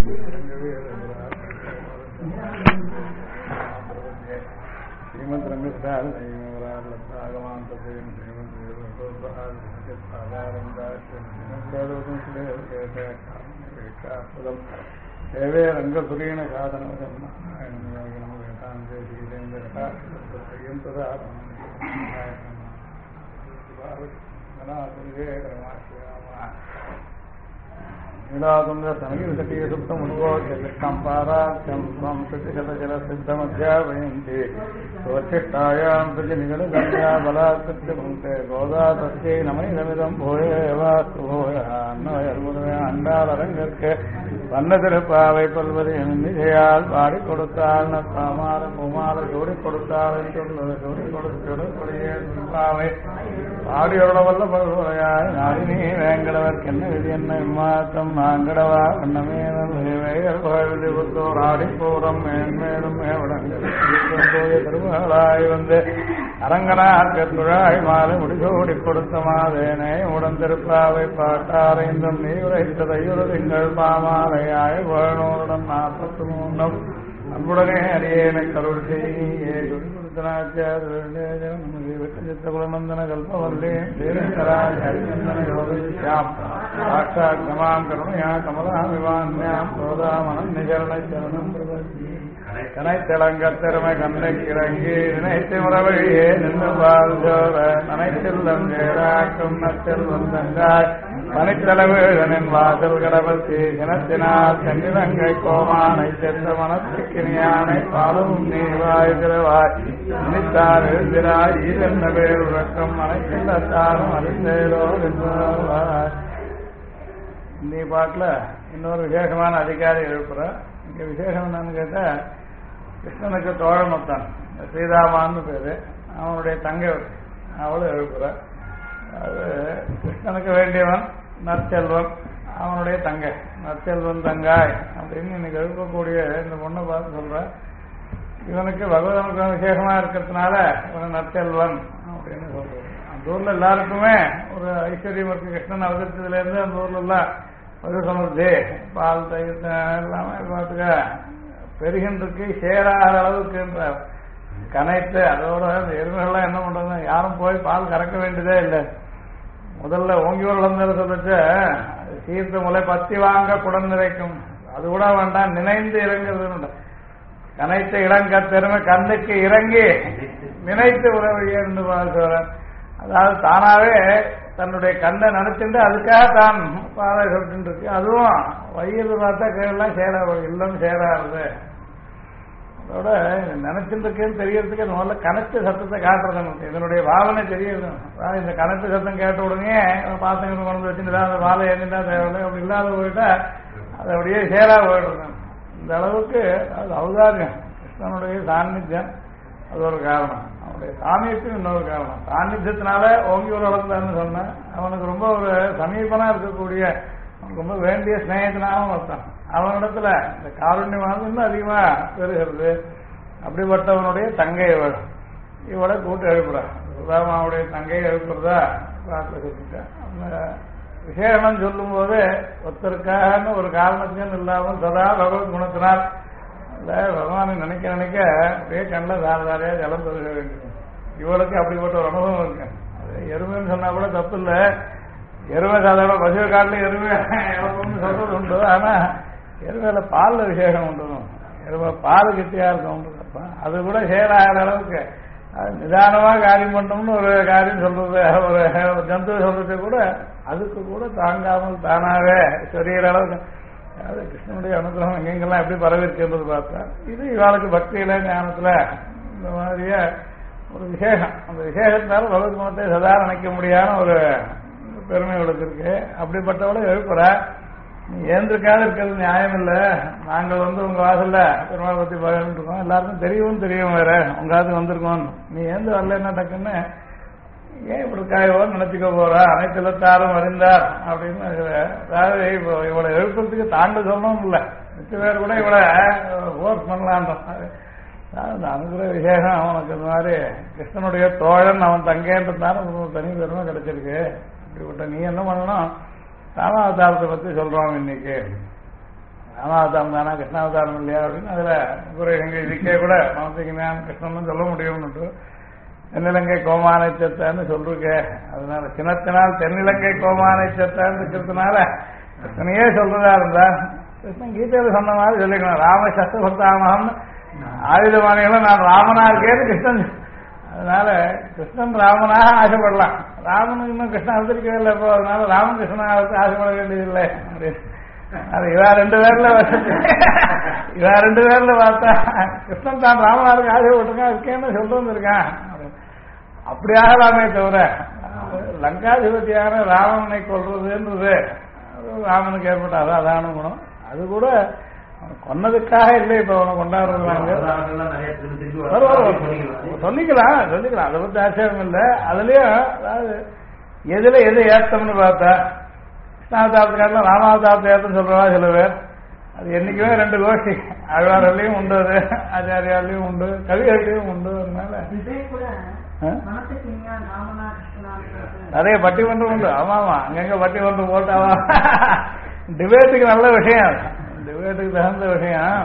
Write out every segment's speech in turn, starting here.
श्रीमद रंगस्वे रंगसुरीण साधन नीलातुंगसनगिरितटीय सुप्तमुद्वोच्यं पाराख्यं त्वं प्रतिशतजलसिद्धमध्यापयन्ति स्वच्छिष्टायां प्रतिनिगडगम्या बलात्कृत्य भुङ्क्ते गोदा तस्यै नमैदमिदं भूयेवास्तु भूयः अन्नवयर्मुदमे अण्डालरङ्गर्के வண்ணதிருப்பாவை பல்வதை நிஜையால் பாடி கொடுத்தாள் நத்தாமார பூமால சூடி கொடுத்தாள் சூடி கொடுத்தாவை பாடியுள்ளவல்ல பல்வரையாய் நாடினி வேங்கடவர்க்கென்ன விதி என்ன இம்மாத்தம் நாங்கடவா அன்னமேனல் புத்தோர் ஆடிப்பூரம் மேன்மேலும் மேவடங்கள் திருமகளாய் வந்து அரங்கனார்க்க துழாய் மாலை முடிசூடி கொடுத்த மாதேனை உடந்திருப்பாவை பாட்டாரைந்தும் நீ உரைத்த தையுறு திங்கள் பாமாலை வேணோருடன் 43 அன்புடனே அரியேனை கருள் செய்யே குலநந்தன கல்பவல்லே சாட்சாத்மாம் கருணையா கமலாமிவான்யாம் சோதாமனம் நிகழ்னை சரணம் கனைத்தளங்க திறமை கண்ணைக்கிறங்கி நினைத்து முறவழியே நின்று வாழ்ந்தோர நனைத்தெல்லம் சேராக்கும் நத்தில் வந்தங்காய் பனித்தளவேழனின் வாசல் கடவத்தி சினத்தினால் சென்னிலங்கை கோமானை சென்ற மனத்துக்கினியானை பாலும் நீவாய் திரவாய் நினைத்தார் எழுந்திராய் ஈதென்ன பேர் உறக்கம் மனைக்கில்லத்தாரும் அறிந்தேரோ என்பாய். இந்த பாட்டுல இன்னொரு விசேஷமான அதிகாரி எழுப்புற. இங்க விசேஷம் என்னன்னு கேட்டா, கிருஷ்ணனுக்கு தோழமத்தான் ஸ்ரீராமான்னு பேரு, அவனுடைய தங்கை அவளும் எழுப்புற. அது கிருஷ்ணனுக்கு வேண்டியவன் நற்செல்வன், அவனுடைய தங்கை நற்செல்வன் தங்காய் அப்படின்னு இன்னைக்கு எழுப்பக்கூடிய இந்த பொண்ணை பார்த்து சொல்ற. இவனுக்கு பகவதனுக்கு விசேஷமா இருக்கிறதுனால இவன் நற்செல்வன் அப்படின்னு சொல்றது. அந்த ஊர்ல எல்லாருக்குமே ஒரு ஐஸ்வர்யம் இருக்கு. கிருஷ்ணன் அவதரிச்சதுல இருந்து அந்த ஊர்ல எல்லாம் ஒரு சமர்த்தி பால் தயிர் எல்லாமே பார்த்துக்க பெருகின்றிருக்கு, சேராத அளவுக்கு கனைத்து அதோட எருமைகள்லாம் என்ன பண்றது, யாரும் போய் பால் கறக்க வேண்டியதே இல்லை. முதல்ல ஓங்கியூர் வளர்ந்த சொல்லிட்டு சீர்த்த முலை பத்தி வாங்க குடம் நிறைக்கும், அது கூட வேண்டாம், நினைந்து இறங்குறது. கனைத்த இளங்க பெருமை கண்ணுக்கு இறங்கி நினைத்து உறவையே பார்க்கிறேன். அதாவது தானாவே தன்னுடைய கண்ணை நினைச்சுட்டு அதுக்காக தான் பாதை சொல்லிட்டு இருக்கு. அதுவும் வயிறு பார்த்தா கையெல்லாம் சேரா, இல்லம் சேராது. அதோட நினைச்சிருக்கேன்னு தெரியறதுக்கு முதல்ல கணக்கு சத்தத்தை காட்டுறது. இதனுடைய பாவனை தெரியுது. இந்த கணக்கு சத்தம் கேட்ட உடனே பாசங்க கொண்டு வச்சுட்டு அந்த பாலை ஏறிட்டா தேவையில்லை, அப்படி இல்லாத போயிட்டா அது அப்படியே சேரா போயிடுறது. இந்த அளவுக்கு அது அவதாரியம். கிருஷ்ணனுடைய சாநித்தியம் அது ஒரு காரணம், அவனுடைய சாமியத்துக்கு இன்னொரு காரணம். சாநித்தியத்தினால ஓங்கி ஒரு வளர்ந்தான்னு சொன்ன அவனுக்கு ரொம்ப ஒரு சமீபனா இருக்கக்கூடிய, அவனுக்கு ரொம்ப வேண்டிய ஸ்நேகத்தினாலும் ஒருத்தான். அவனிடத்துல இந்த காருண்யமானது இன்னும் அதிகமா பெறுகிறது. அப்படிப்பட்டவனுடைய தங்கை இவளை கூட்டு எழுப்புறான். சுதாமாவுடைய தங்கையை எழுப்புறதா பார்த்து சொல்லிட்டேன். அந்த விசேஷம் சொல்லும் போது ஒருத்தருக்காக ஒரு காரணத்தையும் இல்லாமல் சதா பகவத் குணத்தினால் இல்ல பகவானை நினைக்க நினைக்க அப்படியே கண்ணில் தாரதாரையா ஜலம் பெருக வேண்டியது. இவளுக்கு அப்படிப்பட்ட ஒரு அனுபவம் இருக்கு. அது எருமைன்னு சொன்னா கூட தப்பு இல்லை. எருமை சாதாரண பசு காட்டில் எருமை இழப்புன்னு சொல்றது உண்டு. ஆனா எருமையில பால்ல விசேஷம் உண்டு. எருமை பால் கட்டியா இருக்கும், அது கூட சேராகிற அளவுக்கு அது நிதானமா காரியம் பண்ணோம்னு ஒரு காரியம் சொல்றது, ஒரு ஜந்து சொல்றது கூட அதுக்கு கூட தாங்காமல் தானாவே சொல்லிற அளவுக்கு. அதாவது கிருஷ்ணனுடைய அனுகிரகம் எங்கெங்கெல்லாம் எப்படி பரவிருக்குன்றது பார்த்தா இது இவாளுக்கு பக்தியில ஞானத்துல இந்த மாதிரியே ஒரு விசேஷம். அந்த விசேஷத்தினால பகவத் குணத்தை சதா நினைக்க முடியாத ஒரு பெருமை இவளுக்கு இருக்கு. அப்படிப்பட்டவளை எழுப்புற. நீ ஏந்திருக்காது இருக்கிறது நியாயம் இல்லை. நாங்கள் உங்க வாசல்ல பெருமாள் பத்தி பகிர்ந்து இருக்கோம், எல்லாருக்கும் தெரியும் வேற உங்காவது வந்திருக்கோம். நீ ஏந்து வரலன்னா டக்குன்னு ஏன் இப்படி காயோன்னு நினைச்சுக்க போறா, அனைத்திலத்தாரும் அறிந்தார் அப்படின்னு. அதாவது இப்போ இவளை எழுப்புறதுக்கு தாண்டு சொல்லவும் இல்லை, மிச்ச பேர் கூட இவளை ஃபோர்ஸ் பண்ணலான்றான். அந்த அனுகிற விசேஷம் அவனுக்கு இந்த மாதிரி கிருஷ்ணனுடைய தோழன் அவன் தங்கேன்றதுனால ஒரு தனி பெருமை கிடைச்சிருக்கு. இப்படிப்பட்ட நீ என்ன பண்ணணும், ராமாவதாரத்தை பத்தி சொல்றோம் இன்னைக்கு. ராமாவதாரம் தானா கிருஷ்ணாவதாரம் இல்லையா அப்படின்னு அதுல எங்க இதுக்கே கூட மனசுக்கு கிருஷ்ணன் சொல்ல முடியும்னு தென்னிலங்கை கோமானைச்சத்தான்னு சொல்லிருக்க. அதனால சினத்தினால் தென்னிலங்கை கோமானைச்சத்தான்னு இருக்கிறதுனால கிருஷ்ணனையே சொல்றதா இருந்தா கிருஷ்ணன் கீதையில சொன்ன மாதிரி சொல்லிக்கணும். ராம சஸ்திரபக்தாமகம்னு ஆயுதமானிகளும் நான் ராமனா இருக்கேன்னு கிருஷ்ணன். அதனால கிருஷ்ணன் ராமனாக ஆசைப்படலாம். ராமனுக்கு இன்னும் கிருஷ்ணன் அவதரிக்கவே இல்லை. இப்போ அதனால ராமன் கிருஷ்ணன் ஆசைப்பட வேண்டியதில்லை அப்படின்னு. அது இவா ரெண்டு பேர்ல பார்த்தா கிருஷ்ணன் தான் ராமனாருக்கு ஆசைப்பட்டிருக்கான் இருக்கேன்னு சொல்லிட்டு இருக்கான். அப்படியாகலாமே தவிர லங்காதிபதியான ராவணனை கொள்றதுன்றது ராமனுக்கு ஏற்பட்ட அசாதாரண குணம். அது கூட கொன்னதுக்காக இல்லை. இப்ப அவனை கொண்டாடுறாங்க சொல்லிக்கலாம் அதை பத்தி ஆச்சரியம் இல்லை. அதுலயும் அதாவது எதுல எது ஏத்தம்னு பார்த்தா கிருஷ்ணாவதாரத்துக்காரலாம் ராமாவதாரத்தை ஏத்தம் சொல்றவா சில பேர். அது என்னைக்குமே ரெண்டு கோஷ்டி ஆழ்வார்களையும் உண்டு, அது ஆச்சாரியாலையும் உண்டு, கவிகள்லையும் உண்டு. அதனால நிறைய பட்டிமன்றம் உண்டு. ஆமா அங்கங்க பட்டிமன்றம் போட்டாவா டிபேட்டுக்கு நல்ல விஷயம். டிபேட்டுக்கு தகுந்த விஷயம்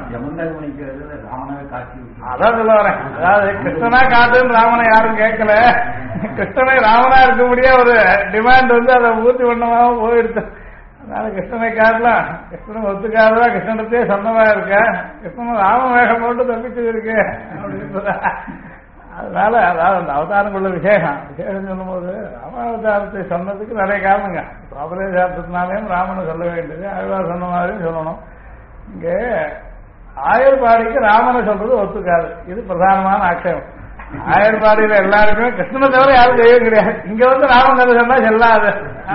அதான் சொல்ல வரேன். அதாவது கிருஷ்ணனா காட்டுன்னு ராமனை யாரும் கேட்கல. கிருஷ்ணனை ராமனா இருக்க முடிய ஒரு டிமாண்ட் அதை பூர்த்தி பண்ணமாக போயிடுச்சு. அதனால கிருஷ்ணனை காட்டலாம். கிருஷ்ணன் ஒத்துக்காததான் கிருஷ்ணனத்தையே சொந்தமா இருக்க. கிருஷ்ணன் ராம வேகம் போட்டு தப்பிச்சு இருக்கு அப்படின்னு. அதனால அதாவது அந்த அவதாரங்குள்ள விசேஷம் சொல்லும் போது ராமாவதாரத்தை சொன்னதுக்கு நிறைய காரணங்க. சுவாபரேசார்த்தத்தினாலேயும் ராமனை சொல்ல வேண்டியது, ஆழ்வார் சொன்ன மாதிரியும் சொல்லணும். இங்க ஆயர்பாடிக்கு ராமனை சொல்றது ஒத்துக்காது. இது பிரதானமான ஆட்சேபம். ஆயர்பாடியில எல்லாருக்குமே கிருஷ்ணனை தவிர யாரும் தெய்வம் கிடையாது. இங்க வந்து ராமன் கதை சொன்னா செல்லாது.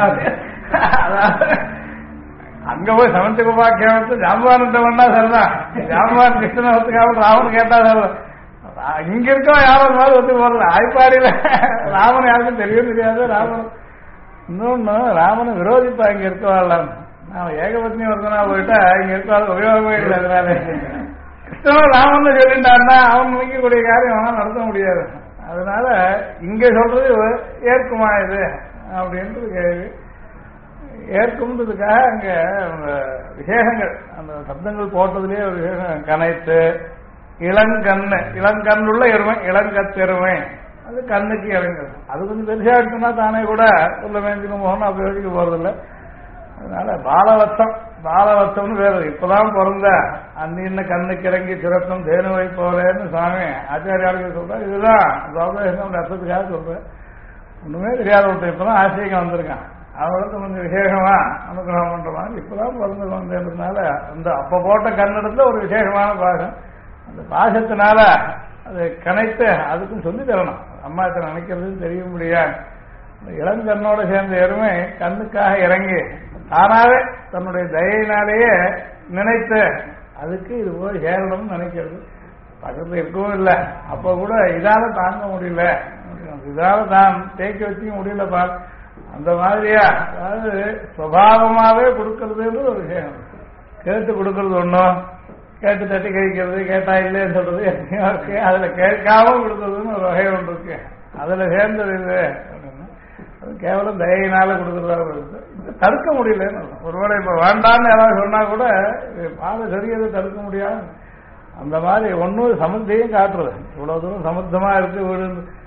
அங்க போய் சமத்துக்குபாக்கியத்து ஜாம்பவான்கிட்ட வேணா சொல்லலாம். ஜாம்பவான் கிருஷ்ணனை ஒத்துக்காமல் ராமன் கேட்டா சொல்லலாம். இங்க இருக்கோ யாரும் மாதிரி ஒத்து போடல. ஆய்ப்பாடியில ராமன் யாருக்கும் தெரியவும் தெரியாது. ராமன் இன்னொன்னு ராமனை விரோதிப்பா இங்க இருக்கவாள். நான் ஏகபத்னி ஒருத்தனா போயிட்டா இங்க இருக்கவாள் உபயோகமே இல்லை. அதனால கிருஷ்ணன் ராமன் சொல்லிட்டாருன்னா அவன் நினைக்கக்கூடிய காரியம் அவனால் நடத்த முடியாது. அதனால இங்க சொல்றது ஏற்குமா இது அப்படின்றது கேள்வி. ஏற்கும்ன்றதுக்காக அங்க விசேஷங்கள் அந்த சப்தங்கள் போட்டதுலேயே ஒரு விசேஷம். கனைத்து இளங்கண்ணு, இளங்கண்ணுள்ள எருமை, இளங்கத்தெருமை, அது கண்ணுக்கு இறங்குது. அது கொஞ்சம் பெருசா இருக்குன்னா தானே கூட உள்ள வேண்டியும் போகணும். அப்படி யோசிக்க போறதில்லை. அதனால பாலவத்தம்னு வேறு இப்பதான் பிறந்த அந்த கண்ணுக்கு இறங்கி சிறப்பும் தேனுவை போறேன்னு சுவாமி ஆச்சாரியாளுக்கு சொல்றேன். இதுதான் சௌதேசம் அர்த்தத்துக்காக சொல்றேன். ஒண்ணுமே தெரியாத ஒருத்தர் இப்பதான் ஆசிரியம் வந்திருக்கான். அவங்களுக்கு கொஞ்சம் விசேஷமா அனுகிரகம் பண்ற மாதிரி இப்பதான் பிறந்து வந்ததுனால அந்த அப்ப போட்ட கன்னடத்துல ஒரு விசேஷமான பாகம். அந்த பாசத்தினால அதை கனைத்து அதுக்கும் சொல்லி தரணும். அம்மா இத்தனை நினைக்கிறதுன்னு தெரிய முடியாது. இளங்கண்ணோட சேர்ந்த எருமை கண்ணுக்காக இறங்கி தானாவே தன்னுடைய தயையினாலேயே நினைத்து அதுக்கு இது போய் சேரணும்னு நினைக்கிறது. பக்கத்துல இருக்கவும் இல்லை. அப்ப கூட இதால தாங்க முடியல, இதால தான் தேக்கி வச்சுக்க முடியல பால். அந்த மாதிரியா அதாவது சுபாவமாவே கொடுக்கறதுன்னு ஒரு விஷயம். கேட்டு கொடுக்கறது ஒண்ணும், கேட்டு தட்டி கழிக்கிறது, கேட்டா இல்லைன்னு சொல்றது இருக்கு. அதுல கேட்காம கொடுக்கறதுன்னு ஒரு வகை ஒன்று இருக்கு. அதுல சேர்ந்தது இது அது கேவலம் தயையினால கொடுக்கறதா இருக்கு. தடுக்க முடியலன்னு ஒருவேளை இப்ப வேண்டான்னு யாராவது சொன்னா கூட பாலை சரியதை தடுக்க முடியாது. அந்த மாதிரி ஒன்னும் சமத்தையும் காட்டுறது. இவ்வளவு தூரம் சமர்த்தமா இருக்கு வீடு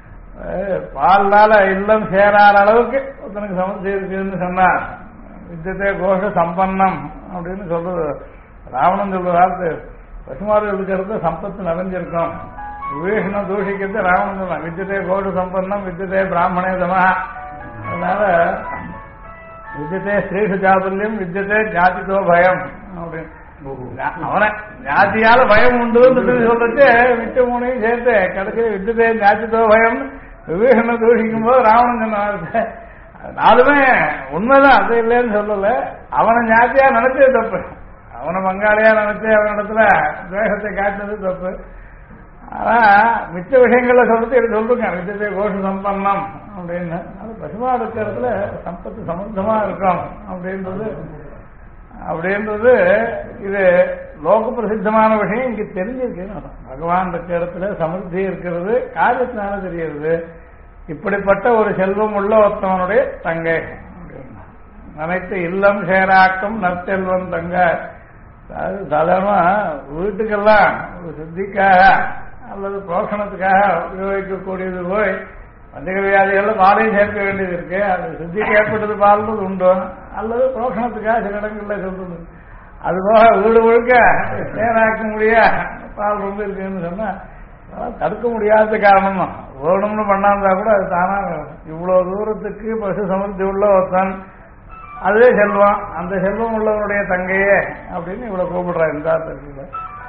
பால்னால இல்லம் சேராத அளவுக்கு ஒருத்தனுக்கு சமர்த்தி இருக்குன்னு சொன்னா வித்தியத்தை கோஷ சம்பன்னம் அப்படின்னு சொல்றது. ராவணன் சொல்ற வார்த்தை பசுமாறு இருக்கிறது சம்பத்து நிறைஞ்சிருக்கும். விவேஷனம் தூஷிக்கிறது ராவணன் சொல்றான். வித்தியத்தை கோஷ சம்பன்னம் வித்தியத்தை பிராமணே தமா. அதனால வித்தியத்தை ஸ்ரீஷு சாபல்யம் வித்தியத்தை ஜாதித்தோ பயம் அப்படின்னு அவனை ஜாதியால பயம் உண்டு சொல்றது. மிச்ச மூணையும் சேர்த்து கடைசி வித்தியத்தை ஜாதித்தோ பயம் விவேகனை தூஷிக்கும் போது ராவணன் சொன்ன நாலுமே உண்மைதான். அது இல்லைன்னு சொல்லல. அவனை ஜாதியா நினைச்சது தப்பு. அவனை பங்காளியா நினைச்சு அவனிடத்துல துவேஷத்தை காட்டினது தப்பு. ஆனா மிச்ச விஷயங்கள்ல சொல்றது எனக்கு சொல்லுங்க வித்தியத்தை கோஷ சம்பன்னம் அப்படின்னு. அது பசுமா இருக்கிறதுல சம்பத்து சமர்த்தமா இருக்கும் அப்படின்றது இது லோக பிரசித்தமான விஷயம். இங்க தெரிஞ்சிருக்கு. பகவான் இருக்கிற இடத்துல சமர்த்தி இருக்கிறது காரியத்தினால தெரிகிறது. இப்படிப்பட்ட ஒரு செல்வம் உள்ள ஒருத்தவனுடைய தங்கை நினைத்து இல்லம் சேராக்கும் நற்செல்வம் தங்க அது சாதாரணமா வீட்டுக்கெல்லாம் ஒரு சித்திக்காக அல்லது போஷணத்துக்காக உபயோகிக்கக்கூடியது போய் பஞ்சக வியாதிகள்ல பாலையும் சேர்க்க வேண்டியது இருக்கு. அது சித்திக்கு ஏற்பட்டது பால்றது உண்டு, அல்லது போஷணத்துக்காக சில இடங்கள்ல சொல்றது. அதுபோக வீடு முழுக்க சேராக்க முடிய பால் ரொம்ப இருக்குன்னு சொன்னா தடுக்க முடியாத காரணம் தான். வேணும்னு பண்ணாந்தா கூட அது தானா இவ்வளவு தூரத்துக்கு பசு சமர்த்தி உள்ள ஒருத்தன் அதுவே செல்வம், அந்த செல்வம் உள்ளவனுடைய தங்கையே அப்படின்னு இவ்வளவு கூப்பிடுறான் இந்த அர்த்தத்துல.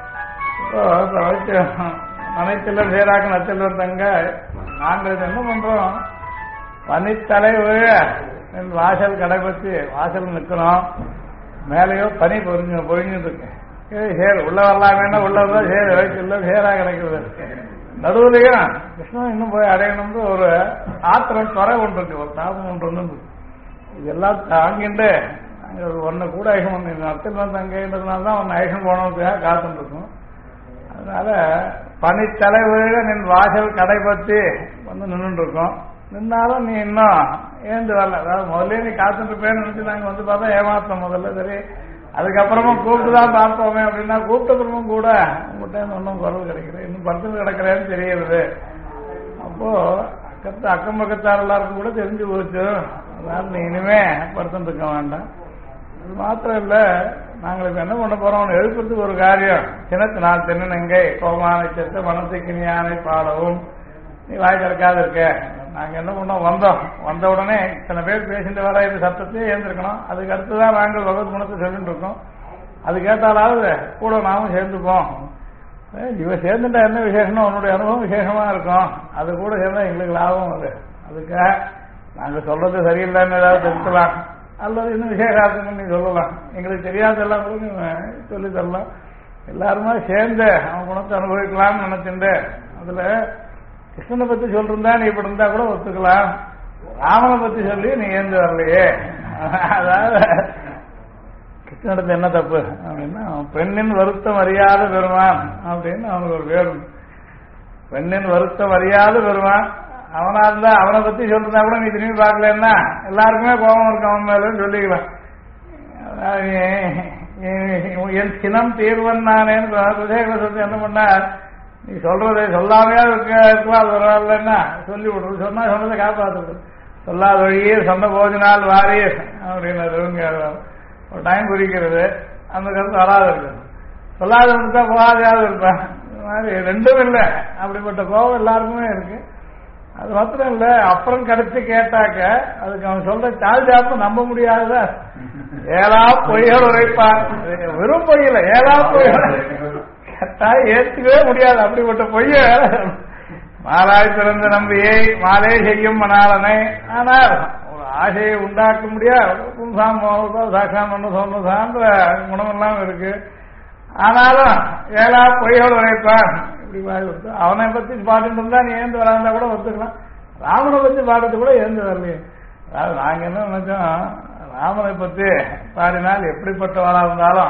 இப்போ மனைச்செல்வம் சேராக்க நச்செல்வம் தங்க நாங்கள் என்ன பண்றோம், பனித்தலை விழ வாசல் கடை பத்தி வாசல் நிற்கணும், மேலேயோ பனி பொழிஞ்சுட்டு இருக்கு, சேர் உள்ள வரலாமேன்னா உள்ளதான் சேர் வயசுல சேரா கிடைக்கிறது. நடுவுலையும் கிருஷ்ணன் இன்னும் போய் அடையணும்னு ஒரு ஆத்திரம் குறை ஒன்று இருக்கு, ஒரு தாபம் ஒன்று இருக்கு. இதெல்லாம் தாங்கிட்டு நாங்கள் ஒன்னு கூட ஐஷம் அர்த்தம் தங்கன்றதுனால்தான் ஒன்னு ஐஷம் போனதுக்காக காத்துட்டு இருக்கோம். அதனால பனித்தலை விழ நின் வாசல் கடை பத்தி வந்து நின்றுட்டு இருக்கோம். நின்னாலும் நீ இன்னும் ஏந்து வரல. அதாவது முதல்ல நீ காத்துட்டு இருப்பேன்னு நினைச்சு நாங்க வந்து பார்த்தா ஏமாத்தோம் முதல்ல. சரி, அதுக்கப்புறமா கூப்பிட்டுதான் பார்ப்போமே அப்படின்னா கூப்பிட்டப்புறமும் கூட உங்கள்கிட்ட ஒன்றும் குரல் கிடைக்கிறது, இன்னும் படுத்து கிடக்கிறேன்னு தெரியுது. அப்போ அக்கம் பக்கத்தார் எல்லாருக்கும் கூட தெரிஞ்சு போச்சு. அதனால நீ இனிமே படுத்துட்டு இருக்க வேண்டாம். அது மாத்திரம் இல்ல, நாங்கள் இப்ப என்ன பண்ண போறோம், எழுப்புறதுக்கு ஒரு காரியம். சினத்து நான் தென்னங்கை கோமான செத்த மனசுக்கு ஞானை பாடவும் நீ வாய் திறக்காது இருக்க. நாங்க என்ன பண்ணோம், வந்த உடனே இத்தனை பேர் பேசிட்டு வர இந்த சத்தத்தையே ஏந்திருக்கணும். அதுக்கு அடுத்துதான் நாங்கள் பகவத் குணத்தை சொல்லிட்டு இருக்கோம். அது கேட்டாலாவது கூட நாமும் சேர்ந்துப்போம். இவ சேர்ந்துட்டா என்ன விசேஷம்னா உன்னுடைய அனுபவம் விசேஷமா இருக்கும், அது கூட சேர்ந்தா எங்களுக்கு லாபம். அதுக்காக நாங்க சொல்றது சரியில்லைன்னு ஏதாவது தெரிவிக்கலாம், அல்லது இன்னும் விசேஷார்த்தங்கள் நீ சொல்லலாம், எங்களுக்கு தெரியாதெல்லாம் கூட நீ சொல்லி தரலாம். எல்லாருமே சேர்ந்து அவன் குணத்தை அனுபவிக்கலாம்னு நினைச்சுட்டு அதுல கிருஷ்ணனை பத்தி சொல்லிருந்தா நீ இப்படி இருந்தா கூட ஒத்துக்கலாம், ராமனை பத்தி சொல்லி நீ ஏந்து வரலையே. அதாவது கிருஷ்ணனிடத்துல என்ன தப்பு அப்படின்னா, பெண்ணின் வருத்தம் அறியாத பெருமான் அப்படின்னு அவனுக்கு ஒரு பேர். பெண்ணின் வருத்தம் அறியாத பெருமான் அவனா இருந்தா அவனை பத்தி சொல்லிருந்தா கூட நீ திரும்பி பார்க்கலன்னா எல்லாருக்குமே கோபம் இருக்கு அவன் மேலும் சொல்லிக்கலாம். என் சினம் தீர்வன் நானேன்னு சொல்லி என்ன பண்ண, நீ சொல்றதை சொல்லாமையா இருக்கலாம், அது வரலன்னா சொல்லி விடுறது, சொன்னா சொன்னதை காப்பாற்றுறது. சொல்லாத வழியே சொன்ன போதினால் வாரியர் அப்படின்னு ஒரு டைம் குறிக்கிறது, அந்த கருத்து வராது இருக்கு. சொல்லாத இருந்தா போகாதையாவது இருப்பேன். இந்த மாதிரி ரெண்டும் இல்லை, அப்படிப்பட்ட கோபம் எல்லாருக்குமே இருக்கு. அது மாத்திரம் இல்ல, அப்புறம் கிடைச்சு கேட்டாக்க அதுக்கு அவன் சொல்ற சால்ஜாப்பு நம்ப முடியாத ஏழா பொய்கள் உரைப்பான். வெறும் பொய்யில ஏழா பொய்கள் கேட்டா ஏற்றுக்கவே முடியாது. அப்படிப்பட்ட பொய்ய மாலாய் பிறந்த நம்பியை மாலே செய்யும் மணாலனை. ஆனால் ஒரு ஆசையை உண்டாக்க முடியாது, சாட்சாம் சொன்னதான்ற குணமெல்லாம் இருக்கு. ஆனாலும் ஏழா பொய்கள் உரைப்பான். அவனை பத்தி பாட்டு இருந்தா நீ ஏந்து வராந்தா கூட ஒத்துக்கலாம், ராமனை பத்தி பாடுறது கூட ஏந்து வரலையே. அதாவது நாங்க என்ன நினைச்சோம், ராமனை பத்தி பாடினால் எப்படிப்பட்டவனா இருந்தாலும்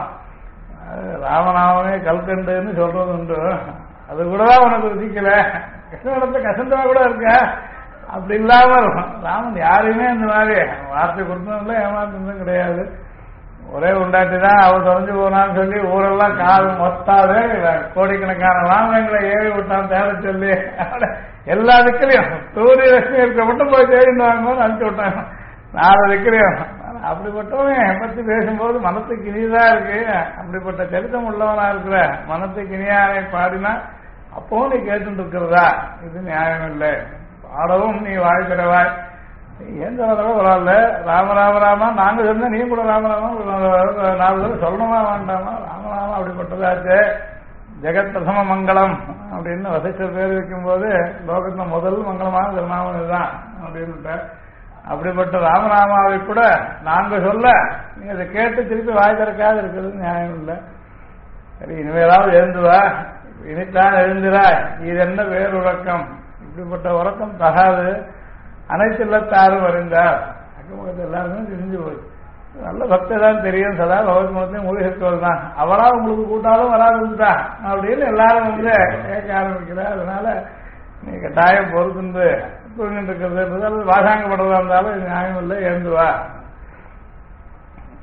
ராமநாமனே கல்கண்டுன்னு சொல்றது உண்டு, அது கூடதான் உனக்கு ருசிக்கல. கிருஷ்ணனிடத்துல கசந்தவா கூட இருக்க. அப்படி இல்லாம ராமன் யாரையுமே இந்த மாதிரி வார்த்தை கொடுத்ததும் ஏமாத்ததும் கிடையாது. ஒரே உண்டாட்டி தான் அவர் தொலைஞ்சு போனான்னு சொல்லி ஊரெல்லாம் காது மொத்தாவே கோடிக்கணக்கான ராமங்களை ஏவி விட்டான் தேட சொல்லி எல்லா திக்கிலையும் சூரிய லட்சுமி இருக்க மட்டும் போய் தேடிட்டு வாங்கன்னு அனுப்பிச்சு விட்டாங்க 4 திக்கிலையும். அப்படிப்பட்டவன் பத்தி பேசும்போது மனத்துக்கு இனிதா இருக்கு. அப்படிப்பட்ட சரித்தம் உள்ளவனா இருக்கிற மனத்துக்கு இனியானை பாடினா அப்பவும் நீ கேட்டு இருக்கிறதா, இது நியாயம் இல்லை. பாடவும் நீ வாய் தடவாய் ஏன் சொல்றதோ பரவாயில்ல, ராமராமராமா நாங்க சொன்னா நீ கூட ராமராமா 4 தடவை சொல்லணுமா வேண்டாமா, ராமராமா அப்படிப்பட்டதாச்சு. ஜெகத் பிரதம மங்களம் அப்படின்னு வசிஷ்டர் பேர் வைக்கும் போது லோகத்துல முதல் மங்களமான திருநாமம் இதுதான் அப்படின்னு. அப்படிப்பட்ட ராமராமாவை கூட நாங்க சொல்ல நீங்க அதை கேட்டு திருப்பி வாய் திறக்காது இருக்கிறது நியாயம் இல்லை. சரி, இனிமேலாவது எழுந்துவா, இனித்தான் எழுந்துரா, இது என்ன வேறுறக்கம், இப்படிப்பட்ட உறக்கம் தகாது. அனைத்து இல்லத்தாரும் அறிந்தார், அக்கமுகத்தை எல்லாருமே தெரிஞ்சு போய் நல்ல பக்ததான் தெரியும், சதா பகவத் குணத்தையும் மூழ்கி இருக்கவர் தான், அவரா உங்களுக்கு கூட்டாலும் வராதுட்டா அப்படின்னு எல்லாரும் கேட்க ஆரம்பிக்கிறார். அதனால நீ கட்டாயம் பொறுத்து தூங்கிட்டு இருக்கிறது வாசாங்கப்படுறதா இருந்தாலும் இது நியாயம் இல்லை, எழுந்துவா.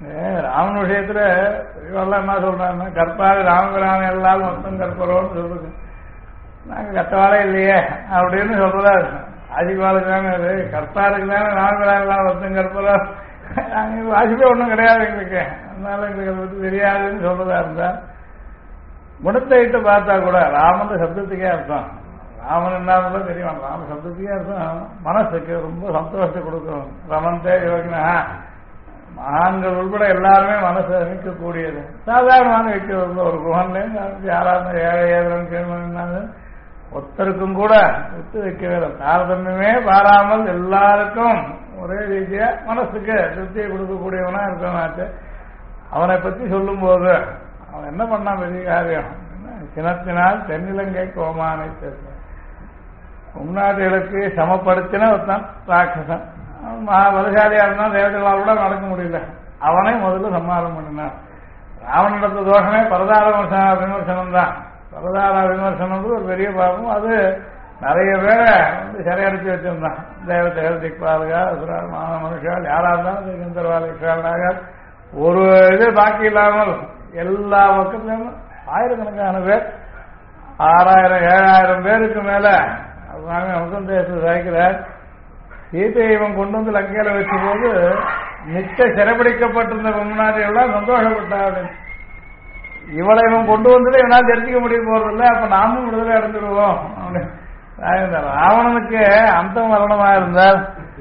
ராமன் விஷயத்துல இவெல்லாம் என்ன சொல்றாங்க, கற்பாரு ராமபிரான எல்லாரும் மொத்தம் கற்பரோன்னு சொல்றது. நாங்க கத்தவாளே இல்லையே அப்படின்னு சொல்றதா ஆசிபாலுக்கு தானே அது, கற்பாருக்கு தானே ராமபிரான எல்லாம் மொத்தம் கற்பரோ, நாங்க வாசிப்பே ஒன்றும் கிடையாது எங்களுக்கு, அதனால எங்களுக்கு அதை பற்றி தெரியாதுன்னு சொல்றதா இருந்தா, குணத்தை இட்டு பார்த்தா கூட ராமன் சப்தத்துக்கே அர்த்தம், ராமன் என்ன தெரியும், ராம சப்தத்துக்கே அர்த்தம் மனசுக்கு ரொம்ப சந்தோஷத்தை கொடுக்கும். ரமந்தே யோகினா, மகான்கள் உள்பட எல்லாருமே மனசை நிற்கக்கூடியது. சாதாரணமான வைக்க ஒரு குகன்லேருந்து யாராவது ஏழை ஏழு கேள்வி ஒருத்தருக்கும் கூட விட்டு வைக்கவே தாரதமியமே பாராமல் எல்லாருக்கும் ஒரே ரீதியா மனசுக்கு திருப்தியை கொடுக்கக்கூடியவனா இருக்கனாச்சு. அவனை பற்றி சொல்லும் போது அவன் என்ன பண்ணா பெரிய காரியம், சினத்தினால் தென்னிலங்கை கோமானை சேர்த்த முன்னாடிகளுக்கு சமப்படுத்தின ஒருத்தன் ராட்சசன், வலசாலியா இருந்தா தேவதைகளால் கூட நடக்க முடியல, அவனை முதல்ல சம்மாரம் பண்ணினான். ராவணனோட தோஷமே பரதார விமர்சனம் தான். பரதார விமர்சனம் ஒரு பெரிய பாவம், அது நிறைய பேரை சிறையடிச்சு வச்சிருந்தான். தேவதைகள், திக்பாலகா, மனுஷால் யாரா இருந்தாலும் கந்தர்வாலிகளாக ஒரு இது பாக்கி இல்லாமல் எல்லா பக்கத்திலும் ஆயிரக்கணக்கான பேர், 6000 7000 பேருக்கு மேல தேசத்தை சாய்க்கிறார். சீதையை இவன் கொண்டு வந்து லங்கையில வச்ச போது நிச்ச சிறைபிடிக்கப்பட்டிருந்த முன்னாடி எல்லாம் சந்தோஷப்பட்டாரு. இவளை இவன் கொண்டு வந்துட்டு இவனால் தெரிஞ்சுக்க முடிய போறதில்ல, அப்ப நாமும் விடுதலை அடைஞ்சிடுவோம் அப்படின்னு. ராவணனுக்கு அந்த மரணமா இருந்தால்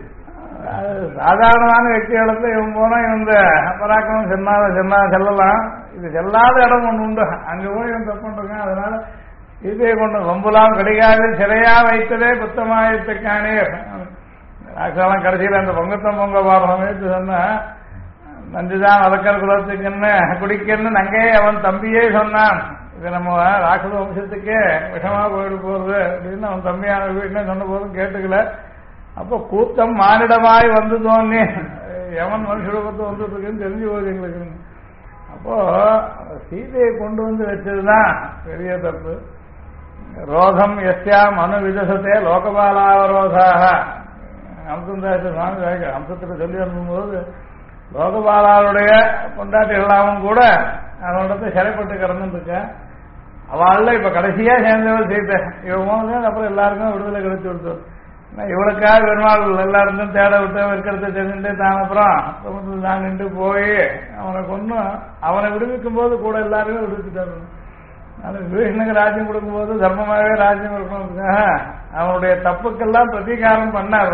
சாதாரணமான వ్యక్తిகளுக்கு இவன் போனா இந்த பராக்கிரமம் செல்லலாம், இது செல்லாத இடம் ஒன்று உண்டு, அங்க போய் இவன் தப்பு பண்றான். அதனால சீதையை கொண்டு ரொம்பலாம் கிடைக்காது, சிறையா வைத்ததே புத்தமாயத்துக்கானே. ராட்சசெல்லாம் கடைசியில் அந்த பொங்கத்தம் பொங்க பாடசமயத்து சொன்னா, நஞ்சுதான் வழக்கர் குலத்துக்குன்னு குடிக்கன்னு நங்கையே அவன் தம்பியே சொன்னான். இது நம்ம ராட்சச வம்சத்துக்கே விஷமா போயிட்டு போறது அப்படின்னு அவன் தம்பியான வீட்டுல சொன்ன போதும் கேட்டுக்கல. அப்போ கூத்தம் மானிடமாய் வந்து தோன்னி எவன் மனுஷரூபத்தை வந்துருக்குன்னு தெரிஞ்சு போகுது எங்களுக்கு. அப்போ சீதையை கொண்டு வந்து வச்சதுதான் பெரிய தப்பு. ரோகம் எஸ்யாம் அணு விதசத்தே லோகபாலாவரோதாக அம்சந்தாச சுவாமி அம்சத்துக்கு சொல்லி அனுப்பும்போது, லோகபாலாவுடைய கொண்டாட்டி எல்லாமும் கூட அவனிடத்தை சிறைப்பட்டு கிடந்துருக்க, அவள்ல இப்ப கடைசியா சேர்ந்தவர் சீத்தை. இவன் போனது அப்புறம் எல்லாருக்கும் விடுதலை கிடைச்சு கொடுத்தோம். இவளுக்காக பெருமாள் எல்லாருக்கும் தேட விட்டு இருக்கிறத தெரிஞ்சுட்டு தான் அப்புறம் தான் நின்று போய் அவனை கொண்டு அவனை விடுவிக்கும் போது கூட எல்லாருமே விடுவிச்சுட்டாரு. விபீஷனுக்கு ராஜ்யம் கொடுக்கும்போது தர்மமாகவே ராஜ்யம் கொடுக்கணும், அவனுடைய தப்புக்கெல்லாம் பிரதீகாரம் பண்ணார்.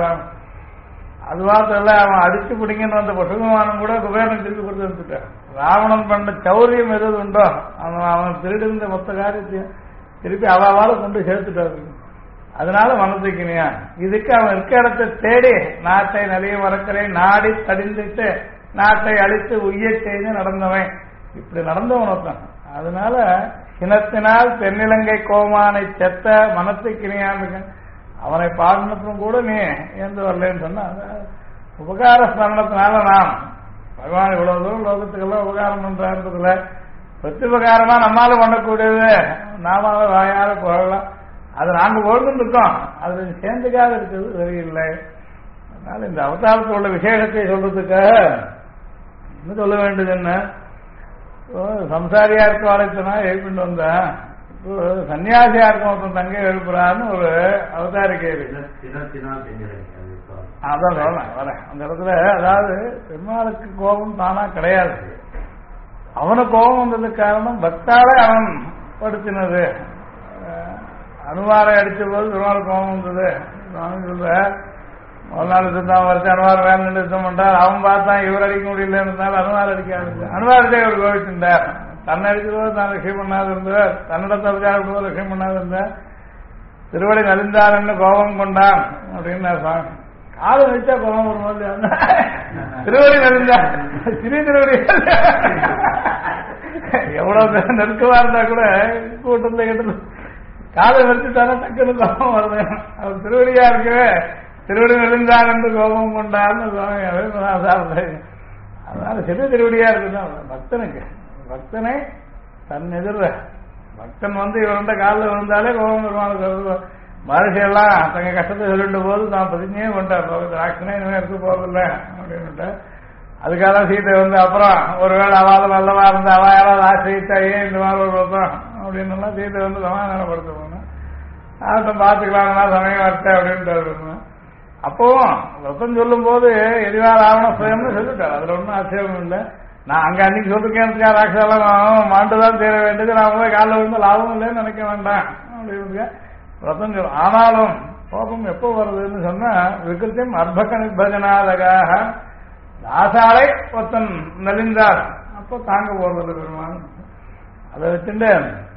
அது வார்த்தை அவன் அடிச்சு பிடிங்கன்னு வந்த பசுகுமானம் கூட குபேரன் திருப்பி கொடுத்து வந்துட்டான். ராவணன் பண்ண சௌரியம் எது உண்டோ அவன் திருடிருந்த மொத்த காரியத்தையும் திருப்பி அவாவால கொண்டு சேர்த்துட்டாரு. அதனால மனத்துக்கினியா இதுக்கு அவன் இருக்க இடத்தை தேடி நாட்டை நலிய மறக்கரை நாடி தடிந்துட்டு நாட்டை அழித்து உய்ய செய்து நடந்தவன், இப்படி நடந்தவன் ஒருத்தன். அதனால சினத்தினால் தென்னிலங்கை கோமானை செத்த மனத்துக்கினியான்னு அவனை பாடினப்புறம் கூட நீ ஏந்து வரலன்னு சொன்ன உபகார ஸ்மரணத்தினால நாம் பகவான் இவ்வளவு தூரம் லோகத்துக்கெல்லாம் உபகாரம் பண்றதுல பிரத்யுபகாரமா நம்மளால பண்ணக்கூடியது நாம வாயால போகலாம். அது நாங்க பொழுதுன்னு இருக்கோம், அது சேர்ந்துக்காக இருக்கிறது சரியில்லை. அதனால இந்த அவதாரத்தில் உள்ள விசேஷத்தை சொல்றதுக்காக இன்னும் சொல்ல வேண்டியது என்ன, சம்சாரியா இருக்க வாழ்க்கைனா எழுப்பிட்டு வந்தா சன்னியாசியா இருக்க ஒருத்தன் தங்கை எழுப்புறான்னு ஒரு அவதாரிக்கை இருக்கு. அதான் சொல்றேன் வரேன் அந்த இடத்துல. அதாவது பெருமாளுக்கு கோபம் தானா கிடையாது, அவனுக்கு கோபம் வந்ததுக்கு காரணம் பக்தால அவன் படுத்தினது. அனுவாரை அடிச்ச போது பெருமாள் கோபம் வந்தது. சொல்ற முதல் நாள் யுத்தம் வரைச்சு அனுவார் வேலை யுத்தம் பண்றார், அவன் பார்த்தான் இவர் அடிக்க முடியல இருந்தாலும் அனுவார் அடிக்க அனுவாரத்தை இவர் கோவிச்சுட்டார். தன்னை அடிச்சதோடு தான் லட்சியம் பண்ணாது இருந்தார், தன்னிடத்தை விசாரிப்பதோ லட்சியம் பண்ணாது இருந்தார். திருவடி நலிந்தார்ன்னு கோபம் கொண்டான் அப்படின்னு சாமி காலை வச்சா கோபம் வரும்போது திருவடி நலிந்தார் சிறிய திருவடி எவ்வளவு நெருக்கமா இருந்தா கூட கூட்டத்துல கேட்டு காலை வச்சுட்டானா டக்குனு கோபம் வருது. அவர் திருவடியா இருக்கவே திருவடி நெடுந்தார் என்று கோபம் கொண்டார்னு சுவாமி. அதனால சிறு திருவடியா இருக்குதான் பக்தனுக்கு. பக்தனை தன் எதிர பக்தன் வந்து இவருண்ட காலில் விழுந்தாலே கோபம் வருவாங்க. மனுஷெல்லாம் தங்க கஷ்டத்தை சொல்லிட்டு போது தான் பிரதிஜையே கொண்டார், ராட்சனே இனிமே இருக்க போறதில்ல அப்படின்னுட்டு. அதுக்காக சீதை வந்து அப்புறம் ஒருவேளை அவள் நல்லவா இருந்தா அவ யாராவது ஆசிரியிச்சா ஏன் இந்த மாதிரி ஒரு விரதம் அப்படின்னு சீதை வந்து சமாதானப்படுத்த போனேன். ஆட்டம் பார்த்துக்கலாம்னா சமயம் வரட்ட அப்படின்ட்டு அப்பவும் விரதம் சொல்லும் போது எதிவா ராவண சுயம்னு சொல்லிட்டார். அதுல ஒன்றும் ஆட்சேபம் இல்லை. நான் அங்க அன்னைக்கு சொல்லிருக்கேன் ராட்சசெல்லாம் மாண்டுதான் சேர வேண்டியது, நான் போய் காலில் விழுந்து லாபம் இல்லைன்னு நினைக்க வேண்டாம் அப்படின்னு விரதம் சொல்லும். ஆனாலும் கோபம் எப்போ வருதுன்னு சொன்னா விகிருத்தியம் அர்ப்பக நிர்பஜனாதகாக தாசாரை ஒருத்தன் நலிந்தார் அப்போ தாங்க போறது பெருமான். அதை வச்சுட்டு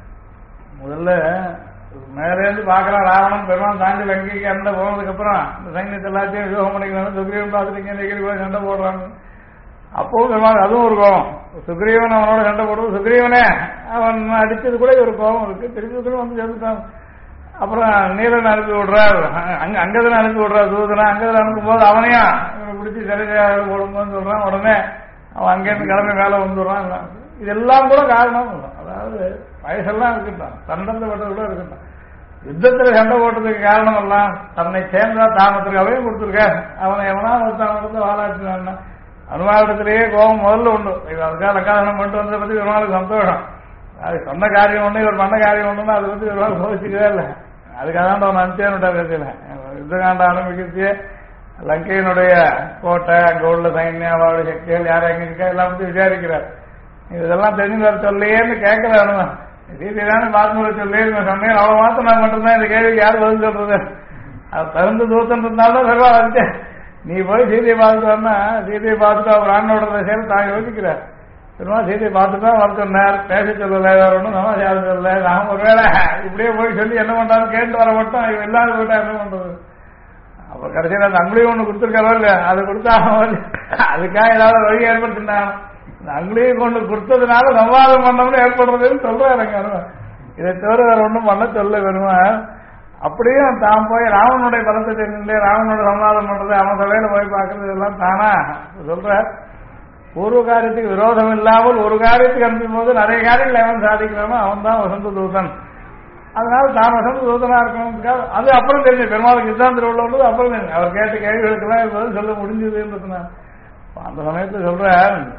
முதல்ல மேலேருந்து பாக்கலாம் ராவணன் பெருமான் தாண்டி லங்கைக்கு அண்டை போனதுக்கு அப்புறம் இந்த சைன்யத்தை எல்லாத்தையும் யோகம் பண்ணிக்கணும். சுக்ரீவன் பார்த்துருக்கேன் நெகிரி போய் சண்டை போடுறாங்க. அப்பவும் பெருமாள் அதுவும் ஒரு கோபம். சுக்ரீவன் அவனோட சண்டை போடுறது சுக்ரீவனே அவன் அடிச்சது கூட ஒரு கோபம் இருக்கு. திருப்பி வந்து சேர்ந்துட்டான். அப்புறம் நீரன் அனுப்பி விடுறார், அங்கதான் அனுப்பி விடுறார் தூதனா. அங்கதான் அனுப்பும் போது அவனையா இவனை பிடிச்சி சிறையாக போடும்போது சொல்றான். உடனே அவன் அங்கேருந்து கிளம்பி மேலே வந்துடுறான். இதெல்லாம் கூட காரணம். அதாவது வயசெல்லாம் இருக்கட்டும், சண்டை கூட இருக்கட்டும், யுத்தத்தில் சண்டை போட்டதுக்கு காரணம் எல்லாம் தன்னை சேர்ந்தா தாமத்திற்காகவே கொடுத்துருக்க. அவனை எவனா ஒருத்தவங்க வாழாட்டினான்னா அனுமானத்திலேயே கோபம் முதல்ல உண்டு. அதுக்காக லக்காதனம் பண்ணிட்டு வந்ததை பத்தி ஒரு நாளுக்கு சந்தோஷம். அது சொன்ன காரியம் ஒண்ணு இவர் பண்ண காரியம் ஒண்ணுன்னா அதை பத்தி ஒரு நாள் கோவிச்சுக்கவே இல்லை. அதுக்காக தான் அவன் அனுப்பிச்சேன்னு பேசல. யுத்தகாண்ட ஆரம்பிக்கிறதே லங்கையினுடைய கோட்டை, அங்க உள்ள சைன்யம், அவருடைய சக்திகள் யார் எங்க இருக்கா எல்லாம் பத்தி விசாரிக்கிறார். இதெல்லாம் தெரிஞ்சு வர சொல்லையேன்னு கேட்கல. சீதைதானே பாத்முறை சொல்லி சொன்னேன், அவன் மாத்திரம் நான் மட்டும்தான் இந்த கேள்விக்கு யார் பதில் சொல்றது? அது தகுந்த தூத்தம் இருந்தாலும் சர்வா வந்துட்டேன். நீ போய் சீதையை பார்த்துட்டு வரனா சீதையை பார்த்துட்டு அவர் ஆண்டோட சேர்ந்து தான் யோசிக்கிறார். திரும்ப சீதையை பார்த்துட்டு தான் வர சொன்னார். பேச சொல்லலை, வேற ஒன்றும் சமாச்சாரம் சொல்லலை. நான் ஒருவேளை இப்படியே போய் சொல்லி என்ன பண்றாரு கேட்டு வர மட்டும் இவன் இல்லாத போயிட்டா என்ன பண்றது? அப்ப கடைசியில் அந்த அங்குலியும் ஒண்ணு கொடுத்துருக்காரோ இல்ல, அதை கொடுத்தா அதுக்காக ஏதாவது வழி ஏற்படுத்தினான். இந்த அங்குலியும் கொண்டு கொடுத்ததுனால சம்வாதம் பண்ணணும்னு ஏற்படுறதுன்னு சொல்றாருங்க. இதை தவிர வேற ஒன்றும் பண்ண சொல்ல வருவான். அப்படியும் தான் போய் ராவனுடைய பலத்தை தெரிஞ்சு ராவனோட சம்வாதம் பண்றது, அவன் சபையில போய் பார்க்கறது இதெல்லாம் தானா சொல்ற. பூர்வ காரியத்துக்கு விரோதம் இல்லாமல் ஒரு காரியத்துக்கு அனுப்பும் போது நிறைய காரியங்கள் எவன் சாதிக்கிறானோ அவன் தான் வசந்த தூதன். அதனால தான் வசந்த தூதனா இருக்கணும்னுக்காக அது அப்புறம் தெரிஞ்சு பெருமாளுக்கு சித்தாந்தத்தில் உள்ளது அப்புறம் தெரிஞ்சு அவர் கேட்ட கேள்விகளுக்கெல்லாம் பதில் சொல்ல முடிஞ்சதுன்னு அந்த சமயத்துல சொல்ற.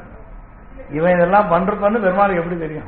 இவன் இதெல்லாம் பண்றப்பன்னு பெருமாளுக்கு எப்படி தெரியும்?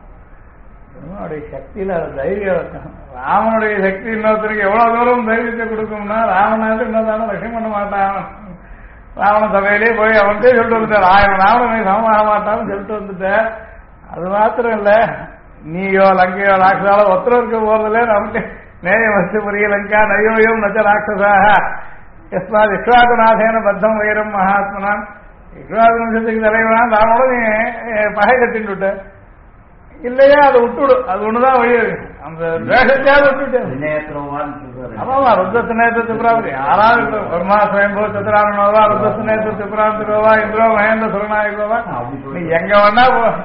பெருமாளுடைய சக்தியில அது தைரியம் இருக்கும். ராமனுடைய சக்தி இன்னொருத்தருக்கு எவ்வளவு தூரம் தைரியத்தை கொடுக்கும்னா ராமனாவது இன்னொரு லட்சம் பண்ண மாட்டான். ராவண சபையிலேயே போய் அவன்கிட்டே சொல்லிட்டு வந்துட்டார், 1000 ராவணனை சமமாக மாட்டான்னு சொல்லிட்டு வந்துட்ட. அது மாத்திரம் இல்ல, நீயோ லங்கையோ ராட்சசால ஒருத்தர் இருக்க போறதில்ல. நமக்கு நேய வசு புரிய லங்கா நயோயம் நச்ச ராட்சசாக எஸ்மா விஸ்வாகுநாதேன பத்தம் வைரம் மகாத்மனான். விஸ்வாகு வம்சத்துக்கு தலைவனா ராவனோட நீ பகை கட்டின்னு விட்ட இல்லையா? அதை விட்டுவிடு, அது ஒண்ணுதான் வழி இருக்கு. அந்த தேசத்தையாவது விட்டுவிட்டு ஆமாவா ருத்ரத்து நேத்திரத்து பிராப்தி யாராவது வருமா சுயம்போ சத்துராமனோவா ருத்ரத்து நேத்திரத்து பிராப்திரோவா இந்திரோ மகேந்திர சுரநாயகோவா நீ எங்க வேணா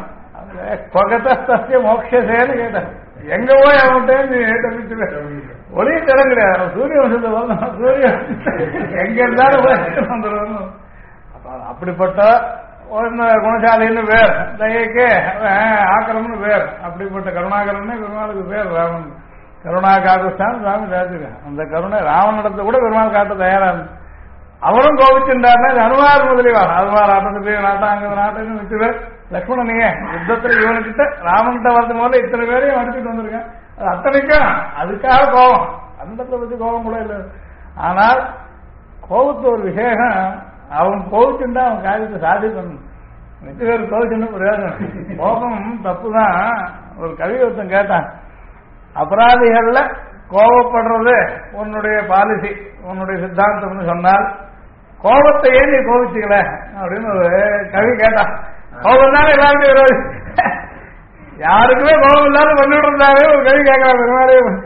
கொகத்த மோட்சேன்னு கேட்ட எங்க போய் அவன்கிட்ட நீ தப்பிச்சுக்க ஒளிய திறங்குற சூரிய வம்சத்தை சூரிய எங்க இருந்தாலும் வந்துடும். அப்படிப்பட்ட குணசாலின்னு பேர், தயக்கே ஆக்கிரம்னு பேர். அப்படிப்பட்ட கருணாகரன்னு பெருமாளுக்கு பேர் ராமன். கருணா காகஸ்தான் சுவாமி சாதிச்சிருக்கான். அந்த கருணை ராவனிடத்தை கூட பெருமாள் காட்ட தயாரா இருந்து அவரும் கோபிச்சுட்டாருன்னா அனுமார் முதலிவார் அனுமார் ஆட்டத்துக்கு நாட்டம் அங்க நாட்டம் வச்சு பேர் லக்ஷ்மணனையே யுத்தத்துல இவனுக்கிட்ட ராமன்கிட்ட வரது போல இத்தனை பேரையும் அடிச்சுட்டு வந்திருக்கேன். அது அத்தனைக்கும் அதுக்காக கோபம், அந்த பத்தி கோபம் கூட இல்லை. ஆனால் கோபத்து ஒரு விசேஷம், அவன் கோவிச்சுட்டா அவன் காரியத்தை சாதிக்கணும். மிச்ச பேர் கோவிச்சுன்னு பிரயோஜனம். கோபம் தப்புதான். ஒரு கவி ஒருத்தன் கேட்டான், அபராதிகள்ல கோபப்படுறது உன்னுடைய பாலிசி உன்னுடைய சித்தாந்தம்னு சொன்னால் கோபத்தையே நீ கோபிச்சுக்கல அப்படின்னு ஒரு கவி கேட்டான். கோபம் தானே எல்லாருமே விரோதி, யாருக்குமே கோபம் இல்லாத பண்ணிவிடுறாவே ஒரு கவி கேட்கலாம்.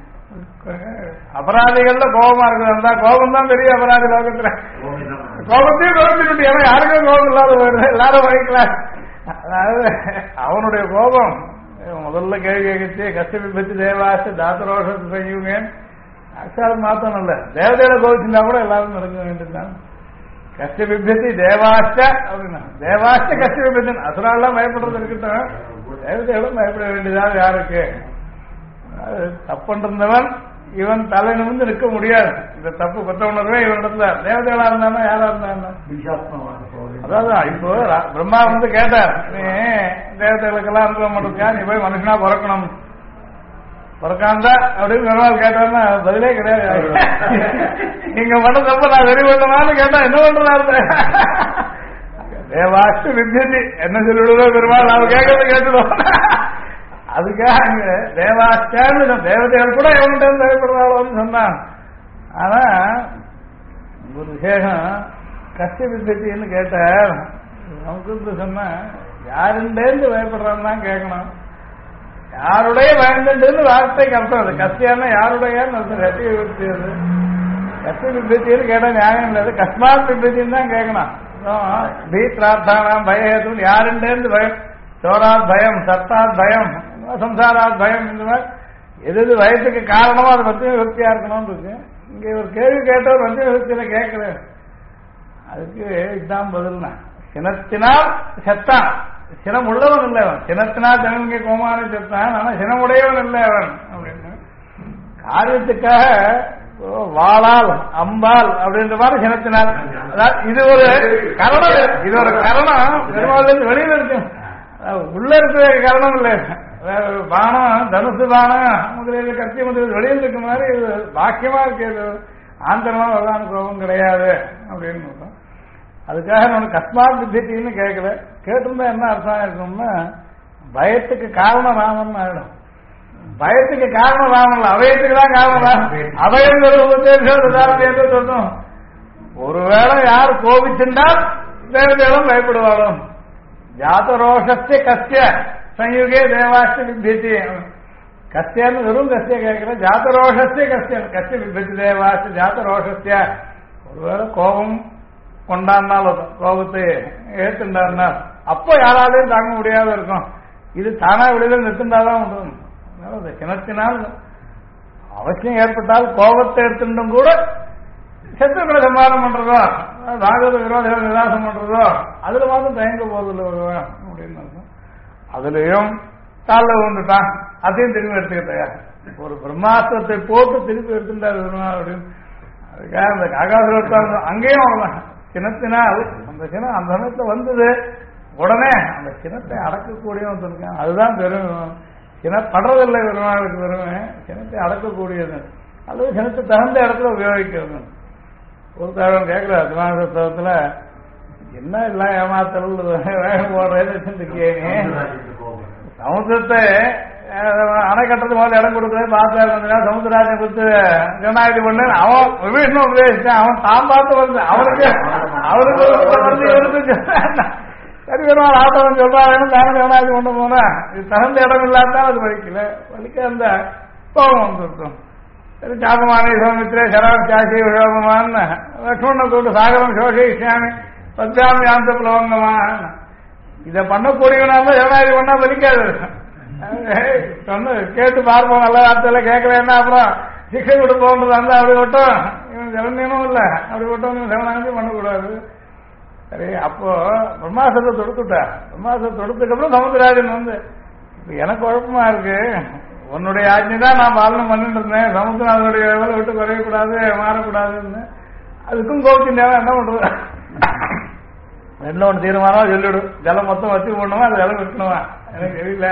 அபராதிகள்ல கோபமா இருக்கிறதா கோபம் தான் பெரிய அபராதி லோகத்துல. கோபத்தையும் கோபிச்சுட்டு ஏன்னா யாருக்கும் கோபம் இல்லாத போயிடுது, எல்லாரும் வகிக்கலாம். அதாவது அவனுடைய கோபம் முதல்ல கேள்வி கேட்கச்சு கஷ்ட விபத்து தேவாச தாத்தரோஷத்து செய்யுங்கன்னு அக்ஷால் மாத்தம் இல்ல, தேவதையில கோவிச்சுட்டா கூட எல்லாரும் நடக்க வேண்டியதுதான். கஷ்ட விபத்தி தேவாஷ்ட அப்படின்னா தேவாஷ்ட கஷ்ட விபத்து அசுராலாம் பயப்படுறது இருக்கட்டும், தேவதைகளும் பயப்பட வேண்டியதாக யாருக்கு? தப்புன்றவன் இவன் தலை நிமிர்ந்து நிற்க முடியாது. இந்த தப்பு கொத்த உணர்வே இவன் இடத்துல தேவதைகளா இருந்தானா யாரா இருந்தானா அதாவது இப்போ பிரம்மா வந்து கேட்டார், நீ தேவதைகளுக்கெல்லாம் அனுகிரகம் பண்றதுக்கா நீ போய் மனுஷனா பிறக்கணும், பிறக்காந்தா அப்படின்னு பெருமாள் கேட்டாருன்னா பதிலே கிடையாது. நீங்க பண்ண தப்ப நான் வெறி பண்ணலான்னு கேட்டா என்ன பண்றதா? தேவாஷ்டு வித்தியதி என்ன சொல்லிவிடுதோ பெருமாள் நாம கேட்கறது கேட்டுடுவோம். அதுக்காக அங்க தேவாஷ்டான்னு தேவதைகள் கூட எவன்கிட்ட தேவைப்படுறாளோன்னு சொன்னான். ஆனா ஒரு விசேஷம் கஷ்ட வித்தியன்னு கேட்டார். நமக்கு சொன்ன யாருண்டேந்து பயப்படுறான்னு தான் கேட்கணும். யாருடைய பயந்துன்னு வார்த்தைக்கு அர்த்தம் அது. கஷ்டியானா யாருடையான்னு அர்த்தம். கஷ்ட விபத்தி அது கஷ்ட விபத்தின்னு கேட்டா நியாயம் இல்லை. கஸ்மாத் விபத்தின்னு தான் கேட்கணும். பீத்ரார்த்தானாம் பயத்தும் யாருண்டேந்து பயம், சோராத் பயம், சத்தாத் பயம், சம்சாராத் பயம், இந்த மாதிரி எது வயசுக்கு காரணமோ அதை பத்தி விருத்தியா இருக்கணும்னு இருக்கு. இங்க ஒரு கேள்வி கேட்டவர் வந்து விருத்தியில கேட்கிறேன். அதுக்கு இதுதான் பதில்னா, சினத்தினால் செத்தான், சினம் உள்ளவன் இல்லை அவன். சினத்தினால் தனங்க கோமான செத்தான், ஆனா சினமுடையவன் இல்லை அவன் அப்படின்னு. காரியத்துக்காக வாளால் அம்பால் அப்படின்ற மாதிரி சினத்தினால், அதாவது இது ஒரு கரணம், இது ஒரு கரணம் பெருமாள் வெளியில இருக்கு, உள்ள இருக்கிற கரணம் இல்லை. பானம் தனுசு பானம் முதலிய கத்தி முதலில் வெளியில் இருக்க மாதிரி இது பாக்கியமா இருக்கிறது. ஆந்தரமா வரலான்னு கோபம் கிடையாது அப்படின்னு. அதுக்காக நான் கஸ்மாத் வித்தின்னு கேட்கல. கேட்டிருந்தா என்ன அர்த்தம் இருக்கணும்னா பயத்துக்கு காரணம் ராமன் ஆயிடும். பயத்துக்கு காரணம் ராமன் இல்லை, அபயத்துக்கு தான் காரணம். அபயம் சொல்லணும். ஒருவேளை யார் கோபிச்சுட்டால் தேவதைகளும் பயப்படுவாளும். ஜாதரோஷஸ்ய கஸ்ய சயுகே தேவாஷ்ட வித்தியதி. கஸ்யன்னு வெறும் கஸ்ய கேட்கிற, ஜாதரோஷஸ்ய கஸ்ய கஸ்ய வித்தியதி தேவாஷ்ட ஜாதரோஷஸ்ய. ஒருவேளை கோபம் கொண்டாடினாலும் கோபத்தை ஏற்றுண்டாருனா அப்போ யாராலையும் தாங்க முடியாத இருக்கும். இது தானா விடுதல் நிறுத்தினாதான் உண்டு. அதனால கிணத்தினால் அவசியம் ஏற்பட்டால் கோபத்தை எடுத்துட்டும் கூட சத்துருக்களை சம்பாதம் பண்றதோ, ராகத விரோதிகள் நிராசம் பண்றதோ அதுல மாத்திரம் தயங்க போதில்லை வருவேன் அப்படின்னு இருக்கும். அதுலயும் தாழ்ல கொண்டுட்டான், அதையும் திரும்பி எடுத்துக்கிட்டா. ஒரு பிரம்மாஸ்திரத்தை போட்டு திருப்பி எடுத்துட்டாரு அப்படின்னு. அதுக்காக அந்த ஆகாச அங்கேயும் அவ்வளவுதான். சினத்தினால் அந்த சினம் அந்த சமயத்துல வந்தது உடனே அந்த சினத்தை அடக்கக்கூடியவன் இருக்கான். அதுதான் பெரும் சினப்படுறதில்லை பெருமாளுக்கு. பெருமை சினத்தை அடக்கக்கூடியது, அல்லது சினத்தை தகுந்த இடத்துல உபயோகிக்கிறது. ஒரு தகவல் கேட்கிற திருநாகத்துல என்ன எல்லாம் ஏமாத்தல் வேகம் போடுறதுக்கே சமுத்திரத்தை அணை கட்டுறது முதல்ல இடம் கொடுக்குறது பார்த்தா சமுத்திரராஜன் கொடுத்து ஜனநாயகம் பண்ணு அவன் விபீஷன் உபதேசிச்சான். அவன் தான் பார்த்து வந்து அவருக்கு வந்து இவருக்கு சரி வேணும் ஆட்டவன் சொல்றாங்க தானே ஜனநாயகம் கொண்டு போனா இது தகுந்த இடம் இல்லாதான் அது வலிக்கல. வலிக்க அந்த கோபம் வந்துருக்கும். சரி சாபமான சௌமித்ரே சரம் சாசி விழோகமான்னு லக்ஷ்மணனை கூட்டு சாகரம் சோஷிஷாமி பத்தாமி ஆந்த புலவங்கமான இதை பண்ணக்கூடியவனால ஜனநாயகம் பண்ணா வலிக்காது. சொன்ன கேட்டு பார்ப்போம், நல்ல வார்த்தையில கேட்கலன்னா அப்புறம் சிக்ஷை கொடுப்போன்றது வந்து அப்படி விட்டோம். இவன் ஜனநீயமும் இல்லை, அப்படி விட்டோம் ஜனநாயகம் பண்ணக்கூடாது. சரி அப்போ பிரம்மாசத்தை தொடுத்துட்டார். பிரம்மாசத்தை தொடுத்துக்கு அப்புறம் சமுத்திரராஜன் வந்து எனக்கு குழப்பமா இருக்கு, உன்னுடைய ஆட்சி தான் நான் பாலனம் பண்ணிட்டு இருந்தேன், சமுத்திரம் அதனுடைய வேலை விட்டு குறையக்கூடாது மாறக்கூடாதுன்னு. அதுக்கும் கோபிச்சு நேரம் என்ன பண்றது? என்ன ஒன்று தீர்மானம் சொல்லிவிடும், ஜலம் மொத்தம் வச்சு போடணுமா அது ஜலம் விட்டுணுமா எனக்கு தெரியல.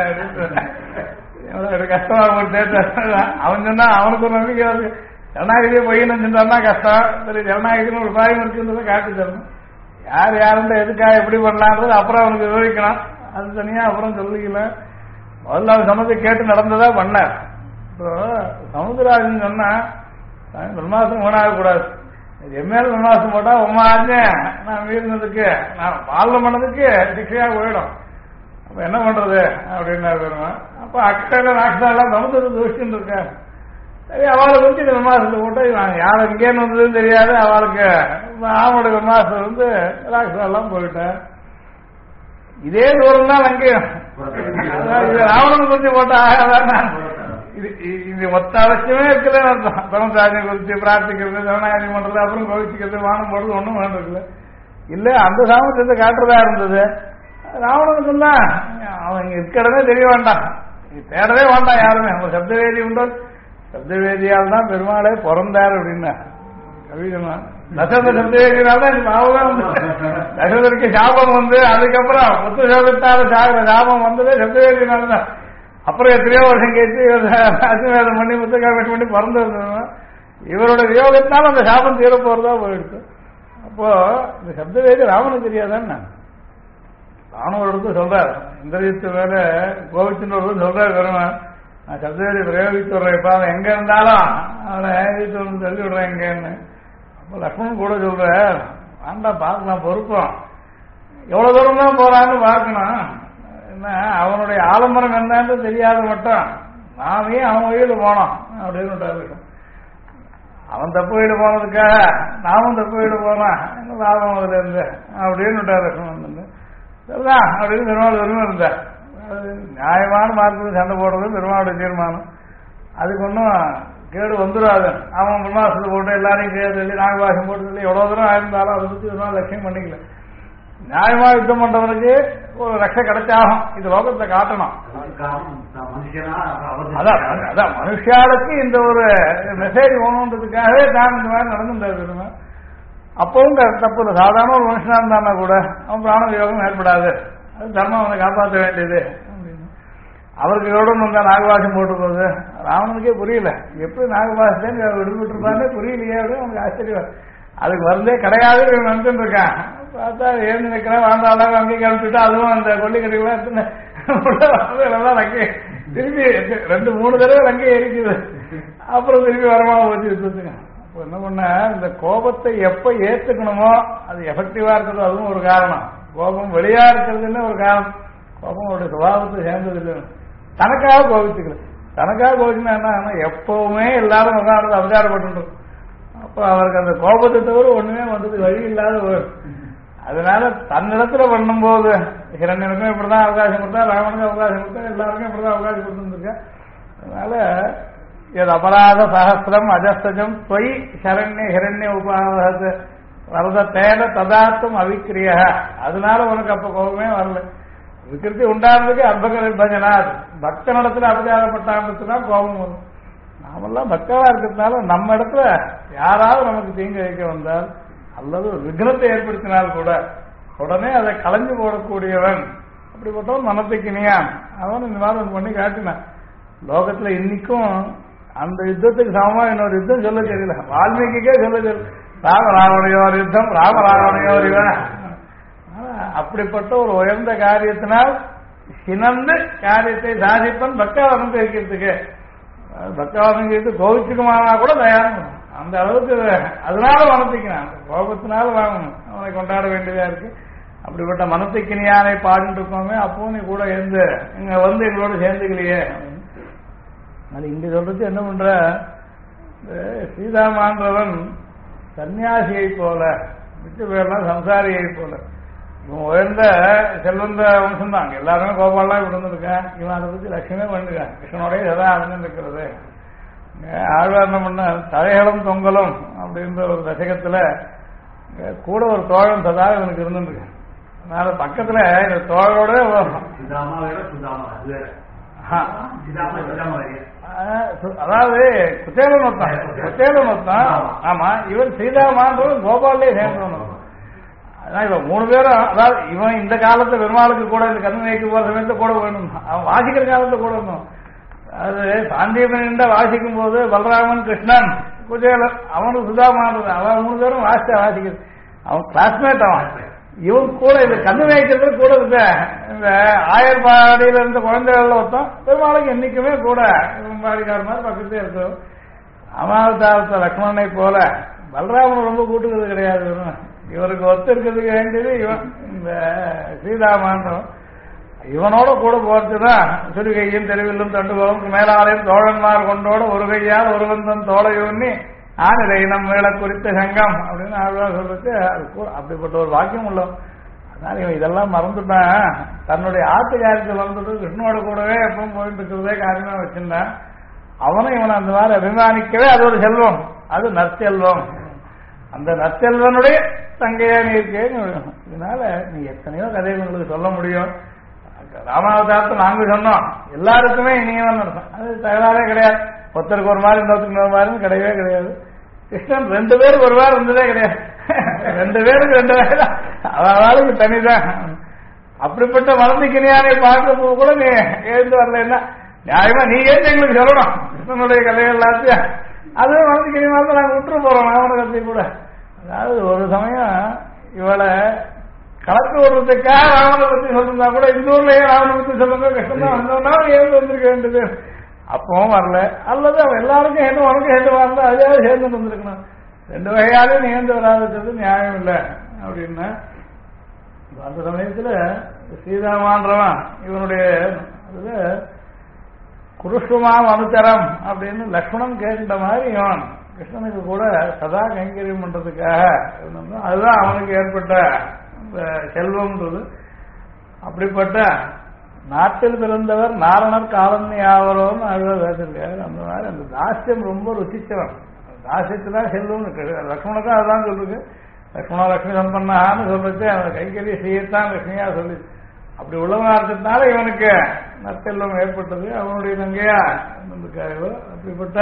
கஷ்டமா ஒரு தேர்தல் அவன் சொன்னா அவனுக்கு ஒரு நம்பிக்கை வருது. ஜனநாயகத்தையே பொய்யணும் செஞ்சான்னா கஷ்டம். சரி ஜனநாயகத்தின் ஒரு பாயம் இருக்குன்றதை காட்டி தரணும். யார் யாருன்ற எதுக்காக எப்படி பண்ணலான்றது அப்புறம் அவனுக்கு விவரிக்கணும். அது தனியா அப்புறம் சொல்லிக்கல. முதல்ல அவன் சமத்தை கேட்டு நடந்ததா பண்ண. இப்போ சமுத்திரராஜன் சொன்னா பிரம்மாசம் ஓனாகக்கூடாது, எம்எல் பிரம்மாசம் போட்டா உமா ஆச்சு நான் மீறினதுக்கு நான் பாலனம் பண்ணதுக்கு சிக்ஷையா போயிடும். அப்ப என்ன பண்றது அப்படின்னு வருவேன். அப்ப அக்கறையில ராட்சஸெல்லாம் சமுத்திரத்தை தூஷிச்சுட்டு இருக்கேன். சரி அவளை குறிச்சு இந்த பிரம்மாசத்தை போட்டு யாரும் இங்கேன்னு வந்ததுன்னு தெரியாது. அவளுக்கு ஆமோட பிரம்மாசம் வந்து ராட்சஸெல்லாம் போயிட்டேன். இதே தூரம் தான் அங்கேயும் ராவணன் குறிச்சு போட்டா இது மொத்த அவசியமே இருக்குல்ல. பரமராஜன் குறிச்சு பிரார்த்திக்கிறது, ஜனநாயகம் பண்றது, அப்புறம் கோவிச்சுக்கிறது, வானம் போடுறது ஒன்றும் வேணும் இருக்குல்ல. இல்ல அந்த சாமர்த்தியத்தை காட்டுறதா இருந்தது. ராவணன் சொன்னா அவன் இருக்கிறதே தெரிய வேண்டாம், தேடவே வேண்டாம் யாருமே. அவங்க சப்தவேதி உண்டோ, சப்தவேதியால் தான் பெருமாளே பிறந்தார் அப்படின்னா கவிதமா தசரத சப்தவேதினால்தான் தசரதற்கு சாபம் வந்து அதுக்கப்புறம் புத்த சோதத்தால சாகிற சாபம் வந்ததே சப்தவேதினால்தான். அப்புறம் எத்தனையோ வருஷம் கேட்டு அசுவேதம் பண்ணி முத்தகாமெட் பண்ணி பிறந்து வந்தோம். இவரோட வியோகத்தினால அந்த சாபம் தீர போறதா போயிடுச்சு. அப்போ இந்த சப்தவேதி ராவனுக்கு தெரியாதான்னு ராவண ஒரு இடத்துல சொல்றாரு, இந்திரஜித்து மேல கோவிச்சுன்னு ஒரு சொல்றாரு பெருமான், நான் சப்தவேதி பிரயோகித்து விடுறேன், இப்ப அவன் எங்க இருந்தாலும் அவனை எழுதிட்டு வந்து தள்ளி விடுறேன் எங்கன்னு. அப்போ லக்ஷ்மணன் கூட சொல்ற, ஆண்டா பார்க்கலாம் பொறுப்போம், எவ்வளவு தூரம் தான் போறான்னு பார்க்கணும், என்ன அவனுடைய ஆலம்பரம் என்னன்னு தெரியாத மட்டும் நாமே அவன் வழியில போனோம் அப்படின்னு. அவன் தப்பு வீடு போனதுக்காக நாமும் தப்பு வீடு போனான், என்ன லாபம் அதுல இருந்து அப்படின்னு லக்ஷ்மணன். சரிதான் அப்படின்னு பெருமாள் வெறுமை இருந்தார். நியாயமான மார்க்கத்தில் சண்டை போடுறது பெருமாளுடைய தீர்மானம், அதுக்கு ஒன்றும் கேடு வந்துடாது. அவன் முன்னாசத்தை போட்டு எல்லாரையும் கேடு சொல்லி நாகவாசம் போட்டு சொல்லி எவ்வளவு தூரம் ஆயிருந்தாலும் அதை பற்றி பெருமாள் லட்சியம் பண்ணிக்கல. நியாயமா யுத்தம் பண்றவனுக்கு ஒரு ரட்சை கிடைச்சாகும், இது லோகத்தை காட்டணும். அதான் மனுஷாளுக்கு இந்த ஒரு மெசேஜ் போகணுன்றதுக்காகவே தான் இந்த மாதிரி நடந்துட்டாரு. அப்பவும் தப்பு இல்லை, சாதாரண ஒரு மனுஷனா இருந்தானா கூட அவன் பிராண வியோகம் ஏற்படாது, அது தர்மம் அவனை காப்பாற்ற வேண்டியது அப்படின்னு. அவருக்கு எவ்வளோ வந்தா நாகவாசம் போட்டு போகுது, ராவணனுக்கே புரியல எப்படி நாகவாசத்தை விடுபட்டு இருப்பானே புரியலையே அப்படின்னு அவனுக்கு ஆச்சரியம். அதுக்கு வருந்தே கிடையாது நினைச்சுட்டு இருக்கான். பார்த்தா ஏந்து நிற்கிறேன் வாழ்ந்தாலும் அங்கே கிளம்பிட்டு அதுவும் அந்த கொல்லிக்கடைகள்லாம் லங்கை திரும்பி 2-3 தடவை லங்கை எரிக்குது. அப்புறம் திரும்பி வரமா போச்சு யுத்தத்துங்க. அப்போ என்ன பண்ண, இந்த கோபத்தை எப்ப ஏத்துக்கணுமோ அது எஃபெக்டிவா இருக்கிறது அதுவும் ஒரு காரணம், கோபம் வெளியா இருக்கிறதுன்னு ஒரு காரணம். கோபம் அவருடைய சுபாவத்தை சேர்ந்தது இல்லை, தனக்காக கோபிச்சுக்கல. தனக்காக கோபிச்சுன்னா என்ன, எப்பவுமே எல்லாரும் அவதாரப்பட்டு. அப்ப அவருக்கு அந்த கோபத்தை தவிர ஒண்ணுமே வந்தது வழி இல்லாத ஒரு, அதனால தன்னிடத்துல பண்ணும்போது ஹிரண்யனுக்கும் இப்படிதான் அவகாசம் கொடுத்தா, ராவனுக்கும் அவகாசம் கொடுத்தா, எல்லாருக்கும் இப்படிதான் அவகாசம் கொடுத்துருக்க. அதனால இது அபராத சகசிரம் அஜஸ்தஜம் தொய் சரண்ய ஹிரண்ய உபாவகத்து வரத தேட ததார்த்தம் அவிக்கிரிய, அதனால உனக்கு அப்ப கோபமே வரல. விக்கிருத்தி உண்டானதுக்கு அற்பக பஜனாத், பக்த நடத்துல அபச்சாரப்பட்டான்றதுனா கோபம் வரும். நாமெல்லாம் பக்தவா இருக்கிறதுனால நம்ம இடத்துல யாராவது நமக்கு தீங்கு வைக்க வந்தால் அல்லது ஒரு விக்னத்தை ஏற்படுத்தினால் கூட உடனே அதை களைஞ்சு போடக்கூடியவன், அப்படிப்பட்டவன் மனத்துக்கு இனியான். அவன் இந்த மாதிரி ஒன்று பண்ணி காட்டினான். லோகத்துல இன்னைக்கும் அந்த யுத்தத்துக்கு சமமா இன்னொரு யுத்தம் சொல்ல தெரியல, வால்மீகிக்கே சொல்ல தெரியல. ராமராவணையோர் யுத்தம், ராமராவணையோர் இவன். அப்படிப்பட்ட ஒரு உயர்ந்த காரியத்தினால் சினந்து காரியத்தை சாதிப்பன் பக்தவாதம் வைக்கிறதுக்கு, பக்தவாதம் செய்து கோவிச்சுக்குமானா கூட தயாரம் அந்த அளவுக்கு. அதனால மனத்துக்கினான், கோபத்தினால வாங்கணும், அவனை கொண்டாட வேண்டியதா இருக்கு. அப்படிப்பட்ட மனத்துக்கினியானை பாடிட்டு இருக்கோமே, அப்போ நீ கூட இருந்து இங்க வந்து எங்களோட சேர்ந்துக்கலையே. அது இங்க சொல்றது என்ன பண்ற, ஸ்ரீராமான்றவன் சன்னியாசியை போல, மிச்ச பேர்லாம் சம்சாரியை போல. இவன் உயர்ந்த செல்வந்த வம்சம் தான், எல்லாருமே கோபாலாம் இப்படி இருந்திருக்கான். இவன் அதை பத்தி லட்சியமே பண்ணிருக்கான், கிருஷ்ணனுடைய சதா அடைஞ்சு இருக்கிறது. ஆழ்வார் என்ன பண்ண, தலைகளும் தொங்கலும் அப்படின்ற ஒரு தசகத்துல கூட ஒரு தோழன் சதா இவனுக்கு இருந்துருக்கு. அதனால பக்கத்துல இந்த தோழோட அதாவது குச்சேலம் ஒருத்தான். ஆமா, இவன் ஸ்ரீராமான்றவன் கோபாலே சேர்ந்தவன். அதான் இவன் 3 பேரும், அதாவது இவன் இந்த காலத்து பெருமாளுக்கு கூட இந்த கண்மைக்கு போற சமயத்தை கூட வேணும், அவன் வாசிக்கிற காலத்தை கூட வேணும். அது சாந்தியமன் வாசிக்கும் போது பலராமன் கிருஷ்ணன் குஜேலன் அவனுக்கு சுதாமானது, அவன் 3 பேரும் வாசிக்கிறது. அவன் கிளாஸ்மேட். அவன் இவன் கூட இந்த கண்ணு மேய்க்கிறது கூட இருந்த இந்த ஆயர்பாடியில இருந்த குழந்தைகள்ல ஒருத்தன் பெருமாளுக்கு என்னைக்குமே கூட பாடிக்கார மாதிரி பக்கத்தே இருக்கும். அமாவதாரத்த லக்ஷ்மணனை போல பலராமன் ரொம்ப கூட்டுக்கிறது கிடையாது. இவருக்கு ஒத்து இருக்கிறதுக்கு வேண்டியது இவன் இந்த ஸ்ரீராமான்றவன். இவனோட கூட போறதுதான் சுருகையும் தெருவிலும் தண்டுபவனுக்கு மேலாலையும் தோழன்மார் கொண்டோட ஒரு கையால் ஒருவந்தன் தோழையோன்னி ஆனிலை நம் மேல குறித்த சங்கம் அப்படின்னு ஆழ்வார் சொல்றது. அப்படிப்பட்ட ஒரு வாக்கியம் உள்ள. அதனால இவன் இதெல்லாம் மறந்துட்டான், தன்னுடைய ஆத்து காரியத்தை மறந்துட்டு கிருஷ்ணனோட கூடவே எப்பவும் போயிட்டு இருக்கிறதே காரியமா வச்சிருந்தான். அவனும் இவனை அந்த மாதிரி அபிமானிக்கவே அது ஒரு செல்வம், அது நற்செல்வம். அந்த நற்செல்வனுடைய தங்கையா நீ இருக்கேன்னு. இதனால நீ எத்தனையோ கதைகள் உங்களுக்கு சொல்ல முடியும். ராமாவதாரத்தை நாங்க சொன்னோம், எல்லாருக்குமே இனியவன் அர்த்தம், அது தகராறே கிடையாது. ஒருத்தருக்கு ஒரு மாதிரி இன்னொருத்தருக்கு ஒரு மாதிரி கிடையவே கிடையாது. கிருஷ்ணன் 2 பேருக்கு ஒரு வாரம் இருந்ததே கிடையாது. 2 பேருக்கு 2 வேலை அவளுக்கு தனிதான். அப்படிப்பட்ட மறந்துக்கினியானை பார்க்க கூட நீ எழுந்து வரலன்னா நியாயமா நீ ஏன் எங்களுக்கு சொல்லணும் கிருஷ்ணனுடைய கதைகள் எல்லாத்தையும். அதுவும் மறந்துக்கினி மாதிரி நாங்கள் விட்டுரு போறோம் ராவண கதை கூட. அதாவது ஒரு சமயம் இவளை கலக்கு விடுறதுக்காக ராவணனை பத்தி சொல்லிருந்தா கூட இந்த ஊர்லயே ராவணனை பத்தி சொல்லுங்க கிருஷ்ணன் தான் வந்தோம்னாலும் எழுந்து வந்திருக்க வேண்டியது. அப்பவும் வரல. அல்லது அவன் எல்லாருக்கும் என்ன உனக்கு சேர்ந்து வரல அதையாவது சேர்ந்து வந்திருக்கணும். 2 வகையாலும் நீ ஏந்து வராதது நியாயம் இல்லை அப்படின்னா அந்த சமயத்துல சீதாமான்றவன் இவனுடைய அதுல குருஷ்டுமாம் அனுச்சரம் அப்படின்னு லக்ஷ்மணன் கேட்ட மாதிரி இவன் கிருஷ்ணனுக்கு கூட சதா கைங்கரியம் பண்றதுக்காக அதுதான் அவனுக்கு ஏற்பட்ட செல்வம்ன்றது. அப்படிப்பட்ட நாட்டில் பிறந்தவர் நாரணர் காலனி ஆவரோன்னு அழுவ பேசிருக்காரு. அந்த மாதிரி அந்த தாசியம் ரொம்ப ருசிச்சவன். தாசியத்துதான் செல்வம். லக்ஷ்மணுக்கும் அதுதான் சொல்லுது. லக்ஷ்மணா லக்ஷ்மி சம்பன்னான்னு சொல்லிட்டு அவன் கைங்கரிய செய்யத்தான் லட்சுமியா சொல்லி அப்படி உள்ளவனா இருக்கிறதுனால இவனுக்கு நற்செல்வம் ஏற்பட்டது. அவனுடைய தங்கையா அப்படிப்பட்ட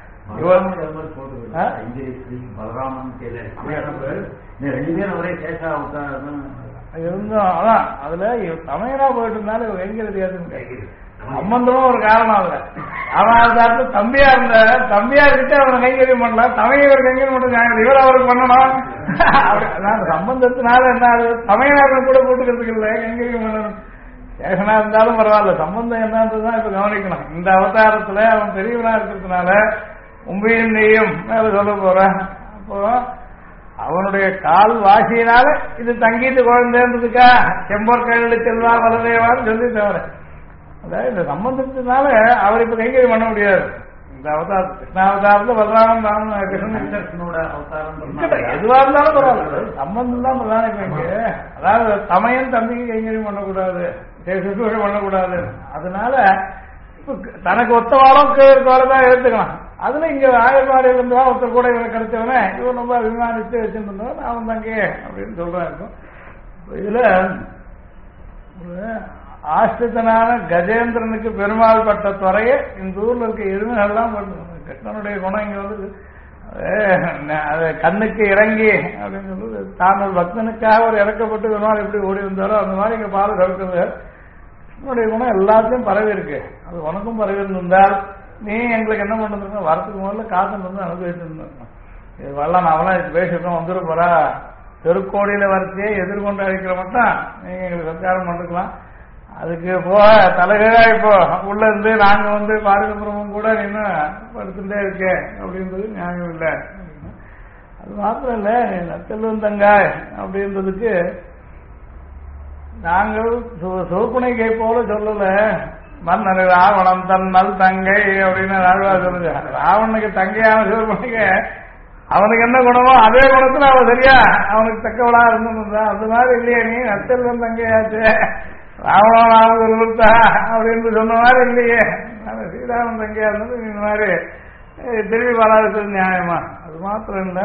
இருந்தும் அதான் அதுல சமையலா போயிட்டு இருந்தாலும் எங்க தெரியாது. சம்பந்தமும் ஒரு காரணம் அதுல. அவன் தம்பியா இருந்த தம்பியா இருந்துட்டு அவனை கைங்கரியம் பண்ணலாம். தமையை ஒரு கைங்கரியம் பண்ண இவர் அவருக்கு பண்ணணும். சம்பந்தத்தினால என்ன அது சமையலாக கூட போட்டுக்கிறதுக்கு இல்லை கைங்கரியம் பண்ணணும். சேஷனா இருந்தாலும் பரவாயில்ல சம்பந்தம் என்னன்றதுதான் இப்ப கவனிக்கணும். இந்த அவதாரத்துல அவன் பெரியவனா இருக்கிறதுனால உண்மையும் நெய்யும் மேல சொல்ல போறான். அப்போ அவனுடைய கால் வாசியினால இது தங்கிட்டு குழந்தைன்றதுக்கா செம்பர் கையில் செல்வா வலதேவான்னு சொல்லி தவிர அதாவது இந்த சம்பந்தத்தினால அவர் இப்ப கைங்கரியம் பண்ண முடியாது. இந்த அவதாரம் கிருஷ்ணாவதாரத்துல பலராமன் ராமன் கிருஷ்ணனோட அவதாரம் எதுவா இருந்தாலும் பரவாயில்ல சம்பந்தம் தான் பிரதான இப்ப இங்க. அதாவது தமையன் தம்பிக்கு கைங்கரியம் பண்ணக்கூடாது சுசூஷம் பண்ணக்கூடாது. அதனால இப்ப தனக்கு ஒத்த வாழக்கு தான் எடுத்துக்கலாம். அதுல இங்க ஆயர்வாடியில் இருந்தா ஒருத்தர் கூட இவனை கிடைச்சவனே இவன் ரொம்ப அபிமானித்து வச்சிருந்தவன் அவன் தங்கே அப்படின்னு சொல்றான் இருக்கும். இதுல ஆஸ்திரனான கஜேந்திரனுக்கு பெருமாள் பட்ட துறைய இந்த ஊர்ல இருக்க எருமைகள்லாம் கிருஷ்ணனுடைய குணம் இங்க வந்து அது கண்ணுக்கு இறங்கி அப்படின்னு சொல்லுது. தான் ஒரு பக்தனுக்காக ஒரு இறக்கப்பட்டு பெருமாள் எப்படி ஓடி வந்தாரோ அந்த மாதிரி இங்க பால் கலக்குறது கிருஷ்ணனுடைய குணம் எல்லாத்தையும் பரவி இருக்கு. அது உனக்கும் பரவி இருந்தால் நீ எங்களுக்கு என்ன பண்ணிருக்க வரத்துக்கு முதல்ல காசு வந்து அனுபவிச்சு இருந்தோம். இது வரலாம் நான் அவெல்லாம் பேசிட்டோம் வந்துட போறா தெருக்கோடியில வரைச்சே எதிர்கொண்டு அழைக்கிற மட்டும் நீங்க எங்களுக்கு சஞ்சாரம் பண்ணிருக்கலாம். அதுக்கு போக தலைகீழா இப்போ உள்ள இருந்து நாங்க வந்து பாரதபுரமும் கூட நின்று படுத்துட்டே இருக்கேன் அப்படின்றது நியாயம் இல்லை. அது மாத்திரம் இல்ல நத்தெல்லும் தங்காய் அப்படின்றதுக்கு நாங்கள் சோப்புனைக்கை போல சொல்லல. மன்னன் ராவணன் தன்னல் தங்கை அப்படின்னு ராஜா சொல்லுங்க. ராவணனுக்கு தங்கையான சிவபுனைக்க அவனுக்கு என்ன குணமோ அதே குணத்துல அவன் சரியா அவனுக்கு தக்கவளா இருந்துருந்தா அது மாதிரி இல்லையே நீ நத்தெல்லும் தங்கையாச்சு ராவணன் ஒருத்தா அப்படின்னு சொன்ன மாதிரி இல்லையே. ஸ்ரீராமன் தங்கையா இருந்தது இந்த மாதிரி திரும்பி வராது நியாயமா. அது மாத்திரம் இல்ல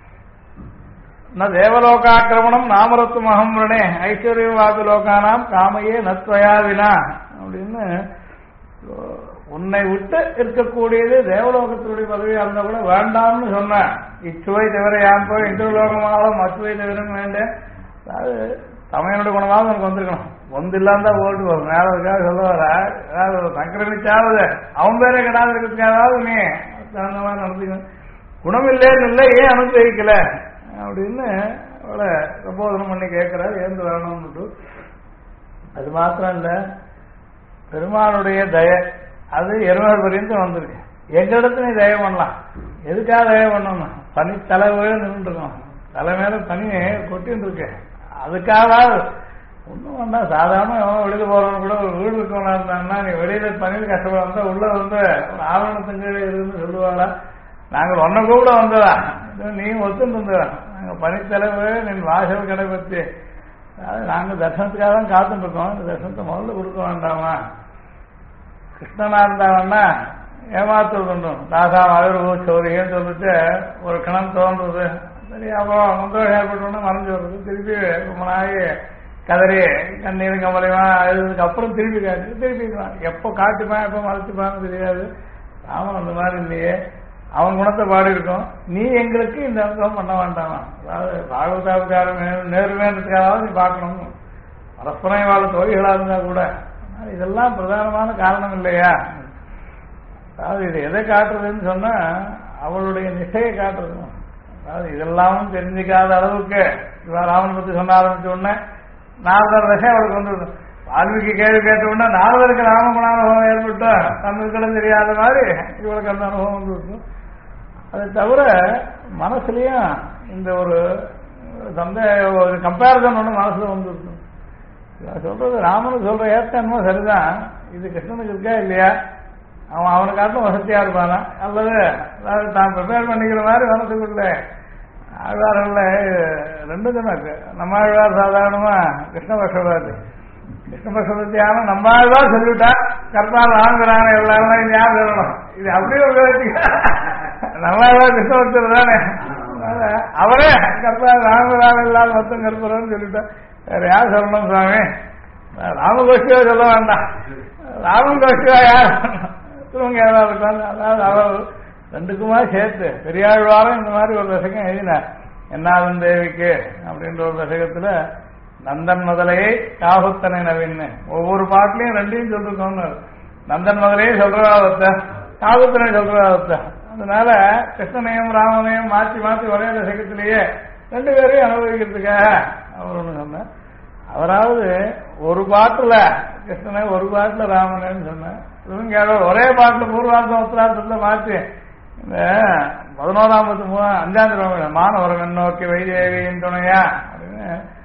தேவலோகாக்கிரமணம் நாமரத்து மகம்ரணே ஐஸ்வர்யவாது லோகானாம் காமையே நத்வயாவினா அப்படின்னு உன்னை விட்டு இருக்கக்கூடியது தேவலோகத்தினுடைய பதவியா இருந்தா கூட வேண்டாம்னு சொன்ன. இச்சுவை தவிர யான் போய் இந்திரலோகமாலும் அச்சுவை தவிர வேண்டேன். அதாவது சமையனுடைய குணமாக உனக்கு வந்திருக்கணும். வந்து இல்லாம ஓட்டு வரும் மேலதுக்காக சொல்ல வர ஏதாவது சங்கரமிச்சாவது அவன் பேரே கிடாது இருக்கிறதுக்காவது நீ தகுந்த மாதிரி நடந்துக்கணும். குணம் இல்லைன்னு இல்லை ஏன் அனுபவிக்கல அப்படின்னு அவளை பிரபோதனம் பண்ணி கேட்கிறாரு ஏந்து வரணும்னு. அது மாத்திரம் இல்ல பெருமானுடைய தய அது எருமர் பரியந்தம் வந்திருக்கு. எங்க இடத்துல நீ தயவு பண்ணலாம். எதுக்காக தயவு பண்ணணும்? பனி தலைவே நின்று இருக்கணும். தலை மேல பனி கொட்டின்னு இருக்கு. அதுக்காக ஒன்றும் வேண்டா சாதாரண எவனோ வெளியில போறவங்க கூட ஒரு வீடு இருக்கவனா இருந்தாங்கன்னா நீ வெளியில பணியில் கஷ்டப்பட வந்தா உள்ள வந்து ஒரு ஆவணத்துக்கு இருக்குன்னு சொல்லுவாளா. நாங்கள் ஒன்ன கூட வந்ததா நீ ஒத்துன்னு இருந்ததா நாங்க பனித்தலைவு நீ வாசல் கடை பத்தி நாங்க தர்சனத்துக்காக தான் காத்துட்டு இருக்கோம். இந்த தர்சனத்தை முதல்ல கொடுக்க வேண்டாமா? கிருஷ்ணனா இருந்தாங்கன்னா ஏமாத்து கொண்டும் தாசா மதுரை சோரின்னு சொல்லிட்டு ஒரு கிணம் தோன்றது. சரி அப்புறம் சந்தோஷம் ஏற்பட்டோன்னா மறைஞ்சு வருது. திருப்பி ரொம்ப நாய் கதறி கண்ணீர் கமலைவா அதுக்கு அப்புறம் திருப்பி காட்டு திருப்பி எப்போ காட்டுப்பான் எப்போ மறைச்சுப்பான்னு தெரியாது. ராமன் அந்த மாதிரி இல்லையே. அவன் குணத்தை பாடி இருக்கோம். நீ எங்களுக்கு இந்த அனுபவம் பண்ண வேண்டாமா? அதாவது பாகவதாபச்சாரம் நேர்மைன்றதுக்காக நீ பார்க்கணும். பரஸ்பரம் வாழ தோழிகளா இருந்தா கூட இதெல்லாம் பிரதானமான காரணம் இல்லையா? அதாவது இது எதை காட்டுறதுன்னு சொன்னா அவளுடைய நிஷ்டையை காட்டுறது. அதாவது இதெல்லாம் தெரிஞ்சுக்காத அளவுக்கு இவா ராமனை பத்தி சொன்ன ஆரம்பிச்ச உடனே நாரதர் விஷயம் அவளுக்கு வந்துவிடும். வால்மீகி கேள்வி கேட்ட உடனே நாரதருக்கு ராமகுணானுபவம் ஏற்பட்டோம், தமிழ்களும் தெரியாத மாதிரி இவளுக்கு அந்த அனுபவம் வந்துவிடும். அதை தவிர மனசுலயும் இந்த ஒரு ஒரு கம்பேரிசன் ஒன்று மனசுல வந்துருக்கும். சொல்றது ராமனுக்கு சொல்ற ஏற்ற என்னமோ சரிதான், இது கிருஷ்ணனுக்கு இருக்கா இல்லையா? அவன் அவனை காட்டும் வசதியா இருப்பானா அல்லது தான் ப்ரிப்பேர் பண்ணிக்கிற மாதிரி மனசுக்குள்ள ஆழ்வார்கள்ல ரெண்டு தினம் இருக்கு. நம்ம ஆழ்வார் சாதாரணமா கிருஷ்ணபக்ஷபாதி கிருஷ்ணபக்ஷபத்தியான நம்ம ஆழ்வார் சொல்லிவிட்டா கர்த்தால் ஆங்குறான எல்லாரும் ஞாபகம் சொல்லணும். இது அப்படியே ஒரு நம்ம ஆழ்வார் கிருஷ்ணபக்தர் தானே, அவரே கர்த்தால் ஆங்குறான எல்லாரும் மொத்தம் கற்புறன்னு சொல்லிட்டா வேற யார் சொல்லணும் சுவாமி? ராமகோஷ்டியா சொல்ல வேண்டாம், ராமன் கோஷ்டியா யார் இருக்காங்க. அதாவது அவர் ரெண்டுக்குமா சேர்த்து பெரியாழ்வாரம் இந்த மாதிரி ஒரு தசகம் எழுதினார். என்னாலும் தேவிக்கு அப்படின்ற ஒரு தசகத்துல நந்தன் முதலையை காகுத்தனை நவீன்னு ஒவ்வொரு பாட்டிலையும் ரெண்டையும் சொல்லிருக்கோம்னு. நந்தன் முதலையை சொல்றதாவத்த, காகுத்தனை சொல்றதாவத்த. அதனால கிருஷ்ணனையும் ராமனையும் மாற்றி மாற்றி ஒரே தசகத்திலேயே ரெண்டு பேரையும் அனுபவிக்கிறதுக்காக அவர் ஒண்ணு சொன்னார். அவராவது ஒரு பாட்டுல கிருஷ்ணனை ஒரு பாட்டுல ராமனு சொன்னார். ஒரே பாட்டுல பூர்வார்த்தம் உத்தரார்த்தத்துல மாற்றி இந்த 11ஆம் 5ஆம் மாணவர்கள் நோக்கி வைதேவியின் துணையா அப்படின்னு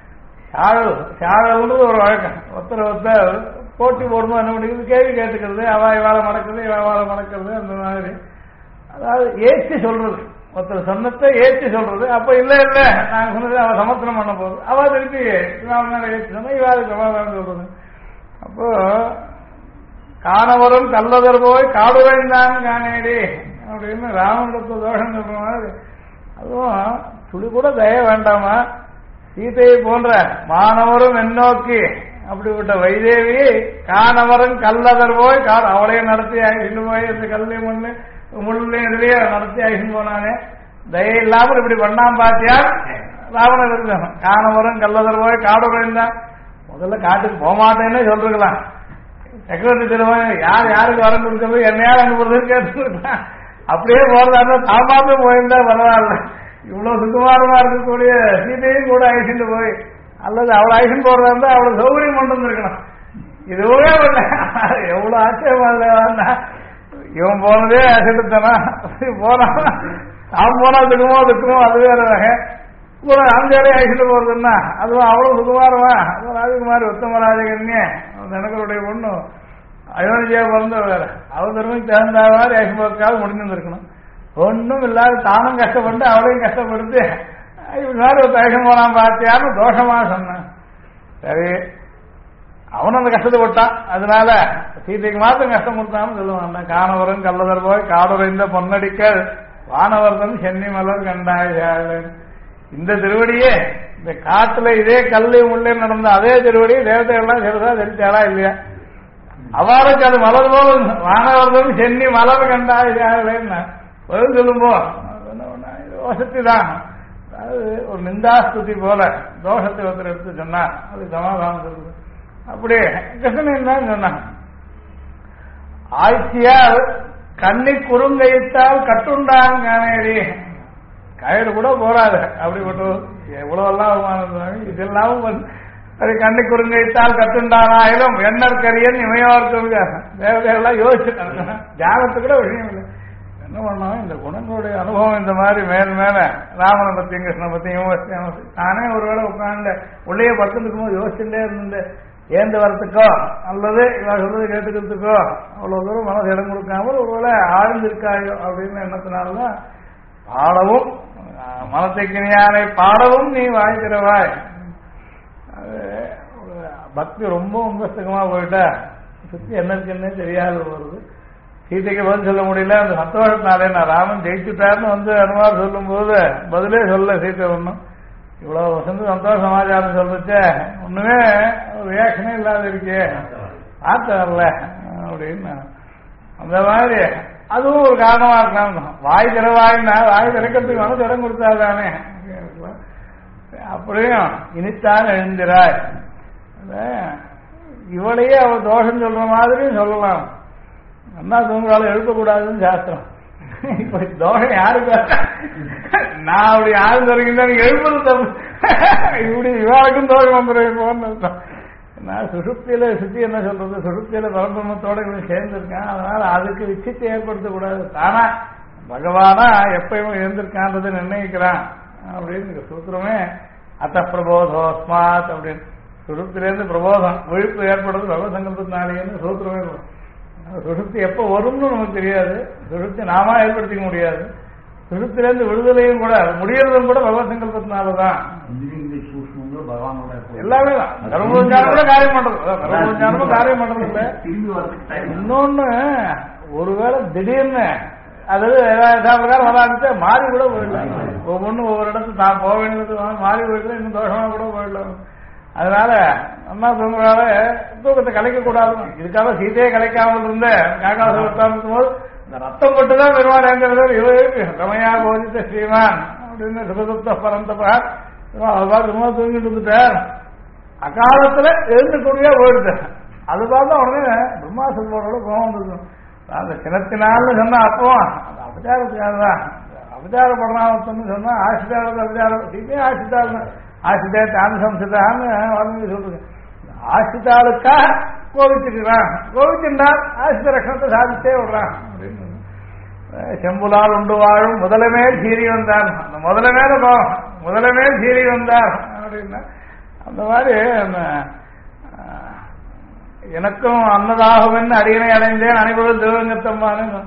சாழவுன்னு ஒரு வழக்கம். ஒருத்தர் போட்டி போடும்போது என்ன பண்ணிக்கிறது, கேள்வி கேட்டுக்கிறது, இவாளை மடக்கிறது இவாளை மடக்கிறது, அந்த மாதிரி. அதாவது ஏற்றி சொல்றது, ஒருத்தர் சொன்னத்தை ஏற்றி சொல்றது. அப்ப இல்ல இல்ல நாங்க சொன்னது அவ சமர்த்தனம் பண்ண போகுது, அவ திருப்பி இவாள் ஏற்றி சொன்னா இவாளுக்கு சமாதானம் சொல்றது. அப்போ காணவரும் கல்லதர் போய் காடுவைந்தான் காணேடி அப்படின்னு ராமனிடத்துல தோஷம் சொல்ற மாதிரி. அதுவும் துளி கூட தய வேண்டாமா? சீதையை போன்ற மாணவரும் எண்ணோக்கி அப்படிப்பட்ட வைதேவி காணவரும் கல்லதர் போய் அவளையும் நடத்தி ஆகிட்டு போய் இந்த கல்வி முள்ளு இதுலயே நடத்தி ஆகிட்டு போனானே, தய இல்லாமல் இப்படி பண்ணாம பாத்தியா ராவணன் இருந்தான். காணவரும் கல்லதர் போய் காடுவைந்தான். முதல்ல காட்டுக்கு போகமாட்டேன்னே சொல்லிருக்கலாம். சக்கரவர்த்தி திருமணம் யார் யாருக்கு வரம் கொடுக்கறது, என்ன யார் அங்க போறது கேட்டுருக்கலாம். அப்படியே போறதா தாமாவே போயிருந்தா பரவாயில்ல. இவ்வளவு சுகுமாரமா இருக்கக்கூடிய சீதையும் கூட ஐசிட்டு போய் அல்லது அவளை ஐசன் போறதா இருந்தா அவ்வளவு சௌகரியம் கொண்டு வந்திருக்கணும். இதுவே பண்ண எவ்வளவு ஆச்சரியமா. இவன் போனதே அசட்டுத்தானா போனா அவன் போனா துக்குமோ அது வேற வகை. கூட அஞ்சாலே ஐசிட்டு போறதுன்னா அதுவும் அவ்வளவு சுகுமாரமா. ராஜகுமாரி உத்தம ராஜகன்யே எனக்கருடைய பொண்ணு அயோனிஜியா பிறந்த வேற அவள் தர்மம் தகுந்த மாதிரி ஐசம்பதுக்காக முடிஞ்சிருக்கணும். ஒன்றும் இல்லாத தானும் கஷ்டப்பட்டு அவளையும் கஷ்டப்படுத்து இப்படி மாதிரி ஒரு ஐசம் போனான் பார்த்தியான்னு தோஷமா சொன்னான். சரி அவனும் அந்த கஷ்டத்தை போட்டான், அதனால சீதைக்கு மாத்திரம் கஷ்டம் கொடுத்தான்னு சொல்லுவான். காணவரும் கல்லதர் போய் காடுறைந்த பொன்னடிக்கல் வானவர்தன் சென்னி மலர் கண்டாய். இந்த திருவடியே இந்த காட்டுல இதே கல்லு முள்ளே நடந்த அதே திருவடி தேவதைகள்லாம் சிறதா தெரிச்சாளா இல்லையா? அவருக்கு அது மலர் போல வானவர்களும் சென்னி மலர் கண்டாயில்லைன்னா பதில் சொல்லும்போ வசதி தான். அதாவது ஒரு நிந்தாஸ்துதி போல தோஷத்தை ஒருத்தர் எடுத்து சொன்னா அது சமாதானம் சொல்லுது. அப்படி கிருஷ்ணன் தான் சொன்னான். ஆட்சியால் கண்ணி குறுங்கையிட்டால் கட்டுண்டான் காணேடி. கயிறு கூட போறாது அப்படிப்பட்ட எவ்வளவு எல்லாம் அவமானம். இதெல்லாம் கண்ணி குறுங்கைத்தால் கட்டுண்டானாயிலும் எண்ணற்கரியன் இமையோர்க்கும் தேவதைகள்லாம் யோசிச்சுட்டாங்க. தியானத்து கூட விஷயம் இல்லை. என்ன பண்ணோம், இந்த குணங்களுடைய அனுபவம் இந்த மாதிரி மேல மேல ராமனை பத்தியும் கிருஷ்ணனை பத்தியும் நானே ஒருவேளை உட்காந்து உள்ளே பக்கத்துக்கும் போது யோசிச்சுட்டே இருந்து ஏந்து வரத்துக்கோ அல்லது இவன் சொல்றது கேட்டுக்கிறதுக்கோ அவ்வளவு தூரம் மனசு இடம் கொடுக்காமல் ஒருவேளை ஆழ்ந்திருக்காயோ அப்படின்னு எண்ணத்தினால்தான் பாடவும் மனத்தைக்கினியானை பாடவும் நீ வாய்க்கிறவாய். பக்தி ரொம்ப உங்கஸ்தகமா போயிட்டா சுத்தி என்னன்னு தெரியாது வருது. சீதைக்கு பதில் சொல்ல முடியல. அந்த சந்தோஷத்தினாலே நான் ராமன் ஜெயிச்சுட்டாருன்னு அனுமார் சொல்லும் போது பதிலே சொல்ல சீத்தை ஒண்ணும். இவ்வளவு வசந்து சந்தோஷ சமாச்சாரம் சொல்றச்சே ஒண்ணுமே ரியாக்ஷனே இல்லாத இருக்கே ஆத்த வரல அப்படின்னு. அந்த மாதிரி அதுவும் ஒரு காரணமா இருக்கலாம். வாய் திறவாயின்னா வாய் திறக்கிறதுக்கு மனசு இடம் கொடுத்தாதானே. அப்படியும் இனித்தான் எழுந்திராய், இவளையே அவள் தோஷம் சொல்ற மாதிரியும் சொல்லலாம். அண்ணா தூங்குறாலும் எழுப்பக்கூடாதுன்னு சாஸ்திரம். இப்ப தோஷம் யாருக்கு? நான் அப்படி யாரும் தொடங்கினா நீங்க எழுப்பது தப்பு. இப்படி இவாளுக்கும் தோஷம் வந்துடும். நான் சுசுப்தியில சுத்தி என்ன சொல்றது, சுசுப்தியில பரபிரம்மத்தோட இவன் சேர்ந்திருக்கான், அதனால அதுக்கு விசித்தை ஏற்படுத்தக்கூடாது. தானா பகவானா எப்பயும் இருந்திருக்கான்றதை நிர்ணயிக்கிறான் அப்படின்னு சூத்திரமே. அத்த பிரபோதோஸ்மாத் அப்படின்னு சுசுப்திலேருந்து பிரபோதம் விழிப்பு ஏற்படுறது பகவத் சங்கல்பத்தினாலேன்னு சூத்திரமே. சுசுப்தி எப்போ வரும்னு நமக்கு தெரியாது, சுசுப்தி நாம ஏற்படுத்திக்க முடியாது. சுசுப்திலேருந்து விடுதலையும் கூட முடியறதும் கூட பகவத் சங்கல்பத்தினாலதான். எல்லாமே தான் கர்மபுஞ்சானம் கூட காரியம் பண்றது, கர்மபுஞ்சானமும் காரியம் பண்றது இல்ல. இன்னொன்னு ஒருவேளை திடீர்னு அது பிரகாரம் வராது மாறி கூட போயிடலாம். ஒவ்வொன்றும் ஒவ்வொரு இடத்துல தான் போக வேண்டியது மாறி போயிடலாம், இன்னும் தோஷமா கூட போயிடலாம். அதனால அண்ணா தூங்குறால தூக்கத்தை கலைக்க கூடாது. இதுக்காக சீதையே கலைக்காமல் இருந்த காக்காசு உட்கார்ந்துக்கும் போது இந்த ரத்தம் மட்டும்தான் பெருமாள் ஏந்திரவர் இவருக்கு ரமையா கோதித்த ஸ்ரீமான் அப்படின்னு சுபசுப்த பரந்தப்பா சும்மா தூங்கிட்டு இருந்துட்டார். அக்காலத்துல எழுந்துக்கூடியா போயிடுது. அது பார்த்தா உடனே பிரம்மாசனோட கோபம் வந்துருக்கும். அந்த சினத்தினால்னு சொன்னா அப்போ அந்த அபச்சாரத்துக்காக தான். அபச்சார பரணாமத்தன்னு சொன்னா ஆசிதாரது அபச்சாரம், சீதையே ஆசிதாரு ஆசிதே தான் சம்சிதான்னு வால்மீகி சொல்றது. ஆசிதாளுக்கா கோவிச்சுக்கிறான், கோவிச்சுட்டால் ஆசித ரஷ்ணத்தை சாதித்தே விடுறான் அப்படின்னு. செம்புலால் உண்டு வாழும் முதலமேல் சீறி வந்தான், அந்த முதலமேல கோபம், முதலமேல் சீறி வந்தார் அப்படின்னா அந்த மாதிரி எனக்கும் அன்னதாகுமென்னு அடியனை அடைந்தேன் அனைவரும் திருவங்கத்தம்மான்னு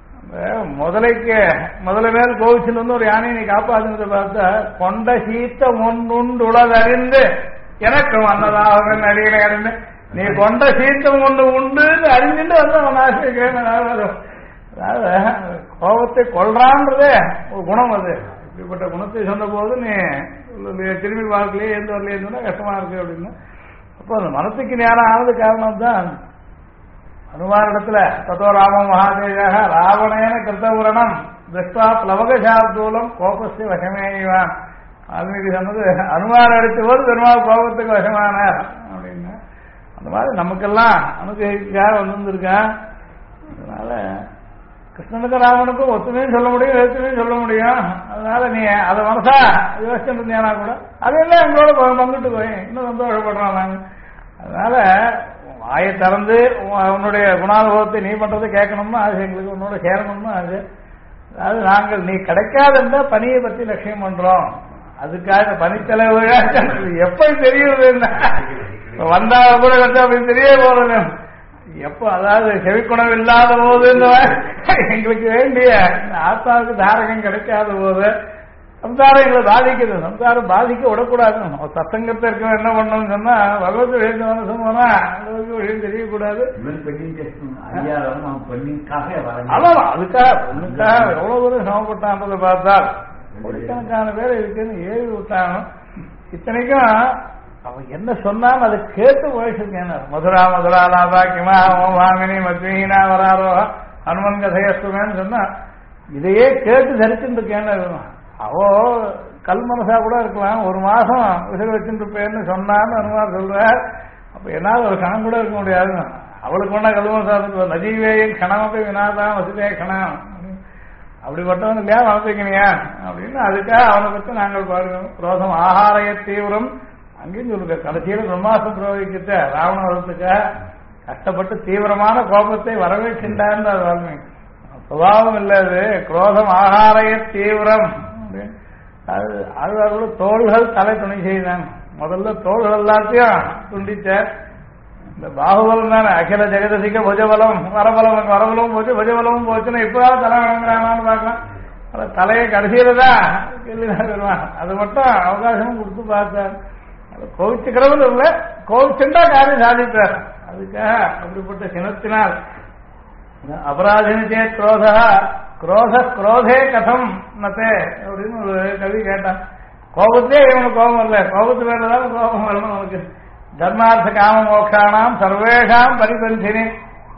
முதல மேல் கோவிச்சுன்னு வந்து ஒரு யானையை நீ காப்பாத்துனதை பார்த்தா கொண்ட சீத்த முன்னுண்டுளதறிந்து எனக்கும் அன்னதாகுமென்னு அடியனை அடைந்து நீ கொண்ட சீத்தம் ஒன்று உண்டுன்னு அறிஞ்சுட்டு வந்து அவன் ஆசிரியர். அதாவது கோபத்தை கொள்றான்றதே ஒரு குணம். அது இப்படிப்பட்ட குணத்தை சொன்ன போது நீ திரும்பி பார்க்கலையே எந்த வரலையே சொன்னா கஷ்டமா இருக்கு அப்படின்னு. அப்போ அந்த மனசுக்கு ஞானம் ஆனது காரணம் தான். அனுமானிடத்துல தத்தோ ராம மகாதேவியாக ராவணேன கிருத்தபுரணம் திருஷ்டா பிளவகசார்தூலம் கோபஸ்ய வசமேவான். வால்மீகி சொன்னது அனுமார் அடித்த போது பெருமாள் கோபத்துக்கு வசமானார் அப்படின்னு. அந்த மாதிரி நமக்கெல்லாம் அனுகிரகிக்காக வந்திருக்கான். அதனால கிருஷ்ணனுக்கும் ராமனுக்கும் ஒத்துமையும் சொல்ல முடியும், எழுத்துமையும் சொல்ல முடியும். அதனால நீ அதை மனசா யோசிச்சுட்டு இருந்தியானா கூட அதெல்லாம் எங்களோட பங்கிட்டு போய் இன்னும் சந்தோஷப்படுறோம் நாங்க. அதனால வாயை திறந்து உன்னுடைய குணானுபவத்தை நீ பண்றதை கேட்கணும்னு ஆசை எங்களுக்கு, உன்னோட சேரணும்னு ஆசை. அதாவது நாங்கள் நீ கிடைக்காதுன்னா பணியை பத்தி லட்சியம் பண்றோம். அதுக்காக பனித்தலைவு எப்ப தெரியுது வந்தா கூட அப்படின்னு தெரிய போறது எப்போ, அதாவது செவிக்குணம் இல்லாத போது எங்களுக்கு வேண்டிய ஆத்மாவுக்கு தாரகம் கிடைக்காத போது சம்சாரம் எங்களை பாதிக்குது. சம்சாரம் பாதிக்க விடக்கூடாது. சத்தங்கத்தை இருக்க என்ன பண்ணணும்னு சொன்னா பகவத் விஷயம் சொன்னா விஷயம் தெரியக்கூடாது. அதான் அதுக்காக பொண்ணுக்காக எவ்வளவு தூரம் சமப்பட்டான்றதை பார்த்தால் கோடிக்கணக்கான பேர் இருக்குன்னு ஏவி விட்டாங்க. இத்தனைக்கும் அவன் என்ன சொன்னாலும் அதை கேட்டு போயிட்டு மதுரா மதுரா லாபா கிமா வாமினி மத்வீனா வராரோ ஹனுமன் கதையஸ்துமேன்னு சொன்னா இதையே கேட்டு தரிச்சுட்டு இருக்கேன்னு அவோ கல் மனசா கூட இருக்கலாம். ஒரு மாசம் விசில் வச்சுட்டு இருப்பேன்னு சொன்னான்னு அனுமார் சொல்ற. அப்ப என்னால ஒரு கணம் கூட இருக்க முடியாது. அவளுக்கு ஒன்னா கல் மனசா இருக்கு நஜீவேயின் கணமப்பை வினாதான் வசதியே கணம் அப்படிப்பட்டவன் இல்லையா வளர்த்துக்கினியா அப்படின்னு. அதுக்காக அவனை பற்றி நாங்கள் பாருங்க. குரோதம் ஆகாரைய தீவிரம் அங்கேயும் சொல்லுங்க. கடைசியில பிரம்மாசம் பிரயோகிக்கிட்ட ராவண வரத்துக்காக கஷ்டப்பட்டு தீவிரமான கோபத்தை வரவேற்கின்றான். அது வால்மீகி சுபாவம் இல்லாது குரோதம் ஆகாரைய தீவிரம். ஆழ்வாரோட தோள்கள் தலை துணை செய்தான். முதல்ல தோள்கள் எல்லாத்தையும் துண்டிச்சார். இந்த பாகுபலம் தானே அகில ஜெகதசிக்க புஜபலம் வரபலம், வரபலமும் போச்சு புஜபலமும் போச்சுன்னா இப்பதான் தலை வழங்குறானான்னு பார்க்கலாம். தலையை கடைசியில தான் கேள்விதான் வருவான். அது மட்டும் அவகாசமும் கொடுத்து பார்த்தார். கோவிச்சுக்கிறவன் இல்லை, கோவிச்சுண்டா காரியம் சாதித்தார். அதுக்காக அப்படிப்பட்ட சினத்தினால் அபராதினே குரோதா குரோத குரோதே கதம் நத்தே அப்படின்னு ஒரு கவி கேட்டான். கோபத்தே இவனுக்கு கோபம் வரல, கோபத்து மேலதான் கோபம் வரணும். அவனுக்கு தர்மார்த்த காம மோக்ஷானாம் சர்வேஷாம் பரிபந்தினி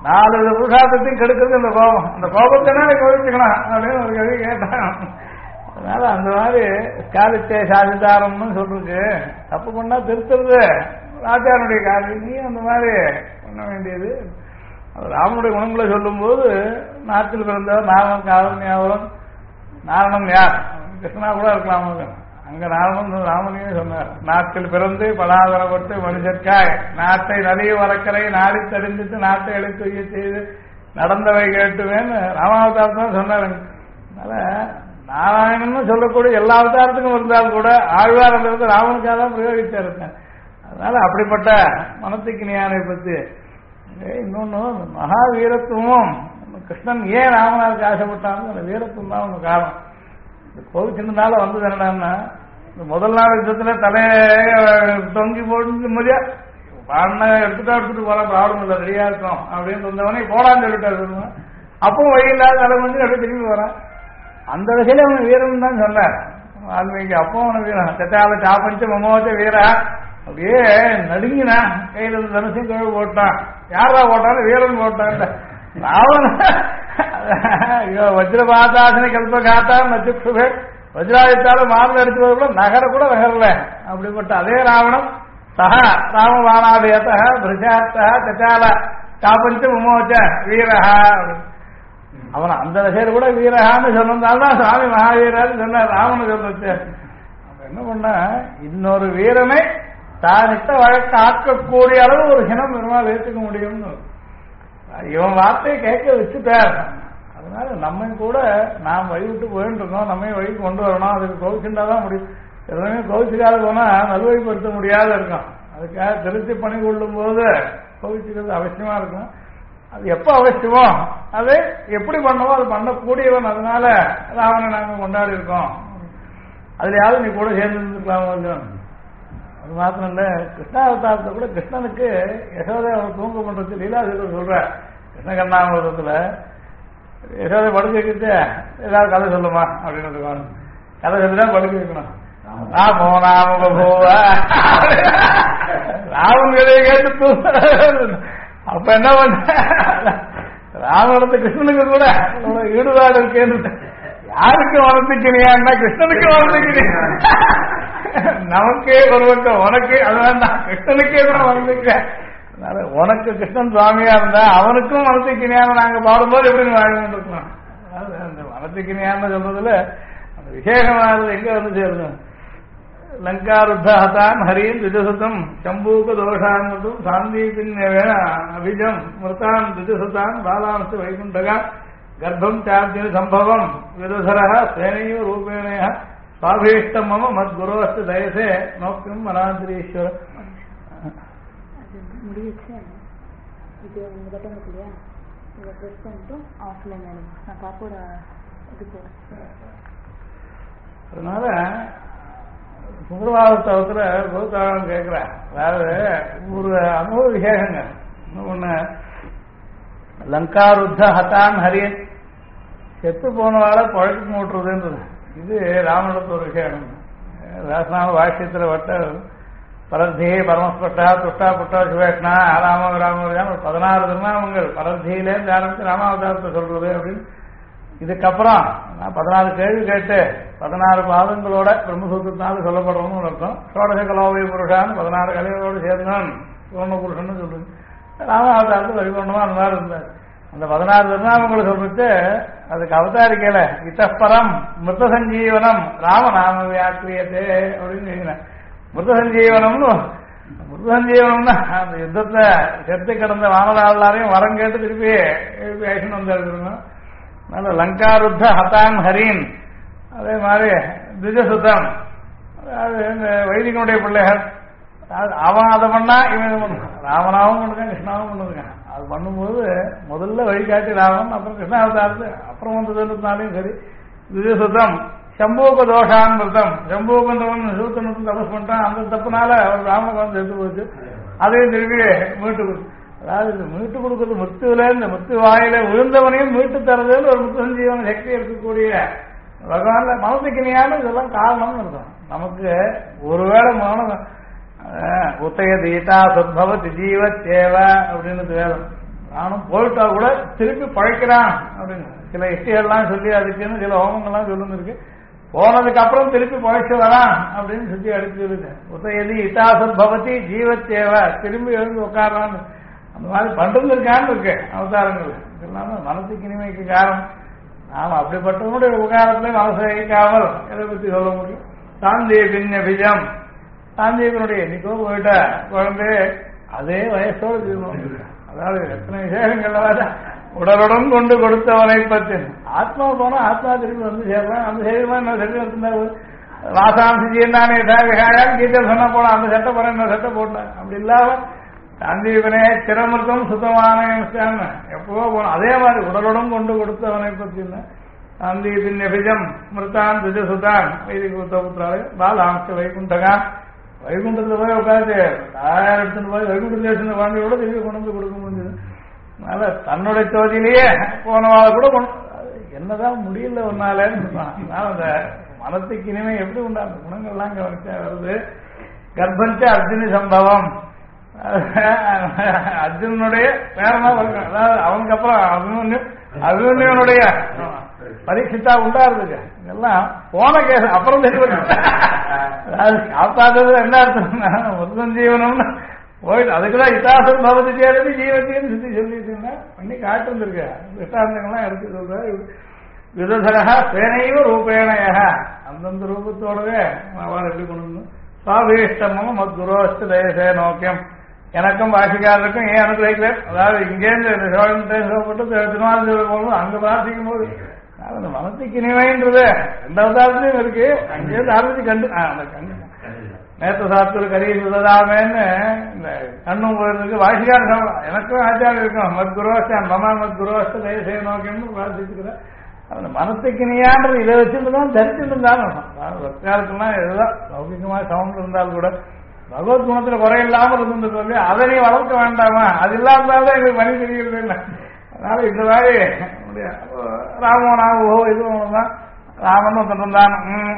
4 புருஷார்த்தத்தையும் கெடுக்கிறது இந்த கோபம். அந்த கோபத்தினால கோபிச்சுக்கணும் அப்படின்னு ஒரு கவி கேட்டான். அதனால அந்த மாதிரி காலிச்சே சாதிதாரம்னு சொல்றது தப்பு பண்ணா திருத்துறது ராஜானுடைய காரியம். நீ அந்த மாதிரி பண்ண வேண்டியது. ராமனுடைய குணங்களை சொல்லும் போது நாட்டில் பிறந்தவர் நாரணன் காரண்யாவரம். நாரணன் யார்? கிருஷ்ணா கூட இருக்கலாம். அங்க நாரணன் ராமனையே சொன்னார். நாட்டில் பிறந்து பலாதரப்பட்டு மனுஷர்காய் நாட்டை நலிய வரக்கரை நாடி தடிந்துட்டு நாட்டை எழுத்து வைய செய்து நடந்தவை கேட்டுவேன்னு ராமாவதாரம் தான் சொன்னார். அதனால நாராயணன் சொல்லக்கூடிய எல்லா அவதாரத்துக்கும் இருந்தாலும் கூட ஆழ்வார் அந்த ராமனுக்காக தான் பிரயோகிச்சா இருக்கேன். அதனால அப்படிப்பட்ட மனத்துக்கு ஞானை பத்தி இன்னொன்னு மகாவீரத்துவமும் கிருஷ்ணன் ஏன் ராமனாருக்கு ஆசைப்பட்டான்னு அந்த வீரத்துவம் தான் ஒன்று காரணம். இந்த கோவில் சின்னனால வந்தது என்னடான்னா, இந்த முதல் நாள் யுத்தத்துல தலைய தொங்கி போட்டு நிம்மதியா பாடின எடுத்துட்டு போலாம், ப்ராப்ளம் இல்லை, ரெடியா இருக்கும் அப்படின்னு வந்தவனே போடான்னு சொல்லிட்டாரு. அப்பவும் வழி இல்லாத தலை வந்து அப்படியே திரும்பி வரான். அந்த வகையில அவன் வீரன் தான் சொன்னார் வால்மீகி. அப்போ அவன வீரன் சத்தால சாப்பஞ்ச மமோச்ச வீரா அப்படியே நடுங்கினா கையில தனுசையும் கழுவு போட்டான். யாரா போட்டாலும் வீரன் போட்டான். ராவன் வஜ்ரபாதாசனை கல்ப காத்தா நச்சுபே வஜ்ராயுத்தாலும் மார்பில் அடிச்சு கூட நகர கூட நகரல. அப்படிப்பட்ட அதே ராவணம் சஹா ராமபாணாபேத பிரஜாத்த சச்சால சாப்பஞ்ச மமோச்ச வீரஹா. அவன் அந்த வகையில் கூட வீரகான்னு சொன்னதால்தான் சுவாமி மகாவீரன்னு சொன்னார். ராமனு சொல்லுச்சு என்ன பண்ண இன்னொரு வீரனை தானிட்ட வழக்க ஆக்கக்கூடிய அளவு ஒரு சினம் பெருமாள் ஏற்றுக்க முடியும்னு இவன் வார்த்தையை கேட்க வச்சுட்டார். அதனால நம்ம கூட நாம் வழி விட்டு போயிட்டு இருக்கோம், நம்ம வழி கொண்டு வரணும். அதுக்கு கோவிச்சுட்டாதான் முடியும். எல்லாமே கோவிச்சுக்காத போனா நல்வழிப்படுத்த முடியாத இருக்கும். அதுக்காக திருச்சி பணி கொள்ளும் போது கோவிச்சுக்கிறது அவசியமா இருக்கும். அது எப்ப அவசியமோ அது எப்படி பண்ணவோ அது பண்ணக்கூடியவன். அதனால ராவனை நாங்க கொண்டாடி இருக்கோம். அதுலயாவது நீ கூட சேர்ந்து இருந்துக்கலாம். அது மாத்திரம் இல்ல, கிருஷ்ணாவதாரத்தை கூட கிருஷ்ணனுக்கு யசோதை அவர் தூங்க பண்றது லீலாதிபர் சொல்ற கிருஷ்ணகர்ணாமிரதத்துல யசோதை படுக்க வைக்கிட்டு ஏதாவது கதை சொல்லுமா அப்படின்னு கதை சொல்லிதான் படுக்க வைக்கணும். ராமோ நாம போவ ராமன் கதையை கேட்டு தூங்க. அப்ப என்ன பண்ண ராமனத்தை கிருஷ்ணனுக்கு கூட ஈடுபாடு இருக்கேன்னு யாருக்கு வளர்ந்துக்கிறியான்னா கிருஷ்ணனுக்கு வளர்ந்துக்கிறீங்க. நமக்கே ஒரு பக்கம் உனக்கு அது வேண்டாம், கிருஷ்ணனுக்கே கூட வளர்ந்துக்க. உனக்கு கிருஷ்ணன் சுவாமியா இருந்தா அவனுக்கும் வளர்த்துக்கினியான நாங்க பாடும்போது எப்படி வாழ்ந்து இருக்கணும். அந்த வளர்த்துக்கினியான்னு சொல்றதுல அந்த விசேஷமானது எங்க வந்து சேருது. லங்காருத்தான் ஹரியின் திஜசுதம் சம்பூக தோஷான்மதும் சாந்தீபின் அபிஜம் மிருதான் திஜசுதான் பாலானசு வைகுண்டகான் கர்ப்பம் சார்ஜின சம்பவம் விதுசர சேனையோ ரூபேணைய சுவாபீஷ்டம் மம மத்குரோஸ்து தயசே நோக்கம் மனாந்திரீஸ்வர. முடிச்சு இது உங்க பட்டம் இருக்கு இல்லையா, இதை ப்ரெஸ் பண்ணிட்டு ஆஃப்ல நான் பாப்போட இது போடுறேன். அதனால சுந்தரவாதத்துல கோதாரம் கேட்கிறேன். அதாவது ஒரு அனுபவ விசேஷங்க. ஒண்ணு லங்காருத்த ஹதான் ஹரியன் செத்து போனவாழ பழக்கு மூட்டுறதுன்றது இது ராமனத்து ஒரு விஷயம். ராசநாம பாஷ்யத்துல வட்ட பரர்த்தியை பரமஸ்பட்டா துஷ்டா புட்டா சிவேஷ்ணா ராம ராமன் 16 திருநாமங்கள் பரர்த்தியிலேருந்து ஆரம்பிச்சு ராமாவதாரத்தை சொல்றது அப்படின்னு. இதுக்கப்புறம் நான் 14 கேள்வி கேட்டு 16 பாதங்களோட பிரம்மசூத்திரத்தினால சொல்லப்படுறோம்னு அர்த்தம். சோடச கலோவை புருஷான்னு 16 கலைகளோடு சேர்ந்தான் சோம புருஷன்னு சொல்றது. ராமாவதாரத்தை பரிபூர்ணமா அந்த மாதிரி இருந்தார். அந்த 16 திருநாமங்களை சொல்லிட்டு அதுக்கு அவதாரிக்கையில இத்தப்பரம் மிருத சஞ்சீவனம் ராமநாம வியாக்கிரியத்தே அப்படின்னு எழுதினேன். மிருத சஞ்சீவனம்னு மிருத சஞ்சீவனம்னா அந்த யுத்தத்தை செத்து கிடந்த வானராளாரையும் வரம் கேட்டு திருப்பி ஆக்ஷன் வந்திருக்கணும். அதனால லங்காருத்த ஹதான் ஹரீன், அதே மாதிரி திஜசுதம், அதாவது இந்த வைதிகனுடைய பிள்ளைகள், அவன் அதை பண்ணா இவன் பண்ணுறான். ராமனாவும் பண்ணுறான் கிருஷ்ணாவும் பண்ணிருக்கான். அது பண்ணும்போது முதல்ல வழிகாட்டி ராமன், அப்புறம் கிருஷ்ணாவதாரத்து, அப்புறம் வந்து சொல்லிருந்தாலையும் சரி. திஜசுதம் சம்பூக தோஷான் விரதம், சம்பூகன்றவன் சூத்தனத்தில் தபஸ் பண்ணிட்டான். அந்த தப்புனால அவர் ராமனுக்கு வந்து எடுத்து போச்சு. அதையும் திருப்பி மீட்டு கொடுத்து, அதாவது மீட்டு கொடுக்கறது மிருத்துவில இந்த மிருத்து வாயில விழுந்தவனையும் மீட்டு தரதுன்னு ஒரு மிருத்து சஞ்சீவன சக்தி இருக்கக்கூடிய பகவான்ல மனசுக்கு நீயான இதெல்லாம் காரணம்னு இருக்கும். நமக்கு ஒருவேளை மனம் உத்தய தீட்டா சத்பவ ஜீவ சேவ அப்படின்னு வேதம். நானும் போயிட்டா கூட திருப்பி பழைக்கிறான் அப்படின்னு சில இஷ்டிகள்லாம் சொல்லி அதுக்குன்னு சில ஹோமங்கள்லாம் சொல்லுங்க போனதுக்கு அப்புறம் திருப்பி பழைச்சு வரான் அப்படின்னு சுத்தி அடிச்சு இருக்கு உதயதி இட்டாசர் பவதி ஜீவத்தேவ திரும்பி எழுந்து உட்காரான்னு அந்த மாதிரி பண்டிருக்கான்னு இருக்கு அவதாரங்கள் இதெல்லாம் மனசுக்கு இனிமைக்கு காரணம். நாம அப்படிப்பட்டவனுடைய உபகாரத்திலே மனசை வைக்காமல் எதை பத்தி சொல்ல முடியும்? சாந்தீபின் அபிஜம் சாந்தீபனுடைய என்னைக்கோ போயிட்ட குழந்தை அதே வயசோடு தீர்மானம். அதாவது எத்தனை விசேஷங்கள்ல உடலுடன் கொண்டு கொடுத்தவனை பற்றி ஆத்மா போனா ஆத்மா திரும்பி வந்து சேரலாம். அந்த சரீரமா என்ன சரீரம் இருந்தா வாசாம்சி ஜீர்ணானே விகாயான்னு கீதை சொன்னா போனா அந்த சட்டை போற இன்னொரு சட்டை போட்டேன் அப்படி இல்லாம சாந்தீபனே சிரமிருத்தம் சுத்தமான எப்பவோ போனோம். அதே மாதிரி உடலுடன் கொண்டு கொடுத்தவனை பற்றி சாந்தீபின் அபிஜம் மிருத்தான் துஜசுதான் வைதிக புத்திராலே பாலாம்ச வைகுண்டகான் வைகுண்டத்துல போய் உட்காந்து தாயார் எடுத்துட்டு போய் வைகுண்டத்தில் குழந்தையோட திரும்பி கொண்டு வந்து கொடுக்க முடிஞ்சது. அதனால தன்னுடைய தோதியிலேயே போனவாழ கூட என்னதான் முடியல ஒன்னாலேன்னு சொன்னான். அதனால அந்த மனத்துக்கு இனிமை எப்படி உண்டான குணங்கள்லாம் கவனிச்சா வருது. கர்ப்பஞ்ச அர்ஜுனி சம்பவம் அர்ஜுனனுடைய பேரமா வரும். அதாவது அவனுக்கு அப்புறம் அபிமன்யுனுடைய பரீட்சித்தா உண்டாருதுங்க. இதெல்லாம் போன கேஸ் அப்புறம் தெரியும். காப்பாத்தது என்ன அர்த்தம்? மொத்தம் ஜீவனம்னு போயிட்டு அதுக்குதான் இத்தாசம் பவதி சேரது ஜீவத்தின்னு சுத்தி சொல்லிட்டு பண்ணி காட்டுருந்துருக்க திஷ்டாந்தங்கள்லாம் எடுத்து சொல்ற. விதசரா சேனைவ ரூபேணைய அந்தந்த ரூபத்தோடவே அவன் எப்படி கொண்டு சுவாபீஷ்டமும் மத்குரோஸ்து தேசே நோக்கியம் எனக்கும் பாஷிக்காரருக்கும் ஏன் அனுகிரகிக்கல. அதாவது இங்கேருந்து சோழப்பட்டு திருநாள் போகும்போது அங்க பிரார்த்திக்கும் போது அந்த மனத்துக்கு இனிமைன்றது ரெண்டாவதாரத்துலயும் இருக்கு. அங்கேருந்து ஆரம்பிச்சு கண்டு அந்த கண்டு நேற்று சாப்பிட்டு கறி சுதாமேன்னு இந்த கண்ணும் போயிருக்கு. வாஷிக்கார எனக்கும் ஆச்சாரம் இருக்கும் மத்குரோஸ்தான் மமா மத்குரோஸ்த தேசே நோக்கியம்னு பிரார்த்திச்சுக்கிறேன். அந்த மனத்துக்கு இனியான்றது இதை வச்சுட்டு தான் தரிச்சுட்டு இருந்தாலும் சத்தியாரத்துலாம் இதுதான் லௌகிகமா சமம் இருந்தாலும் கூட பகவத் குணத்துல குறையில்லாமல் இருந்து சொல்லி அதை நீ வளர்க்க வேண்டாமா? அது இல்லாமதான் எங்களுக்கு பணி தெரிகிறது இல்லை. அதனால இந்த மாதிரி ராமோ இதுவும் தான் ராமன் ஒருத்தன்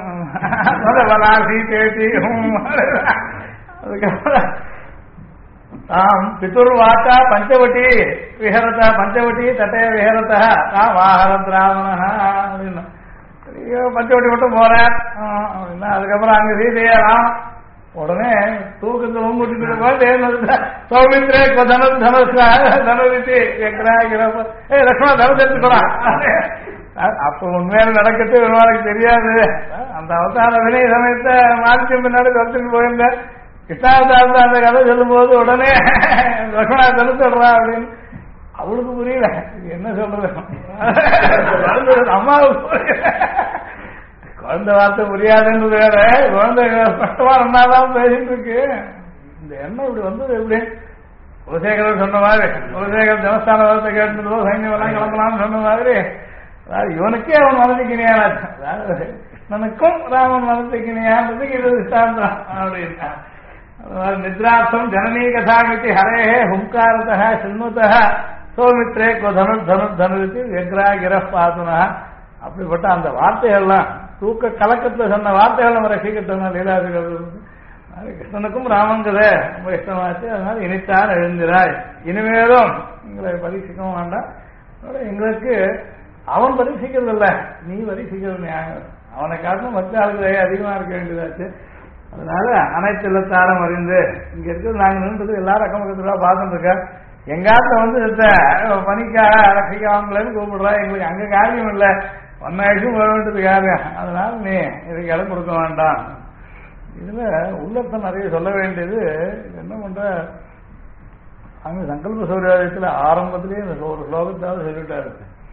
சீதேசி அதுக்கப்புறம் தாம் பிதுர்வாச்சா பஞ்சவட்டி விஹரத பஞ்சவட்டி தட்டே விஹரத தாம் ஆஹரத் ராவண அப்படின்னா பஞ்சவட்டி மட்டும் போறேன் அப்படின்னா அதுக்கப்புறம் அங்க சீதையா ராம் உடனே தூக்கத்துல கூட்டிட்டு போய் சௌமித்ரே தனுவித்தி லட்சுமணா தனு எடுத்துக்கூடா. அப்ப உண்மையில நடக்கட்டு பெருமாளுக்கு தெரியாது. அந்த அவதார வினை சமயத்தை மாற்றி பின்னாடி கருத்துக்கு போயிருந்தேன். கிருஷ்ணாவதாரத்தை அந்த கதை சொல்லும் போது உடனே லட்சுமணா தனு சொல்றா அப்படின்னு அவளுக்கு புரியல. என்ன சொல்றது அம்மாவுக்கு குழந்தை வார்த்தை புரியாதுன்றது வேற. குழந்தை கஷ்டமா இருந்தாலும் பேசிட்டு இருக்கு. இந்த எண்ணம் இப்படி வந்தது எப்படி? குலசேகரன் சொன்ன மாதிரி குலசேகர் தேவஸ்தான வார்த்தை கேட்டு சைன்யம் எல்லாம் கிளம்பலாம்னு சொன்ன மாதிரி இவனுக்கே அவன் மனதுக்கு இணையானாச்சு. அதாவது கிருஷ்ணனுக்கும் ராமன் மனதுக்கு இணையானதுக்கு இது விசாரம் அப்படின்னா நித்ரார்த்தம் ஜனனீ கதாமிதி ஹரேஹே ஹுங்காரதா சின்முதா சௌமித்ரே தனுர்தனுத்தி விக்ராகிர பாதுனா அப்படிப்பட்ட அந்த வார்த்தைகள்லாம் தூக்க கலக்கத்துல சொன்ன வார்த்தைகள் நம்ம ரசிக்கிட்டோம்னா லீலாதிகள் கிருஷ்ணனுக்கும் ராமன் கதை ரொம்ப இஷ்டமாச்சு. அதனால இனித்தான் எழுந்திராய் இனிமேலும் எங்களை பரீட்சிக்கவும் வேண்டாம். எங்களுக்கு அவன் பரீட்சிக்கிறது இல்ல நீ பரீட்சிக்கிறது நியாயம். அவனை காட்டிலும் மற்ற ஆளுகளை அதிகமா இருக்க வேண்டியதாச்சு. அதனால அனைத்து இல்லத்தாரம் அறிந்து இங்க இருக்கிறது நாங்க நின்றது எல்லாரும் அக்கம் பக்கத்துல பார்த்துட்டு இருக்க. எங்காத்துல வந்து பணிக்காக ரசிக்காமங்களேன்னு கூப்பிடுறா. எங்களுக்கு அங்க காரியம் இல்லை ஒன்னாயிடுச்சும் வர வேண்டியது காரியம். அதனால நீ இதுக்கு இடம் கொடுக்க வேண்டாம். இதுல உள்ளத்தை நிறைய சொல்ல வேண்டியது என்ன பண்ற அங்க சங்கல்ப சௌரியாதயத்துல ஆரம்பத்திலேயே இந்த ஒரு ஸ்லோகத்தாவது சொல்லிட்டாரு.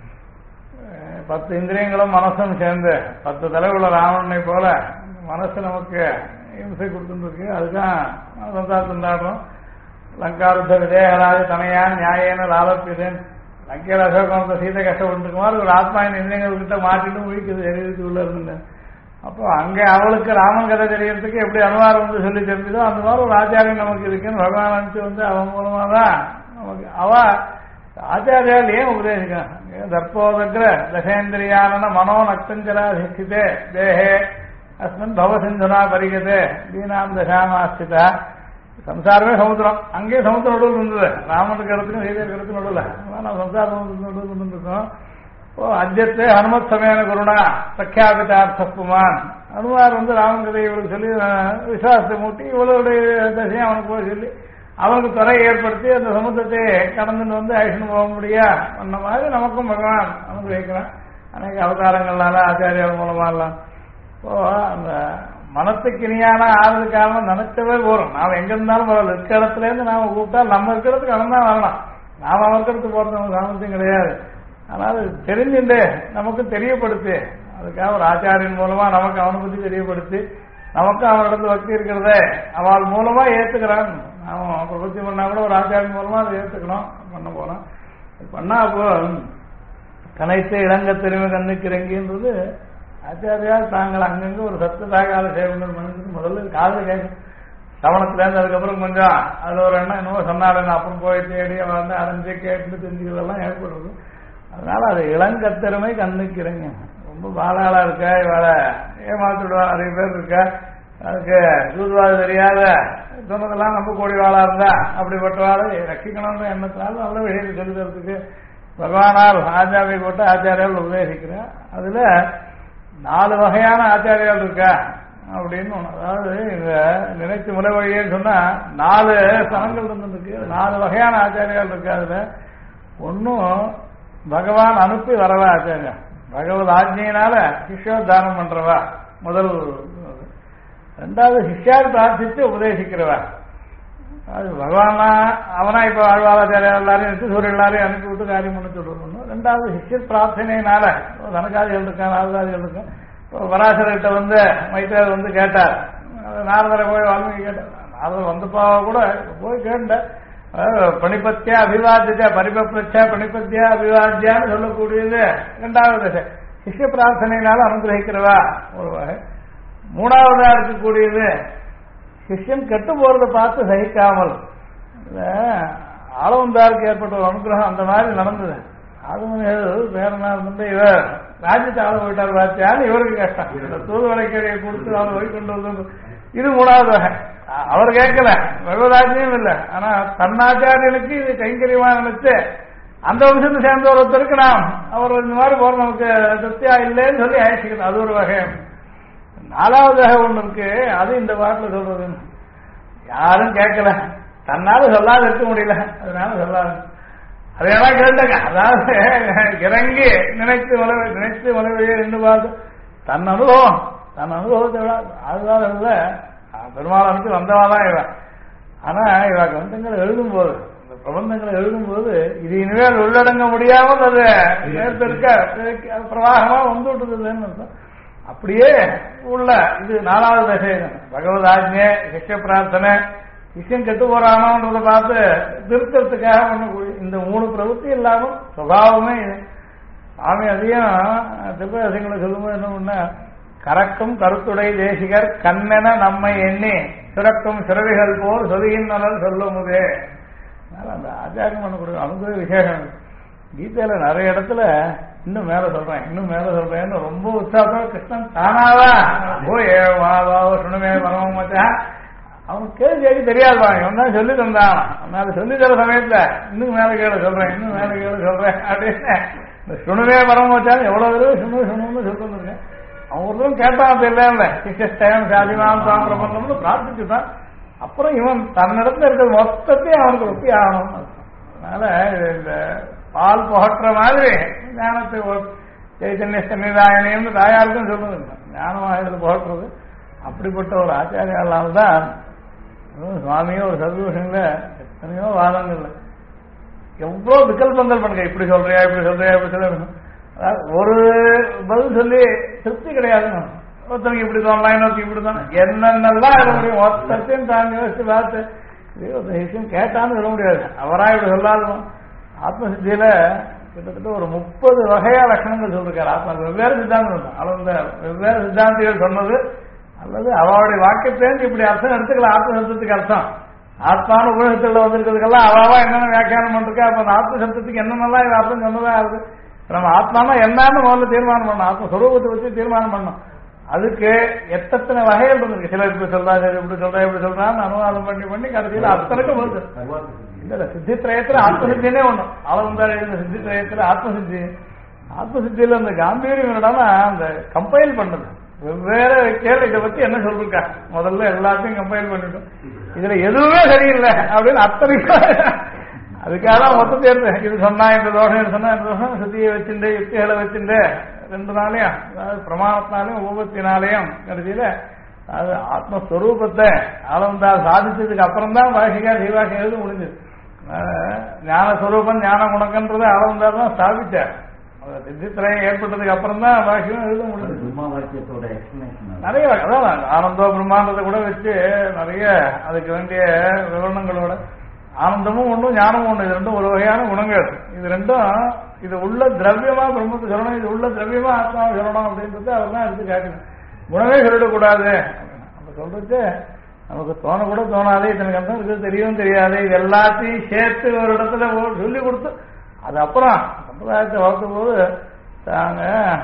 10 இந்திரியங்களும் மனசும் சேர்ந்து 10 தலைவுள்ள ராவணனை போல மனசு நமக்கு இம்சை கொடுத்துருக்கு. அதுதான் சந்தாடுறோம். லங்காருத்த விதேகராஜ தனையான் நியாயன லாலப்பிதன் லங்கையில் அசோகந்த சீதை கஷ்டப்பட்டுக்குமாறு ஒரு ஆத்மா இந்திரியங்கள் கிட்ட மாட்டிட்டு முழிக்குது எரிவித்து உள்ள இருந்து. அப்போ அங்க அவளுக்கு ராமன் கதை தெரியறதுக்கு எப்படி அனுவாரம் வந்து சொல்லி தெரிஞ்சதோ அந்த மாதிரி ஒரு ஆச்சாரியம் நமக்கு இருக்குன்னு பகவான் அனுப்பிச்சு வந்து அவன் மூலமா தான் நமக்கு அவ ஆச்சாரியால் ஏன் உபதேசிக்கான்? தர்ப்போதக்ர தசேந்திரியான மனோ நக்தஞ்சரா சிக்ஷிதே தேஹே அஸ்மின் பவசிந்துனா பரிகதே தீனாம் தசாமாஸ்திதா சம்சாரமே சமுத்திரம், அங்கேயே சமுத்திரம் நடுவில் இருந்தது. ராமனுக்கு இடத்துக்கும் சீதை இடத்துக்கு நடுவில். நம்ம சம்சார சமுத்திரத்துக்கு நடுவில் இருந்துருக்கோம். அத்தியத்தை ஹனுமத் சமயான குருணா பிரக்யாபிதார்த்தப்புமான். ஹனுமார் ராமன் கதையை இவளுக்கு சொல்லி விசுவாசத்தை மூட்டி இவளுடைய தசையை அவனுக்கு போய் சொல்லி அவனுக்கு துறையை ஏற்படுத்தி அந்த சமுத்திரத்தை கடந்துட்டு ஐஷன் போக முடியா அந்த மாதிரி நமக்கும் பகவான் அனுகிரகிக்கிறான். அநேக அவதாரங்கள்னால ஆச்சாரியால் மூலமாலாம். இப்போ அந்த மனத்துக்கு இனியான ஆறுது காரணம் நினைச்சவே போறோம். நாம் எங்க இருந்தாலும் வரல, இருக்க இடத்துல இருந்து நாம கூப்பிட்டா நம்ம இருக்கிறதுக்கு அவன் தான் வரலாம். நாம அவர்க்கிறது போறது நமக்கு சாமர்த்தியம் கிடையாது. ஆனால் தெரிஞ்சுட்டு நமக்கு தெரியப்படுத்தி அதுக்காக ஒரு ஆச்சாரியின் மூலமா நமக்கு அவனை பத்தி தெரியப்படுத்தி நமக்கு அவனிடத்துல பக்தி இருக்கிறத அவள் மூலமா ஏத்துக்கிறான். அவன் பிரபத்தி பண்ணா கூட ஒரு ஆச்சாரியின் மூலமா அதை ஏத்துக்கணும் பண்ண போறான். பண்ணா அப்போ கனைத்து இளங்க தெரிமை கண்ணுக்கிறங்கின்றது ஆச்சாரியால் தாங்கள் அங்கங்க ஒரு சத்ததாகால சேவங்கள் மனுஷன் முதல்ல காதல கேட்கும். சவணத்துலேருந்து அதுக்கப்புறம் கொஞ்சம் அதுல ஒரு எண்ணம் என்னவோ சொன்னாலும் அப்புறம் போய் தேடி வந்து அரைஞ்சு கேட்டு தெரிஞ்சுக்கிறதெல்லாம் ஏற்படுறது. அதனால அது இளங்கத்திறமை கண்ணுக்கிறங்க. ரொம்ப பாலாளா இருக்கா, இவளை ஏமாத்துடுவா நிறைய பேர் இருக்கா, அதுக்கு சூதுவாது தெரியாத சொன்னதெல்லாம் நம்ம கூடி வாழா இருந்தா அப்படிப்பட்டவாளை ரட்சிக்கணும்னு எண்ணத்தினாலும் நல்ல விஷயத்தை சொல்லி தரத்துக்கு பகவானால் ஆச்சாரியை போட்டு ஆச்சாரியால் உபதேசிக்கிறேன். அதுல 4 வகையான ஆச்சாரியால் இருக்கா அப்படின்னு ஒண்ணு. அதாவது இந்த நினைத்து முறை வழியேன்னு சொன்னா 4 ஸ்தலங்கள் இருந்துருக்கு. 4 வகையான ஆச்சாரியால் இருக்கா. அதுல ஒன்னும் பகவான் அனுப்பி வரவா ஆச்சாரியா, பகவத் ஆஜ்ஞையினால சிஷ்யோத்தானம் பண்றவா முதல். 2வது சிஷ்யார் பிரார்த்தித்து உபதேசிக்கிறவா. அது பகவானா அவனா இப்ப ஆழ்வாராச்சாரியா எல்லாரையும் சூரிய எல்லாரையும் அனுப்பி விட்டு காரியம் பண்ண சொல்றோம். 2வது சிஷ்யர் பிரார்த்தனையினால தனக்காதிகள் இருக்கான் நாரதாதிகள் இருக்கான். பராசரர்கிட்ட மைத்திரர் கேட்டார், நாரதரை போய் வால்மீகி கேட்டார். நாரதர் வந்தப்பா கூட போய் கேட்ட பணிபத்தியா அபிவாத்தியா பரிபப்ரச்சா பணிபத்தியா அபிவாத்தியான்னு சொல்லக்கூடியது 2வது தசை. சிஷ்ய பிரார்த்தனையினால அனுகிரகிக்கிறவா ஒரு வகை. 3வதா இருக்கக்கூடியது சிஷ்யன் கெட்டு போறதை பார்த்து சகிக்காமல் ஆளவந்தாருக்கு ஏற்பட்ட ஒரு அனுகிரகம் அந்த மாதிரி நடந்தது. அது வேற இருந்து இவர் ராஜ்யத்தை ஆள போயிட்டார் பார்த்தியான்னு இவருக்கு கஷ்டம். இந்த தூதுவளைக்கரையை கொடுத்து அவரை போய் கொண்டு வந்து இது 3வது வகை. அவர் கேட்கல, பகவதாஜ்யம் இல்லை. ஆனா தன்னாச்சாரியனுக்கு இது கைங்கரியமா நினைச்சு அந்த வம்சத்தை சேர்ந்த ஒருத்தருக்கு நாம் அவர் இந்த மாதிரி போற நமக்கு திருப்தியா இல்லைன்னு சொல்லி அழைச்சிக்கணும். அது ஒரு வகை. 4வது வகை ஒண்ணு இருக்கு. அது இந்த பாட்டில் சொல்றது யாரும் கேட்கல, தன்னால சொல்லாத இருக்க முடியல, அதனால சொல்லாது. அதையெல்லாம் கேட்டாங்க. அதாவது இறங்கி நினைத்து மலைவையே நின்று பார்த்து தன் அனுபவத்தை அதுதான் இல்ல பெருமாள் அனுப்பி வந்தவாதான் இவன். ஆனா இவ கிரந்தங்களை எழுதும்போது இந்த பிரபந்தங்களை எழுதும்போது இது இனிமேல் உள்ளடங்க முடியாமல் அது நேர்த்திருக்க பிரவாகமா வந்துவிட்டதுன்னு அர்த்தம். அப்படியே உள்ள இது 4வது தசை. பகவத் ஆஜ்ஞை, சிஷ்ய பிரார்த்தனை, சிஷ்யன் கெட்டு போறானோன்றதை பார்த்து திருத்தத்துக்காக பண்ணக்கூடிய இந்த 3 பிரவೃತ್ತಿ இல்லாமல் சுபாவமே இது. சாமி அதையும் திருப்பதிகளை சொல்லும்போது என்ன பண்ண, கறக்கும் கருத்துடை தேசிகர் கண்ணென நம்மை எண்ணி சுரக்கும் சுரவிகள் போல் சொதியின் நலன் சொல்லும்போதே. அந்த ஆச்சாரம் பண்ணக்கூடிய அனுபவ விசேஷம். கீதையில நிறைய இடத்துல இன்னும் மேல சொல்றேன்னு ரொம்ப உற்சாகத்தோட கிருஷ்ணன் தானாவா சுணுமே வரமாச்சா அவனுக்கு கேள்வி தெரியாது. இவன் தான் சொல்லி தந்தான். அதனால சொல்லி தர சமயத்துல இன்னும் மேல கேளு சொல்றேன் அப்படின்னு இந்த சுணுமே வரமாச்சாலும் எவ்வளவு தடவை சுணுன்னு சொல்லிருக்கேன். அவன் ஒருத்தரும் கேட்டான். அப்ப இல்ல சிஷ்டம் சாதிமான் தான் பிரபந்தம்னு பிரார்த்திச்சுட்டான். அப்புறம் இவன் தன்னிடத்துல இருக்கிறது மொத்தத்தையும் அவனுக்கு ஒப்பி ஆகணும். அதனால இந்த பால் புகற்ற மாதிரி ஞானத்தை சைத்தன்ய சன்னிதாயனையும் தாயாருக்கும் சொல்றது ஞானமாக இதில் புகற்றுறது. அப்படிப்பட்ட ஒரு ஆச்சாரியால்தான் சுவாமியோ ஒரு சதுர்வசங்கள எத்தனையோ வாதங்கள்ல எவ்வளவு விகல்பங்கள் பண்ணுங்க. இப்படி சொல்றியா ஒரு பதில் சொல்லி திருப்தி கிடையாது. ஒருத்தனுக்கு இப்படி தோணலாம், இன்னொருத்தருக்கு இப்படி தோணும், என்னென்னலாம் சொல்ல முடியும். மொத்தத்தையும் தாங்க யோசிச்சு பார்த்து விஷயம் கேட்டான்னு சொல்ல முடியாது. அவரா இப்படி சொல்லாதும். ஆத்மசித்தியில கிட்டத்தட்ட ஒரு 30 வகையா லட்சணங்கள் சொல்லிருக்காரு. ஆத்மா வெவ்வேறு சித்தாந்தம் அளந்த வெவ்வேறு சித்தாந்திகள் சொன்னது அல்லது அவளுடைய வாக்கியத்தேர்ந்து இப்படி அர்த்தம் எடுத்துக்கலாம். ஆத்மசப்தத்துக்கு அர்த்தம் ஆத்மான உபநிஷத்துல வந்திருக்கிறதுக்கெல்லாம் அவாவா என்னென்ன வியாக்கியானம் பண்ணிருக்கா. அப்ப அந்த ஆத்மசப்தத்துக்கு என்னென்னலாம் இது அர்த்தம் சொன்னதா இருக்கு. நம்ம ஆத்மானா என்னன்னு முதல்ல தீர்மானம் பண்ணணும். ஆத்மஸ்வரூபத்தை வச்சு தீர்மானம் பண்ணணும். அதுக்கு எத்தனை வகைகள் இருந்திருக்கு. சிலர் இப்படி சொல்றா, சரி இப்படி சொல்றா, இப்படி சொல்றான்னு அனுவாதம் பண்ணி பண்ணி கடைசியில் அத்தனைக்கும் வருது. இல்ல சித்தித்திரயத்துல ஆத்மசித்தினே ஒண்ணு. அளவந்தாள் எழுதின சித்தித்திரயத்துல ஆத்மசித்தி. ஆத்மசித்தியில அந்த காம்பீரியம் என்னடான்னா அந்த கம்பைல் பண்ணது வெவ்வேறு கேள்வி இதை பத்தி என்ன சொல்லிருக்கா முதல்ல எல்லாத்தையும் கம்பைல் பண்ணிட்டோம். இதுல எதுவுமே சரியில்லை அப்படின்னு அத்தனைக்கும் அதுக்காக தான் மொத்தம் தேர்வு. இது சொன்னா இந்த தோஷம், இது சொன்னா இந்த தோஷம், சுத்தியை வச்சுட்டு யுக்திகளை வச்சுட்டு 2 நாளையும், அதாவது பிரமாணத்தினாலையும் உபத்தினாலையும் கடைசியில அது ஆத்மஸ்வரூபத்தை அளவந்தால் சாதிச்சதுக்கு அப்புறம் தான் பாஷிகா தீபாஷம் எழுத முடிஞ்சது. ஞானஸ்வரூபம் ஞான குணக்கன்றது அளவந்தால் தான் ஸ்தாபிச்சார். சித்தித்திரையும் ஏற்பட்டதுக்கு அப்புறம் தான் பாஷியம் எழுத முடிஞ்சது. நிறைய அதான் ஆனந்தோ பிரம்மாண்டத்தை கூட வச்சு நிறைய அதுக்கு வேண்டிய விவரணங்களோட ஆனந்தமும் ஒன்றும் ஞானமும் ஒன்று, இது ரெண்டும் ஒரு வகையான குணங்கள். இது ரெண்டும் இது உள்ள திரவியமா பிரம்மத்தை சொல்லணும், இது உள்ள திரவியமா ஆத்மாவை சொல்லணும் அப்படின்றது அவர் தான் எடுத்து காட்டணும். குணமே சொல்லிடக்கூடாது அப்ப சொல்றது நமக்கு தோணக்கூட தோணாது. இத்தனை கம்பம் இருக்குது தெரியவும் தெரியாது. இது எல்லாத்தையும் சேர்த்து ஒரு இடத்துல சொல்லி கொடுத்து அது அப்புறம் சம்பிரதாயத்தை வளர்க்கும் போது தாங்க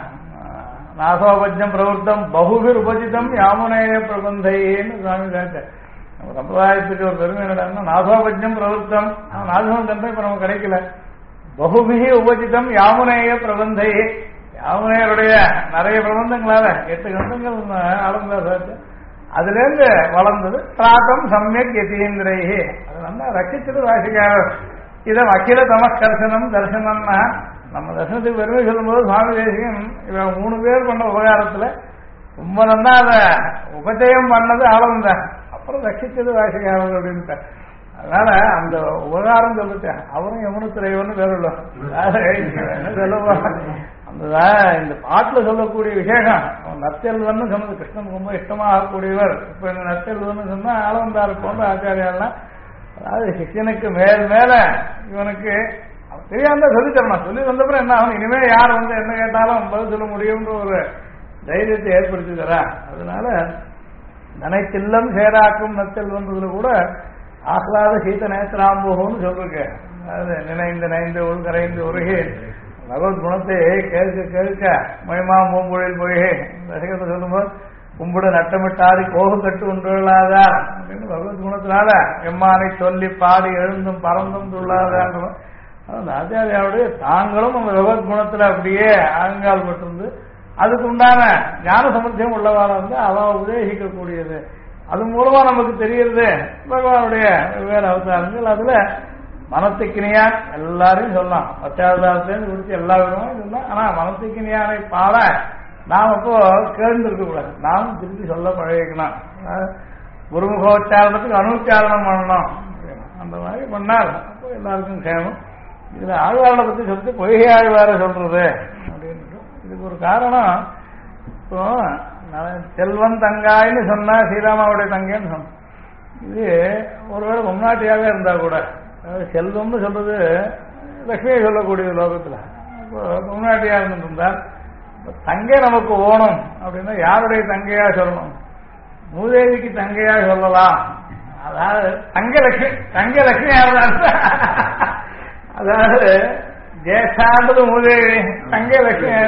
நாசோபஜம் பிரவருத்தம் பகுபீர் உபஜிதம் யாமுனேய பிரபந்தைன்னு சுவாமி கேட்டார். நம்ம சம்பிரதாயத்துக்கு ஒரு பெருமை என்னடான்னா நாசோபஜம் பிரவருத்தம், நாசம் கண்டா இப்ப நமக்கு கிடைக்கல. பகுபிகி உபஜிதம் யாமுனேய பிரபந்தையே, யாமுனையருடைய நிறைய பிரபந்தங்களால 8 கிரந்தங்கள் அளந்தார். அதுல இருந்து வளர்ந்தது பிராத்தம் சமயக் யதீந்திரையே. அது நல்லா ரசிச்சது வாசிக்காரர். இதை அகில தமஸ்கர்சனம் தரிசனம்னா நம்ம தர்சனத்துக்கு பெருமை சொல்லும்போது சுவாமி தேசிகன் இவன் 3 பேர் பண்ண உபகாரத்துல ரொம்ப நல்லா அதை உபஜயம் பண்ணது அளவுந்தான். அப்புறம் ரசிச்சது வாசிக்காரர் அப்படின்ட்டு. அதனால அந்த உபகாரம் சொல்லிட்டேன். அவரும் யமுனத்துறைவன்னு பேர் உள்ள என்ன சொல்லுவா அந்த இந்த பாட்டுல சொல்லக்கூடிய விசேஷம். நற்செல்வன்னு சொன்னது கிருஷ்ணன் ரொம்ப இஷ்டமாகக்கூடியவர். இப்ப இந்த நற்செல்வன்னு சொன்னா ஆளவந்தாரு போன்ற ஆச்சாரியாலாம், அதாவது சிஷியனுக்கு மேல் மேல இவனுக்கு தெரியாம சொல்லி தரணும். சொல்லி வந்தப்பறம் என்ன ஆகும், இனிமே யார் வந்து என்ன கேட்டாலும் பதில் சொல்ல முடியும்ன்ற ஒரு தைரியத்தை ஏற்படுத்தி தரா. அதனால நனைச்செல்லம் சேராக்கும் நற்செல்வன்றதுல கூட ஆஹ்லாத சீத நேத்திராம்போகம்னு சொல்லிருக்கேன். அதாவது நினைந்து நைந்து உள்கரைந்து உருகே பகவத் குணத்தை கேட்க கேட்க மயமா மூம்பொழில் போயே ரசிகத்தை சொல்லும்போது கும்பிடு நட்டமிட்டாரி கோகு கட்டு ஒன்றுள்ளாதா அப்படின்னு பகவத் குணத்தினால எம்மானை சொல்லி பாடி எழுந்தும் பறந்தும் துள்ளாதான்ற அந்த ஆச்சாரியாவுடைய தாங்களும் அந்த பகவத் குணத்துல அப்படியே ஆங்கால் பட்டிருந்து அதுக்கு உண்டான ஞான சமர்த்தியம் உள்ளவாறு வந்து அவ உபதேசிக்கக்கூடியது. அது மூலமா நமக்கு தெரியுது பகவானுடைய வெவ்வேறு அவதாரங்கள். அதுல மனத்துக்கினியான் எல்லாரையும் சொல்லலாம், பச்சாவதாரத்திலேருந்து குறித்து எல்லா விதமும் சொல்லலாம். ஆனா மனத்துக்கினியானை பாட நாம் அப்போ கேள்ந்திருக்க கூடாது, நாமும் திருப்பி சொல்ல பழகிக்கணும். குருமுகோச்சாரணத்துக்கு அனுச்சாரணம் பண்ணணும். அந்த மாதிரி பண்ணால் அப்போ எல்லாருக்கும் சேமம். இதுல ஆழ்வாரை பத்தி சொல்லிட்டு பொய்கை ஆழ்வார சொல்றது அப்படின்னு இதுக்கு ஒரு காரணம். இப்போ செல்வன் தங்காய்ன்னு சொன்னா சீதாமாவுடைய தங்கைன்னு சொன்ன இது ஒருவேளை முன்னாட்டியாக இருந்தா கூட செல்வம்னு சொல்றது லட்சுமியை சொல்லக்கூடிய லோகத்துல. இப்போ முன்னாட்டியா இருந்திருந்தால் தங்கை நமக்கு ஓணும் அப்படின்னா யாருடைய தங்கையா சொல்லணும்? மூதேவிக்கு தங்கையா சொல்லலாம். அதாவது தங்க லட்சுமி யாருதான், அதாவது ஜேஷான்றது மூதேவி, தங்கை லட்சுமி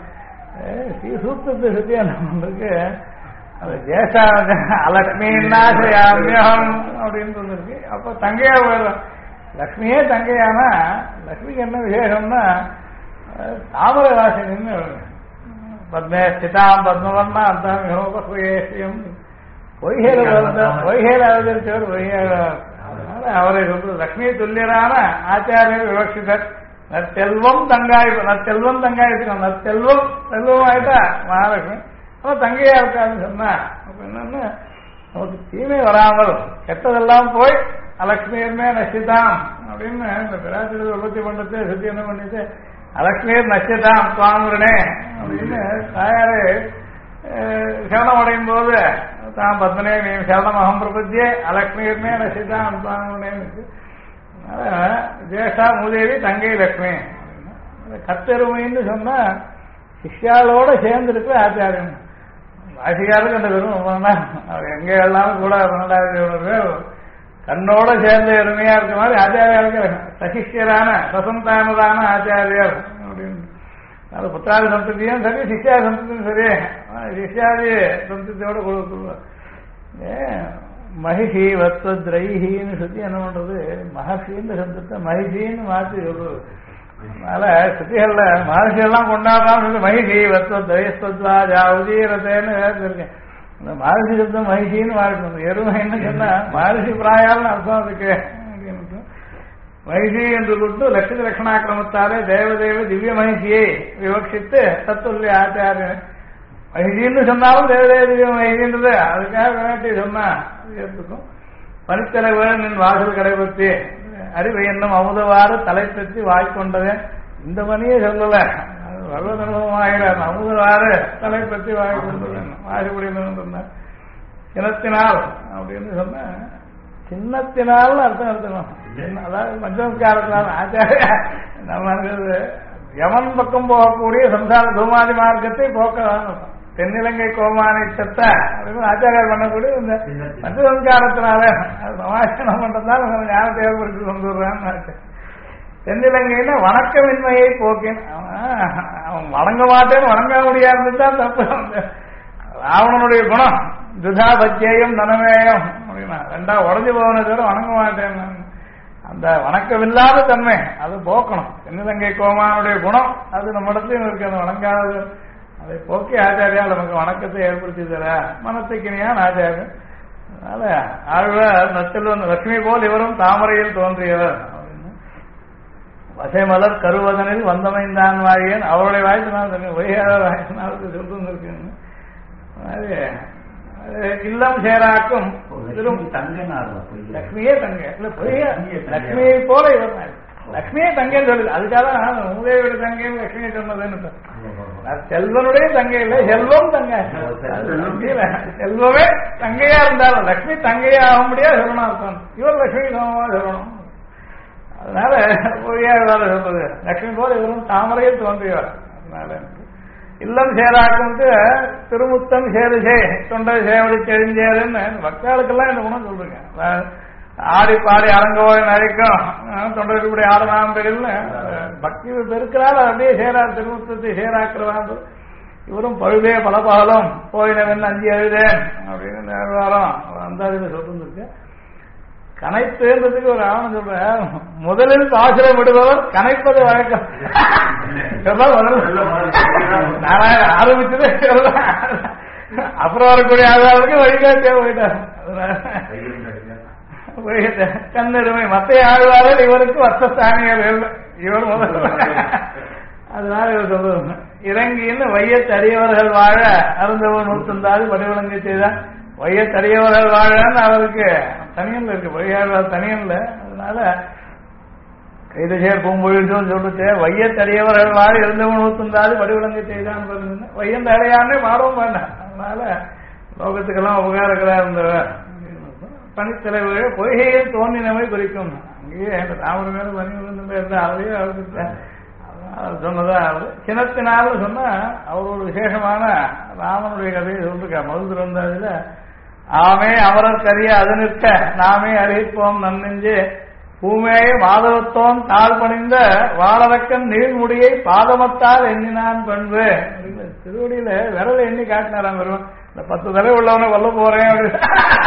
சூத்திரத்தை சுத்தி நம்மளுக்கு அது ஜேஷா அலட்சுமின்னா சாமியம் அப்படின்னு சொல்லிருக்கு. அப்ப தங்கையா போயிடும். லட்சுமியே தங்கையானா லட்சுமிக்கு என்ன விசேஷம்னா தாமரை வாசனின்னு பத்மே ஸ்திதாம் பத்மவர்ணா அந்தாமியம் பொய்கையில அவதரித்தவர் பொய்கையில. அதனால அவரை சொல்றது லட்சுமி துல்லியரான ஆச்சாரியர் விவக்ஷிதர். நற்செல்வம் தங்காய், நற்செல்வம் தங்காயிட்டு நற்செல்வம் செல்வம் ஆயிட்டா மகாலட்சுமி. ஆனா தங்கையா இருக்கான்னு சொன்னா அப்ப என்னன்னு நமக்கு தீமை வராமல் கெட்டதெல்லாம் போய் அலட்சுமியர்மே நசிதாம் அப்படின்னு இந்த பிராட்டியோட உற்பத்தி பண்ணது சுத்தி என்ன பண்ணிட்டு அலட்சுமியர் நசிதாம் சுவாமிரனே அப்படின்னு தாயாரு சரணம் அடையும் போது தான் பத்மனே நீ சரணம் அகம் பிரபத்தியே அலட்சுமியர்மே நசிதாம் சுவாமிரனே. ஜேஷா மூதேவி தங்கை லட்சுமி. கத்தெருமைன்னு சொன்னா சிஷ்யாலோட சேர்ந்து இருக்கிற ஆச்சாரியம். வாசிகாருக்கு அந்த வெறும் அவர் எங்க எல்லாரும் கூட 12,000 பேர் கண்ணோட சேர்ந்த எருமையா இருக்க மாதிரி ஆச்சாரியாருக்கு சசிஷ்யரான சசந்தானதான ஆச்சாரியர் அப்படின்னு அது புத்திராதி சந்ததியும் சரி சிஷ்யாதி சந்ததியும் சரி சிஷ்யாதி சந்ததியோட கொடுக்கணும். மகிஷி வத்வத்ரைஹின்னு சுத்தி என்ன பண்றது, மகர்ஷின்னு சந்தத்தை மகிஷின்னு மாற்றி சொல்றது. அதனால சுத்திகள்ல மகர்ஷியெல்லாம் கொண்டாடுறான்னு மகிஷி வத்வத்ரைஸ்வத்வாஜாவுதீரத்தேன்னு இருக்கேன். இந்த மகர்ஷி சப்தம் மகிஷின்னு மாறிட்டு எருமைன்னு சொன்னா மகர்ஷி பிராயால்னு அர்த்தம் அதுக்கு. மகிஷி என்று கொண்டு லட்சண லட்சணாக்கிரமத்தாலே தேவதேவ திவ்ய மகிஷியை விவக்ஷித்து தத்துல்ய ஆச்சாரியன் மகிஷின்னு சொன்னாலும் தேவதேவ திவ்ய மகிஷின்றது அதுக்காக வேண்டி சொன்னா ஏற்றுக்கும். பனித்தலைவன் வாசல் கடைபற்றி அறிவு என்னும் அமுதவாறு தலை பற்றி வாய்க்கொண்டவன் இந்த மணியே சொல்லல, வல்லதனுபவமாகிறார். அமுதவாறு தலை பற்றி வாய்க்கொண்டவன் வாய்ப்புடையவன் சொன்னார். சினத்தினால் அப்படின்னு சொன்ன சின்னத்தினால் அர்த்தம் எடுத்துக்கணும். அதாவது பஞ்சமஸ்காரத்தினால் ஆச்சாரிய நம்ம யமன் பக்கம் போகக்கூடிய சம்சார தூமாதி மார்க்கத்தை போக்க தென்னிலங்கை கோமானிச்சத்த அப்படின்னு ஆச்சாரியார் பண்ணக்கூடிய இந்த பஞ்சசம்ஸ்காரத்தினால சமாசனம் பண்றதுனால ஞானத்தை ஏற்படுத்தி கொண்டு வருவான்னு. தென்னிலங்கையில வணக்கமின்மையை போக்கேன். அவன் வணங்க மாட்டேன்னு வணங்க முடியாதுதான் தப்பு. ராவணனுடைய குணம் துதா பத்தியம் தனமேயம் அப்படின்னா ரெண்டா உடஞ்சு போவனை தவிர வணங்க மாட்டேன். அந்த வணக்கமில்லாத தன்மை அது போக்கணும். தென்னிலங்கை கோமானுடைய குணம் அது நம்ம இடத்துலையும் இருக்கு. அந்த வணங்காத அதை போக்கி ஆச்சாரியா நமக்கு வணக்கத்தை ஏற்படுத்தி தர மனத்துக்கினியான் ஆச்சாரியன். அதனால ஆழ்வார் நச்செல்வன் லட்சுமி போல் இவரும் தாமரையில் தோன்றியவர் அப்படின்னு வசைமலர் கருவதனில் வந்தமைந்தான் வாழியன் அவருடைய வாய்ப்பினால் வைகாத வாய்ப்பினாலுக்கு சொல்றது இருக்குன்னு. இல்லம் சேராக்கும் லட்சுமியே தங்க இல்ல பொய்யா லட்சுமியை போல இவர் லட்சுமியே தங்கன்னு சொல்லுது. அதுக்காக உதவியோட தங்கைன்னு லட்சுமியை சொன்னதுன்னு செல்வனுடைய தங்கை இல்லை செல்வம் தங்க. செல்வமே தங்கையா இருந்தாலும் லட்சுமி தங்கையா ஆக முடியாது சொல்லணும் அர்த்தம். இவர் லட்சுமி சமமா சொல்லணும். அதனால பொய்யா சொல்றது லட்சுமி போல இவரும் தாமரையில் தோன்றியவர். அதனால இல்லம் சேராக்கும்ட்டு திருமுத்தம் சேருசே தொண்டை சேவடி செழிஞ்சேருன்னு பக்தாளுக்கெல்லாம் இந்த குணம் சொல்றீங்க. ஆடி பாடி அரங்கோய் நழைக்கும் தொண்டர்களுடைய ஆடலாம் பெரியல்னு பக்தி பெருக்கிறாள் அப்படியே சேரார் திருமுத்தத்தை சேராக்குறவான். இவரும் பழுதே பல பகலும் போயினவன் அஞ்சி எழுதேன் அப்படின்னு நேரம் அந்த இதுல சொல்லிருக்கு. கனைத்துன்றதுக்கு ஒரு ஆவணம் சொல்ற முதலில் பாசுரம் விடுபவர் கனைப்பது வழக்கம். ஆரம்பிச்சதே அப்புறம் வரக்கூடிய ஆதாரத்துக்கு வழிகாட்டே போயிட்டார். கண்ணெருமை மத்தைய ஆழ்வார்கள் இவருக்கு வர்த்தஸ்தானியர் இவர் முதல். அதனால இவர் சொல்றது இறங்கின்னு வையத்தடியவர்கள் வாழ அருந்தவன் நூற்றந்தாது படிவிளங்கி செய்தான். வையத்தடியவர்கள் வாழன்னு அவருக்கு தனியன்ல இருக்கு, வையாழ்வார் தனியன்ல. அதனால கைதசேர் பூம்பொழில் சொல்லிட்டு வையத்தடியவர்கள் வாழ இருந்தவன் நூற்றந்தாது படிவிளங்கி செய்தான். வையந்த அடையானே மாறவும் வேண்டாம். அதனால லோகத்துக்கெல்லாம் உபகாரங்களா இருந்தவர். பனித்தலைவர்கள் பொய்கையில் தோன்றினவை குறிக்கும். அங்கேயே ராமர் மேல பனி விழுந்து அதையே அவருக்கு சொன்னதா அவரு சினத்தினாலும் சொன்னா அவரோட விசேஷமான ராமனுடைய கதையை சொல்லிருக்கா. மதுரை வந்ததுல ஆமே அமரர் கரிய அது நிற்க நாமே அறிவிப்போம் நன்னெஞ்சு பூமேய மாதவத்தோன் தாழ் பணிந்த வாழறக்கன் நீழ்முடியை பாதமத்தால் எண்ணினான் பண்பு. திருவடியில விரல எண்ணி காட்டினாராம். வருவான் இந்த 10 தலை உள்ளவனை கொல்ல போறேன் அப்படின்னு.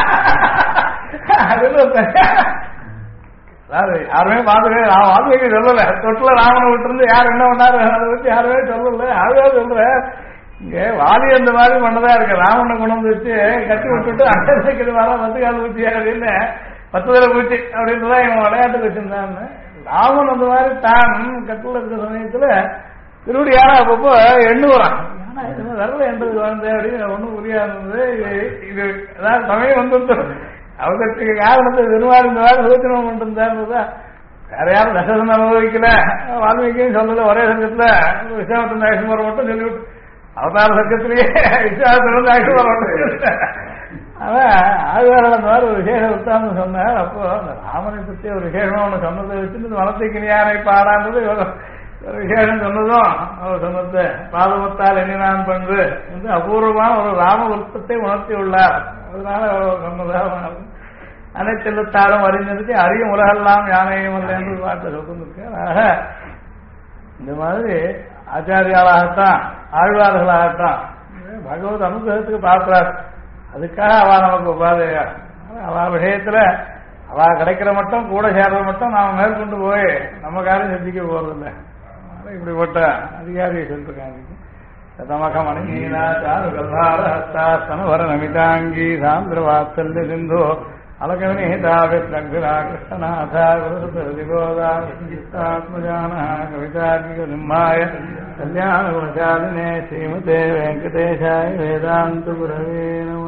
யாருமே பாத்துக்க வால்மீகி சொல்லல. தொட்டுல ராமனை விட்டு இருந்து யார் என்ன பண்ணாரு அதை வச்சு யாருமே சொல்லல. அதுவே சொல்ற இங்க வாலி அந்த மாதிரி பண்ணதா இருக்கு. ராமனை கொண்டு வச்சு கட்டி விட்டுட்டு அங்கே வர வந்து கால ஊச்சி அப்படின்னு 10 தலை பூச்சி அப்படின்றதான் இவன் விளையாட்டு வச்சிருந்தான்னு. ராமன் அந்த மாதிரி தான் கட்டுல இருக்கிற சமயத்துல திருவடி யாரா அப்பப்போ எண்ணுவான். வரல என்றது வாழ்ந்த அப்படின்னு ஒண்ணும் புரியாது. இது ஏதாவது சமயம் வந்து அவருக்கு காரணத்தை திருவாரூர் இந்த மாதிரி சோதனம் பண்ணிருந்தாருன்றதா வேற யாரும் தசரதன் அனுபவிக்கல. வால்மீகியும் சொல்லல. ஒரே சங்கத்துல விஸ்வாமித்திரன் ஆயுஷ்மரம் மட்டும் சொல்லிவிட்டு அவதார சங்கத்திலேயே விஸ்வாமித்திரன் ஆயுஷ்மரம் மட்டும். அதான் ஆழ்வார்கள் அந்த மாதிரி ஒரு விசேஷ உத்தாந்தம் சொன்னார். அப்போ அந்த ராமனை பற்றி ஒரு விசேஷமா ஒண்ணு சொன்னதை வச்சுட்டு வனத்தைக்கு நியாரை பாடான்றது ஒரு விசேஷம் சொன்னதும் அவர் சொன்னது பாதமத்தால் எண்ணினான் பண்பு என்று அபூர்வமான ஒரு ராம விருத்தத்தை உணர்த்தி உள்ளார். அதனால சொன்னதாக அனைத்தெல்லத்தாலும் அறிந்ததுக்கு அறியும் உலகெல்லாம் யானையும் அல்ல என்று பார்த்து சொல்லிருக்க. ஆக இந்த மாதிரி ஆச்சாரியாளாகத்தான் ஆழ்வார்களாகத்தான் பகவத் அனுகிரகத்துக்கு பார்க்கிறார். அதுக்காக அவ நமக்கு உபாதையா அவ விஷயத்துல அவ கிடைக்கிற மட்டும் கூட சேர்றது மட்டும் நாம மேற்கொண்டு போய் நம்ம காரியம் செஞ்சுக்க போறதில்லை. இப்படிப்பட்ட அதிகாரியை சொல்லிருக்காங்க. சதமகமணிநீனா சாருகல்ஹாரஹஸ்தாஸ்தனவர நமிதாங்கி சாந்திர வாத்சல்ய சிந்தோ அலகவினிதாவித்ரா கிருஷ்ணநாதா குருசுதிபோதா சங்கீதாத்மஜானா கவிதார்க்கிக சிம்மாய கல்யாண குணசாலினே ஸ்ரீமதே வெங்கடேஷாய வேதாந்த குரவே நமः.